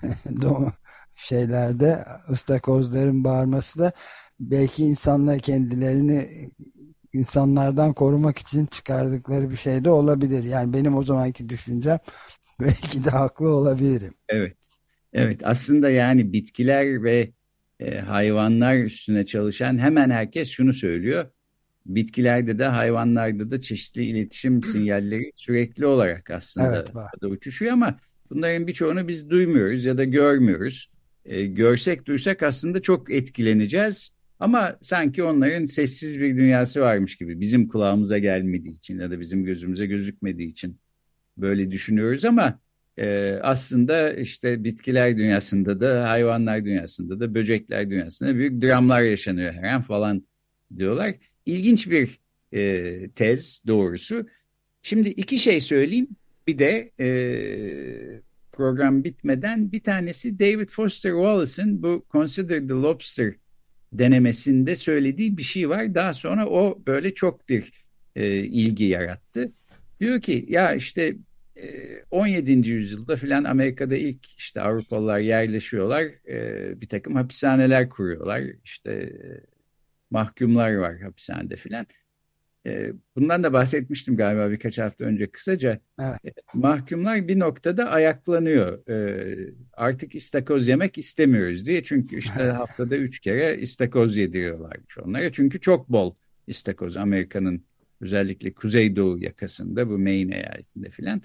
şeylerde ıstakozların bağırması da belki insanlar kendilerini insanlardan korumak için çıkardıkları bir şey de olabilir. Yani benim o zamanki düşüncem, belki de haklı olabilirim. Evet. Evet, aslında yani bitkiler ve hayvanlar üstüne çalışan hemen herkes şunu söylüyor. Bitkilerde de hayvanlarda da çeşitli iletişim sinyalleri sürekli olarak aslında Evet, var. havada uçuşuyor ama bunların birçoğunu biz duymuyoruz ya da görmüyoruz. Görsek duysak aslında çok etkileneceğiz ama sanki onların sessiz bir dünyası varmış gibi, bizim kulağımıza gelmediği için ya da bizim gözümüze gözükmediği için böyle düşünüyoruz ama aslında işte bitkiler dünyasında da, hayvanlar dünyasında da, böcekler dünyasında büyük dramlar yaşanıyor her an falan diyorlar. İlginç bir tez doğrusu. Şimdi iki şey söyleyeyim. Bir de program bitmeden, bir tanesi David Foster Wallace'ın bu Consider the Lobster denemesinde söylediği bir şey var. Daha sonra o böyle çok bir ilgi yarattı. Diyor ki ya işte 17. yüzyılda filan Amerika'da ilk işte Avrupalılar yerleşiyorlar. Bir takım hapishaneler kuruyorlar. İşte mahkumlar var hapishanede filan. Bundan da bahsetmiştim galiba birkaç hafta önce kısaca. Evet. Mahkumlar bir noktada ayaklanıyor. Artık istakoz yemek istemiyoruz diye. Çünkü işte haftada 3 kere istakoz yediriyorlarmış onlara. Çünkü çok bol istakoz Amerika'nın özellikle kuzeydoğu yakasında, bu Maine eyaletinde filan.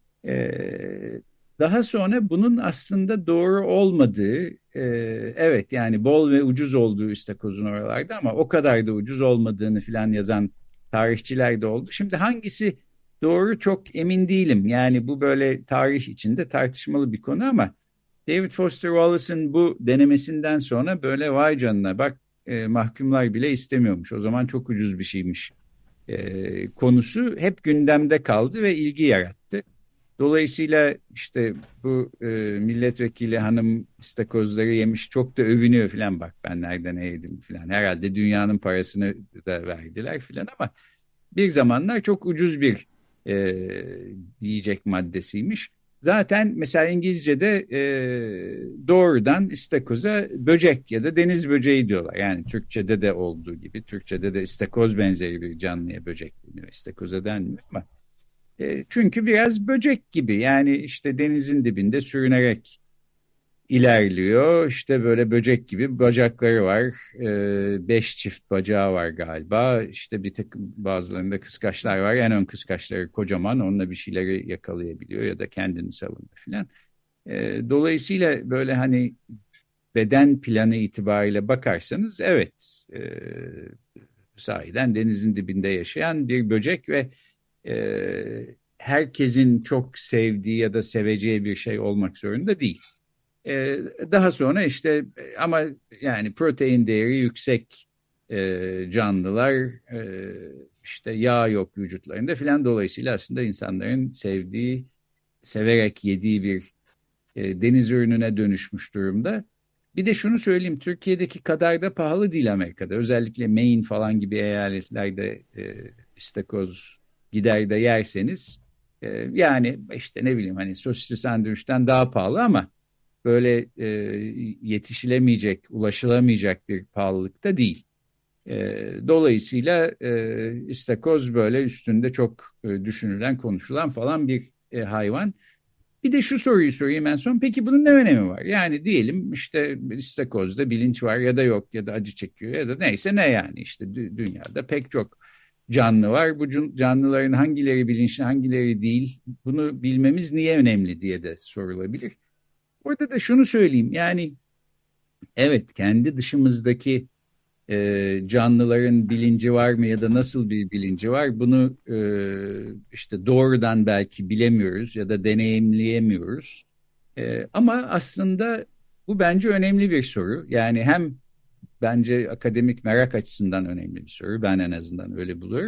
Daha sonra bunun aslında doğru olmadığı, evet yani bol ve ucuz olduğu istakozun oralarda ama o kadar da ucuz olmadığını filan yazan tarihçiler de oldu. Şimdi hangisi doğru çok emin değilim. Yani bu böyle tarih içinde tartışmalı bir konu ama David Foster Wallace'ın bu denemesinden sonra böyle vay canına bak mahkumlar bile istemiyormuş. O zaman çok ucuz bir şeymiş konusu hep gündemde kaldı ve ilgi yarattı. Dolayısıyla işte bu milletvekili hanım istakozları yemiş, çok da övünüyor filan, bak ben nerede ne yedim filan. Herhalde dünyanın parasını da verdiler filan ama bir zamanlar çok ucuz bir yiyecek maddesiymiş. Zaten mesela İngilizce'de doğrudan istakoza böcek ya da deniz böceği diyorlar. Yani Türkçe'de de olduğu gibi, Türkçe'de de istakoz benzeri bir canlıya böcek deniyor, istakoza denmiyor ama çünkü biraz böcek gibi, yani işte denizin dibinde sürünerek ilerliyor. İşte böyle böcek gibi bacakları var. 5 çift bacağı var galiba. İşte bir takım bazılarında kıskaçlar var. En ön kıskaçları kocaman. Onunla bir şeyleri yakalayabiliyor ya da kendini savunuyor filan. Dolayısıyla böyle hani beden planı itibariyle bakarsanız evet, sahiden denizin dibinde yaşayan bir böcek ve herkesin çok sevdiği ya da seveceği bir şey olmak zorunda değil. Daha sonra işte ama yani protein değeri yüksek canlılar, işte yağ yok vücutlarında filan, dolayısıyla aslında insanların sevdiği, severek yediği bir deniz ürününe dönüşmüş durumda. Bir de şunu söyleyeyim, Türkiye'deki kadar da pahalı değil Amerika'da. Özellikle Maine falan gibi eyaletlerde istakoz gider de yerseniz yani işte ne bileyim hani sosisli sandviçten daha pahalı ama böyle yetişilemeyecek, ulaşılamayacak bir pahalılıkta değil. Dolayısıyla istakoz böyle üstünde çok düşünülen, konuşulan falan bir hayvan. Bir de şu soruyu sorayım en son. Peki bunun ne önemi var? Yani diyelim işte istakozda bilinç var ya da yok ya da acı çekiyor ya da neyse ne, yani işte dünyada pek çok canlı var. Bu canlıların hangileri bilinçli, hangileri değil, bunu bilmemiz niye önemli diye de sorulabilir. Orada da şunu söyleyeyim, yani evet kendi dışımızdaki canlıların bilinci var mı ya da nasıl bir bilinci var, bunu işte doğrudan belki bilemiyoruz ya da deneyimleyemiyoruz. Ama aslında bu bence önemli bir soru. Yani hem bence akademik merak açısından önemli bir soru, ben en azından öyle buluyorum.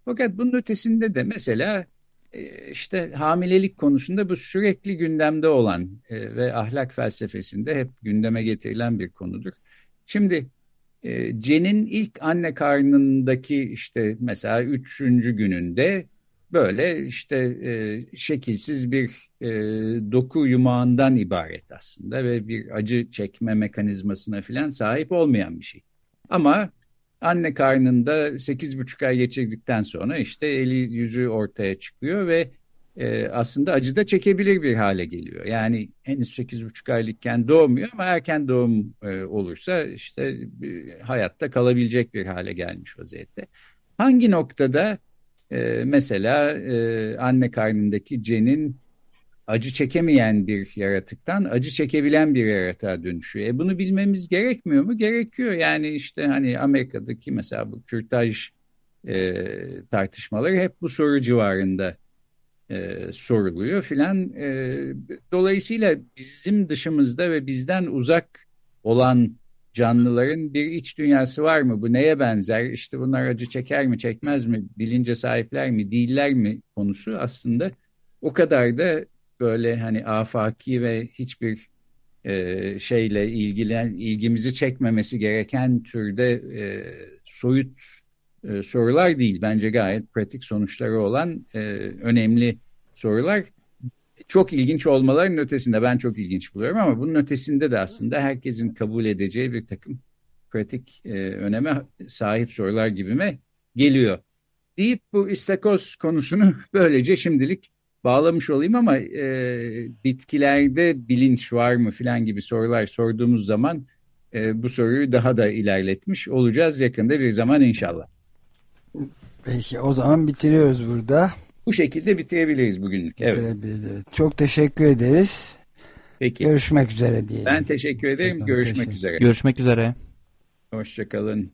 Fakat bunun ötesinde de mesela işte hamilelik konusunda bu sürekli gündemde olan ve ahlak felsefesinde hep gündeme getirilen bir konudur. Şimdi Cen'in ilk anne karnındaki işte mesela 3. gününde böyle işte şekilsiz bir doku yumağından ibaret aslında ve bir acı çekme mekanizmasına falan sahip olmayan bir şey. Ama anne karnında 8,5 ay geçirdikten sonra işte eli yüzü ortaya çıkıyor ve aslında acı da çekebilir bir hale geliyor. Yani henüz 8,5 aylıkken doğmuyor ama erken doğum olursa işte hayatta kalabilecek bir hale gelmiş vaziyette. Hangi noktada mesela anne karnındaki Cen'in acı çekemeyen bir yaratıktan acı çekebilen bir yaratığa dönüşüyor. Bunu bilmemiz gerekmiyor mu? Gerekiyor. Yani işte hani Amerika'daki mesela bu kürtaj tartışmaları hep bu soru civarında soruluyor filan. Dolayısıyla bizim dışımızda ve bizden uzak olan canlıların bir iç dünyası var mı? Bu neye benzer? İşte bunlar acı çeker mi, çekmez mi? Bilince sahipler mi, değiller mi konusu aslında o kadar da böyle hani afaki ve hiçbir şeyle ilgimizi çekmemesi gereken türde soyut sorular değil. Bence gayet pratik sonuçları olan önemli sorular. Çok ilginç olmaların ötesinde ben çok ilginç buluyorum ama bunun ötesinde de aslında herkesin kabul edeceği bir takım pratik öneme sahip sorular gibime geliyor. Deyip bu istakoz konusunu böylece şimdilik bağlamış olayım ama bitkilerde bilinç var mı filan gibi sorular sorduğumuz zaman bu soruyu daha da ilerletmiş olacağız yakında bir zaman inşallah. Peki o zaman bitiriyoruz burada. Bu şekilde bitirebiliriz bugünlük. Evet. Çok teşekkür ederiz. Peki. Görüşmek üzere diyelim. Ben teşekkür ederim. Görüşmek üzere. Görüşmek üzere. Hoşçakalın.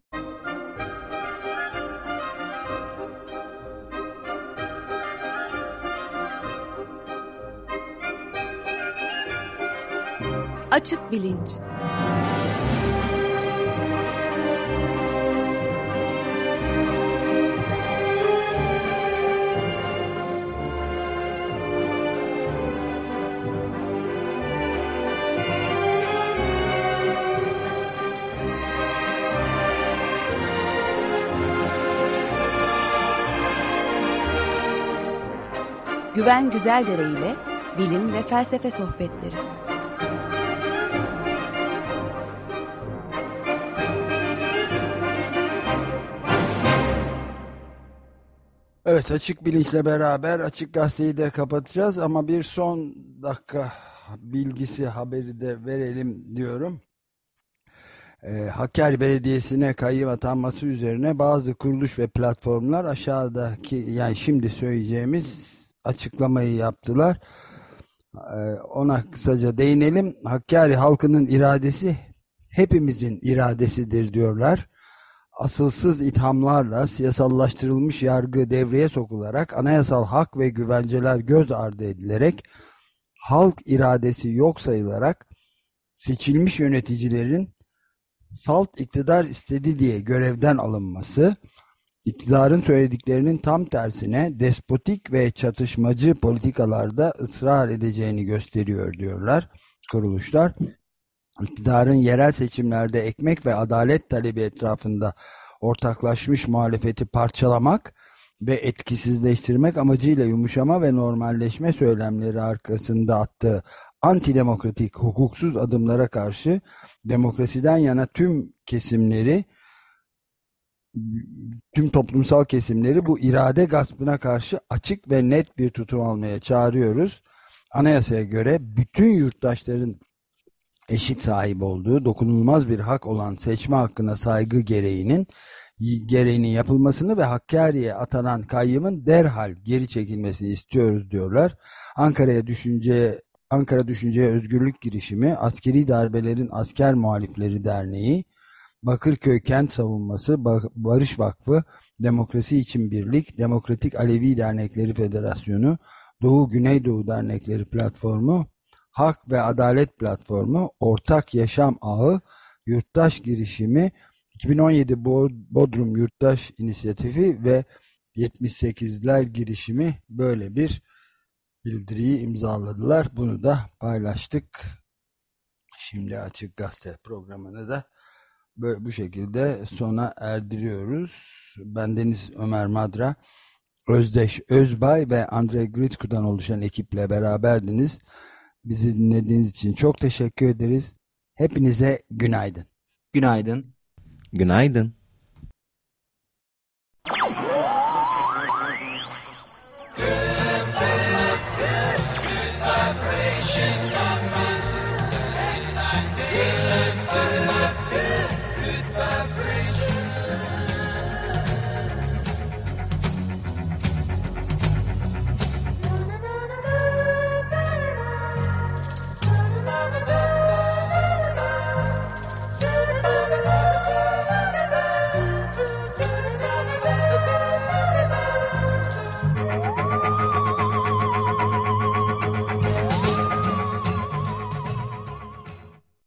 Açık bilinç. Güven Güzeldere ile bilim ve felsefe sohbetleri. Evet, Açık Bilinç'le beraber Açık Gazete'yi de kapatacağız ama bir son dakika bilgisi haberi de verelim diyorum. Hakkari Belediyesi'ne kayyım atanması üzerine bazı kuruluş ve platformlar aşağıdaki yani şimdi söyleyeceğimiz açıklamayı yaptılar. Ona kısaca değinelim. Hakkari halkının iradesi hepimizin iradesidir diyorlar. Asılsız ithamlarla siyasallaştırılmış yargı devreye sokularak anayasal hak ve güvenceler göz ardı edilerek halk iradesi yok sayılarak seçilmiş yöneticilerin salt iktidar istedi diye görevden alınması, iktidarın söylediklerinin tam tersine despotik ve çatışmacı politikalarda ısrar edeceğini gösteriyor diyorlar kuruluşlar. İktidarın yerel seçimlerde ekmek ve adalet talebi etrafında ortaklaşmış muhalefeti parçalamak ve etkisizleştirmek amacıyla yumuşama ve normalleşme söylemleri arkasında attığı antidemokratik, hukuksuz adımlara karşı demokrasiden yana tüm toplumsal kesimleri bu irade gaspına karşı açık ve net bir tutum almaya çağırıyoruz. Anayasaya göre bütün yurttaşların eşit sahip olduğu dokunulmaz bir hak olan seçme hakkına saygı gereğinin yapılmasını ve Hakkari'ye atanan kayyımın derhal geri çekilmesini istiyoruz diyorlar. Ankara Düşünceye Özgürlük Girişimi, Askeri Darbelerin Asker Muhalifleri Derneği, Bakırköy Kent Savunması, Barış Vakfı, Demokrasi İçin Birlik, Demokratik Alevi Dernekleri Federasyonu, Doğu Güneydoğu Dernekleri Platformu, Hak ve Adalet Platformu, Ortak Yaşam Ağı, Yurttaş Girişimi, 2017 Bodrum Yurttaş İnisiyatifi ve 78'ler girişimi böyle bir bildiriyi imzaladılar. Bunu da paylaştık. Şimdi Açık Gazete programını da böyle bu şekilde sona erdiriyoruz. Bendeniz Ömer Madra, Özdeş Özbay ve Andrei Gritsku'dan oluşan ekiple beraberdiniz. Bizi dinlediğiniz için çok teşekkür ederiz. Hepinize günaydın. Günaydın. Günaydın.